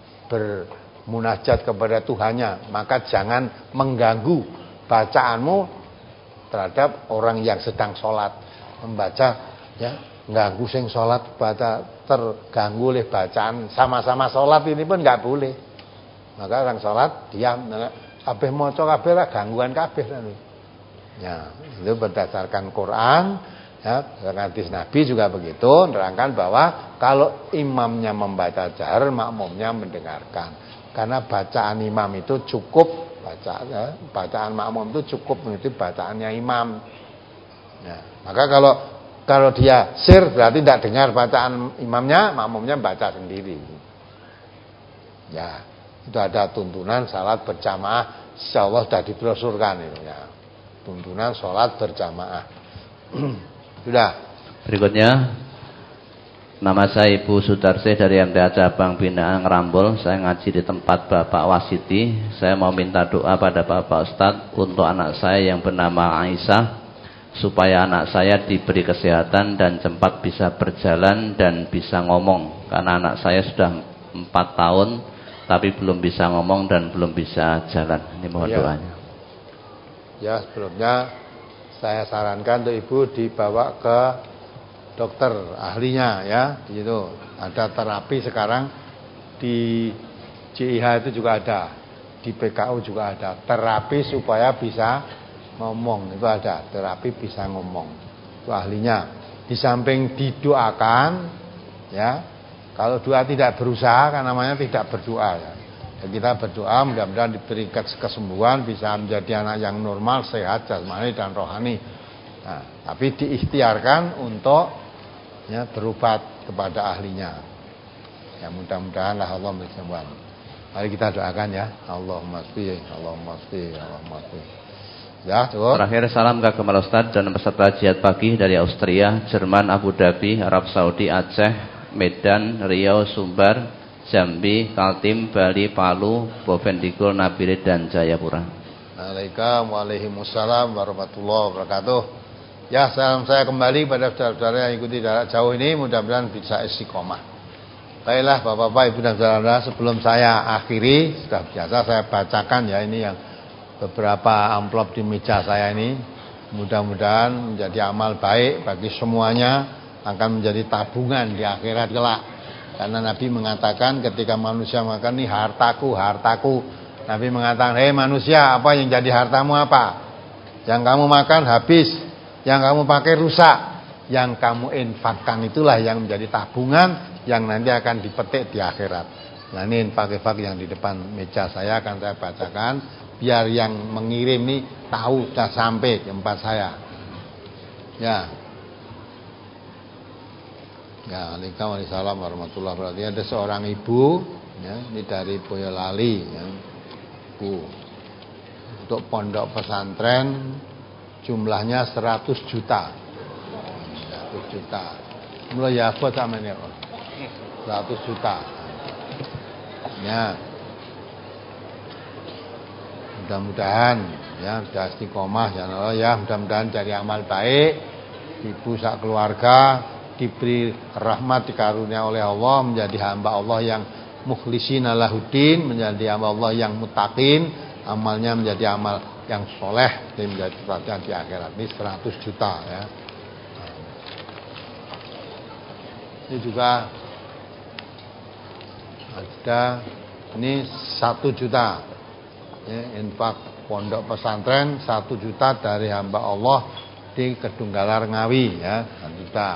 bermunajat kepada Tuhannya, maka jangan mengganggu bacaanmu terhadap orang yang sedang salat. Membaca ya, ganggu sing salat, baca terganggu oleh bacaan sama-sama salat ini pun enggak boleh. Maka orang salat diam, kabeh maca kabeh lah gangguan kabeh nanti. Ya, itu berdasarkan Quran, ya, hadis Nabi juga begitu, menerangkan bahwa kalau imamnya membaca jahar, makmumnya mendengarkan. Karena bacaan imam itu cukup, bacaan, ya, bacaan makmum itu cukup mengikuti bacaannya imam. Ya, maka kalau kalau dia sir berarti tidak dengar bacaan imamnya, makmumnya baca sendiri. Ya, itu ada tuntunan salat berjamaah, insyaallah sudah dibrosurkan itu ya. Tuntunan sholat berjamaah. Sudah. Berikutnya, nama saya Ibu Sudarsih dari M T A Cabang Binaan Ngerambol. Saya ngaji di tempat Bapak Wasiti. Saya mau minta doa pada Bapak Ustadz untuk anak saya yang bernama Aisyah, supaya anak saya diberi kesehatan dan cepat bisa berjalan dan bisa ngomong. Karena anak saya sudah empat tahun tapi belum bisa ngomong dan belum bisa jalan. Ini mohon ya. Doanya. Ya, sebelumnya saya sarankan untuk ibu dibawa ke dokter ahlinya ya, gitu. Ada terapi sekarang di J I H itu juga ada, di P K U juga ada terapi supaya bisa ngomong, itu ada terapi bisa ngomong, itu ahlinya. Di samping didoakan, ya, kalau doa tidak berusaha kan namanya tidak berdoa, ya. Ya, kita berdoa mudah-mudahan diberi kesembuhan, bisa menjadi anak yang normal, sehat jasmani dan rohani. Nah, tapi diikhtiarkan untuk ya berobat kepada ahlinya. Ya mudah-mudahan lah Allah memberi kesembuhan. Mari kita doakan ya. Allahumma shfi, Allahumma shfi, Allahumma shfi. Ya, cukup. Terakhir salam kagum Ustaz dan peserta jihad pagi dari Austria, Jerman, Abu Dhabi, Arab Saudi, Aceh, Medan, Riau, Sumbar, Jambi, Kaltim, Bali, Palu, Bovendigul, Nabire dan Jayapura. Waalaikumsalam warahmatullahi wabarakatuh. Ya, salam saya kembali pada saudara-saudara yang ikuti jarak jauh ini, mudah-mudahan bisa istiqomah. Baiklah Bapak-bapak, Ibu dan saudara, sebelum saya akhiri, sudah biasa saya bacakan ya ini yang beberapa amplop di meja saya ini. Mudah-mudahan menjadi amal baik bagi semuanya, akan menjadi tabungan di akhirat kelak. Karena Nabi mengatakan ketika manusia makan, ini hartaku, hartaku. Nabi mengatakan, hei manusia, apa yang jadi hartamu apa? Yang kamu makan habis, yang kamu pakai rusak, yang kamu infakkan itulah yang menjadi tabungan yang nanti akan dipetik di akhirat. Nah ini infak-infak yang di depan meja saya akan saya bacakan, biar yang mengirim ini tahu sudah sampai ke tempat saya. Ya. Ya, Waalaikumsalam warahmatullahi wabarakatuh. Ada seorang ibu, ya, ini dari Boyolali, ya, Bu. Untuk pondok pesantren jumlahnya seratus juta. seratus juta. Mulai ya apa sama ini? seratus juta. Ya. Mudah-mudahan ya sudah istiqomah ya Allah ya, mudah-mudahan dari amal baik, ibu sak keluarga diberi rahmat, dikarunia oleh Allah, menjadi hamba Allah yang mukhlisin lahuddin, menjadi hamba Allah yang muttaqin, amalnya menjadi amal yang soleh, dan menjadi perhatian di akhirat. Ini seratus juta ya. Ini juga ada, ini satu juta ya, infak pondok pesantren satu juta dari hamba Allah di Kedunggalar Ngawi ya, satu juta.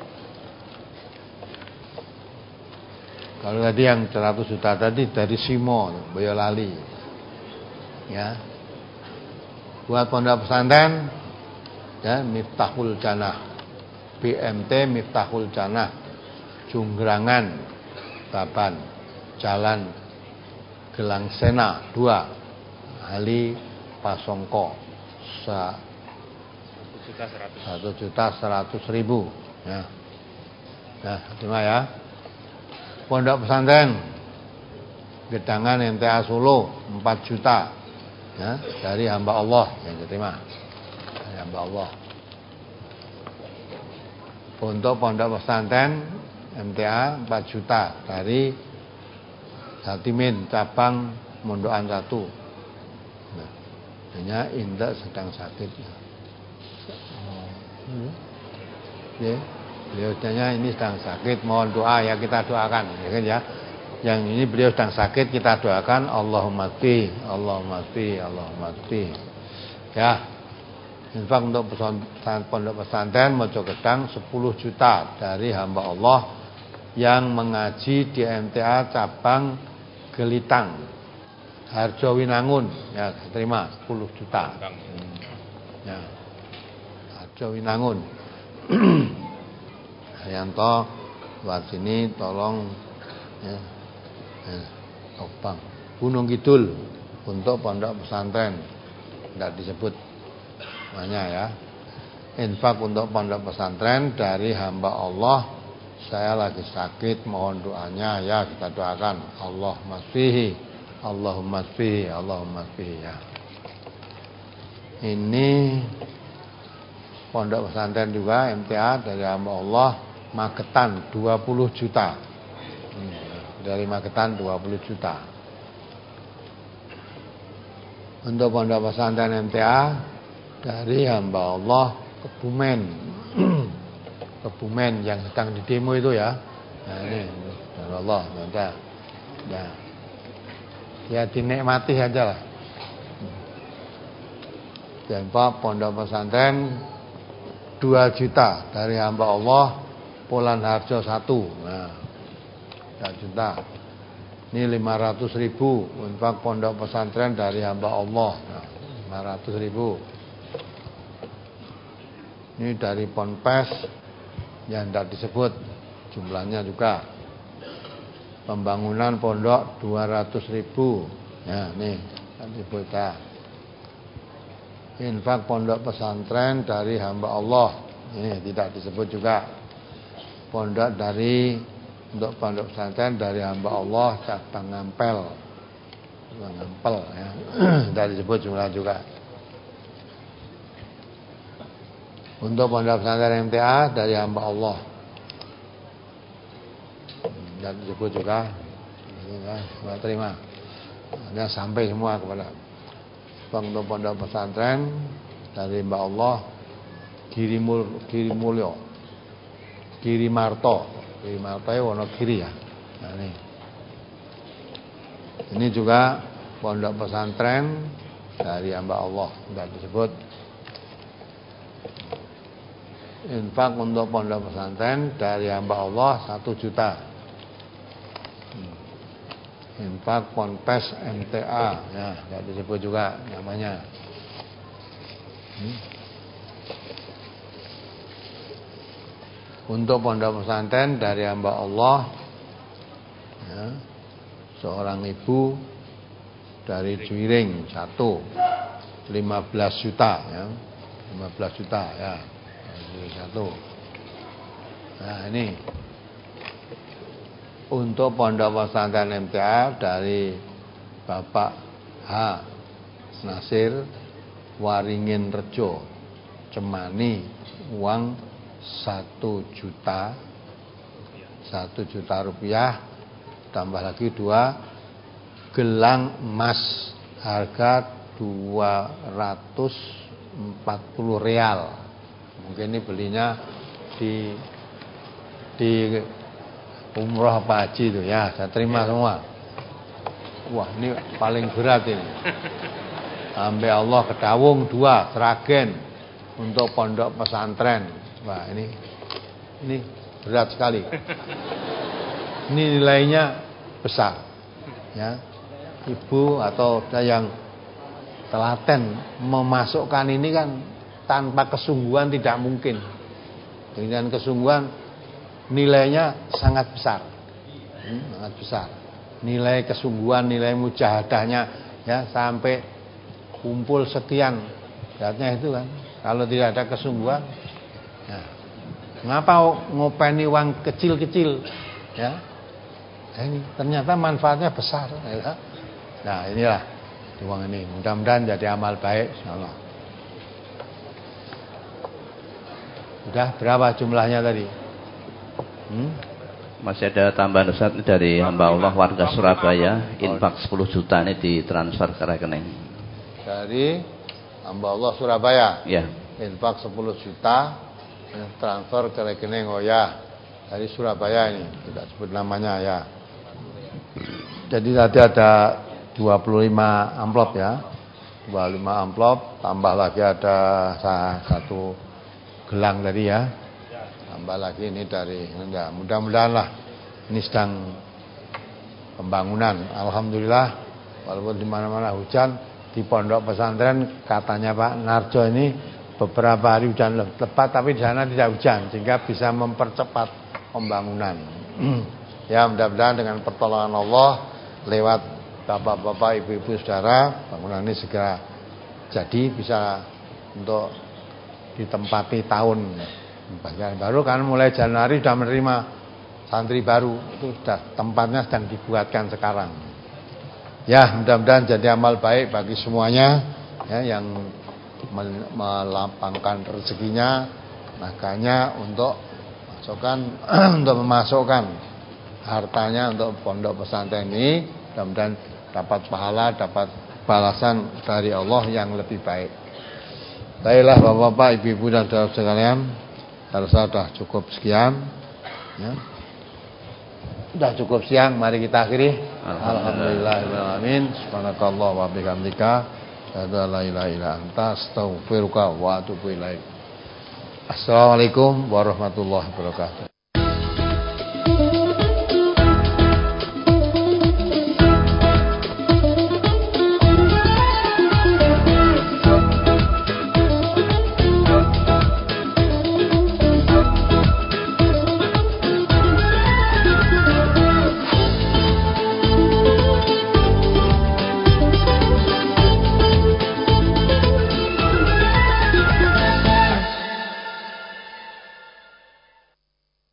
Kalau tadi yang seratus juta tadi dari Simo, Boyolali. Ya. Buat pondok pesantren ya, Miftahul Jannah. B M T Miftahul Jannah. Jungrangan Baban. Jalan Gelangsena dua. Ali Pasongko. satu juta seratus ribu ya. Nah, terima ya. Pondok pesantren Gedangan M T A Solo empat juta ya, dari hamba Allah yang diterima dari hamba Allah. Untuk pondok pesantren M T A empat juta dari Jatimin cabang Mondokan satu. Nah, hanya Indah sedang sakit. Oh, ya. Beliau tanya ini sedang sakit, mohon doa ya, kita doakan ya kan ya. Yang ini beliau sedang sakit, kita doakan Allahumma shfi, Allahumma shfi, Allahumma shfi. Ya. Infak untuk pesantren pondok pesantren Mojo Gedang sepuluh juta dari hamba Allah yang mengaji di M T A cabang Gelitang Harjowinangun ya, terima sepuluh juta. Ya. Harjowinangun. Yanto buat sini tolong ya, ya, Opang Gunung Kidul untuk pondok pesantren tidak disebut namanya ya. Infak untuk pondok pesantren dari hamba Allah, saya lagi sakit, mohon doanya ya, kita doakan Allahumma shfihi, Allahumma shfihi, Allahumma shfihi ya. Ini pondok pesantren juga M T A dari hamba Allah Magetan dua puluh juta. Dari Magetan dua puluh juta. Untuk pondok pesantren M T A dari hamba Allah Kebumen. Kebumen yang sedang di demo itu ya. Nah ini dari Allah, nanti Nah, ya dinikmati aja lah. Dan Pak pondok pesantren dua juta dari hamba Allah Polan Harjo satu. Nah, dua juta. Ini lima ratus ribu untuk pondok pesantren dari hamba Allah. Nah, lima ratus ribu. Ini dari Ponpes yang tidak disebut jumlahnya juga. Pembangunan pondok dua ratus ribu. Ya, nih kan disebut ya. Infak pondok pesantren dari hamba Allah. Ini tidak disebut juga. Pondok dari untuk pondok pesantren dari hamba Allah cabang Ngampel. Cabang Ngampel ya. Tidak disebut jumlah juga. Untuk pondok pesantren M T A dari hamba Allah. Dan disebut juga, ya, terima. Hanya sampai semua kepada untuk pondok pesantren dari Mbak Allah Girimul Girimulyo, Girimarto, Girimarto ya Wonogiri ya. Nah, ini. Ini juga pondok pesantren dari hamba Allah, tidak disebut. Infak untuk pondok pesantren dari hamba Allah satu juta. Infak Ponpes M T A, ya, tidak disebut juga namanya. Hmm. Untuk pondok pesantren dari hamba Allah, ya, seorang ibu dari Juiring satu, lima belas juta, ya, lima belas juta, ya, satu. Nah ini. Untuk pondok pesantren M T A dari Bapak H. Nasir Waringin Rejo Cemani, uang satu juta satu juta rupiah, tambah lagi dua gelang emas harga dua ratus empat puluh real. Mungkin ini belinya di di umroh apa haji itu ya, saya terima semua. Wah, ini paling berat ini. Sampai Allah kedawung dua seragen untuk pondok pesantren. Wah, ini ini berat sekali. Ini nilainya besar. Ya. Ibu atau yang telaten memasukkan ini kan tanpa kesungguhan tidak mungkin. Dengan kesungguhan nilainya sangat besar. Hmm, sangat besar. Nilai kesungguhan, nilai mujahadahnya ya sampai kumpul sekian. Beratnya itu kan. Kalau tidak ada kesungguhan, ya. Ngapa ngopeni uang kecil-kecil ya? Nah, ini ternyata manfaatnya besar ya. Nah, inilah uang ini. Mudah-mudahan jadi amal baik insyaallah. Sudah berapa jumlahnya tadi? Hmm? Masih ada tambahan Ustaz dari hamba Allah warga Surabaya, infak sepuluh juta ini ditransfer ke rekening. Dari hamba Allah Surabaya. Ya. Infak sepuluh juta transfer ke rekening. Oh ya, dari Surabaya ini, tidak sebut namanya ya. Jadi tadi ada dua puluh lima amplop ya. dua puluh lima amplop, tambah lagi ada satu gelang tadi ya. Tambah lagi ini dari enggak, mudah-mudahan lah ini sedang pembangunan. Alhamdulillah, walaupun di mana-mana hujan, di pondok pesantren katanya Pak Narjo ini beberapa hari hujan lebat, tapi di sana tidak hujan sehingga bisa mempercepat pembangunan. Ya, mudah-mudahan dengan pertolongan Allah lewat bapak-bapak, ibu-ibu, saudara, bangunan ini segera jadi bisa untuk ditempati tahun baru kan mulai Januari sudah menerima santri baru, itu sudah tempatnya sedang dibuatkan sekarang. Ya, mudah-mudahan jadi amal baik bagi semuanya ya, yang melapangkan rezekinya, makanya untuk masukkan untuk memasukkan hartanya untuk pondok pesantren ini, mudah-mudahan dapat pahala, dapat balasan dari Allah yang lebih baik. Baiklah Bapak-bapak, Ibu-ibu dan saudara sekalian, saya rasa sudah cukup sekian ya. Sudah cukup siang, mari kita akhiri. Alhamdulillahirrahmanirrahim. Subhanakallah wa bihamdika, asyhadu an la ilaha illa anta, astaghfiruka wa atubu ilaik. Assalamualaikum warahmatullahi wabarakatuh.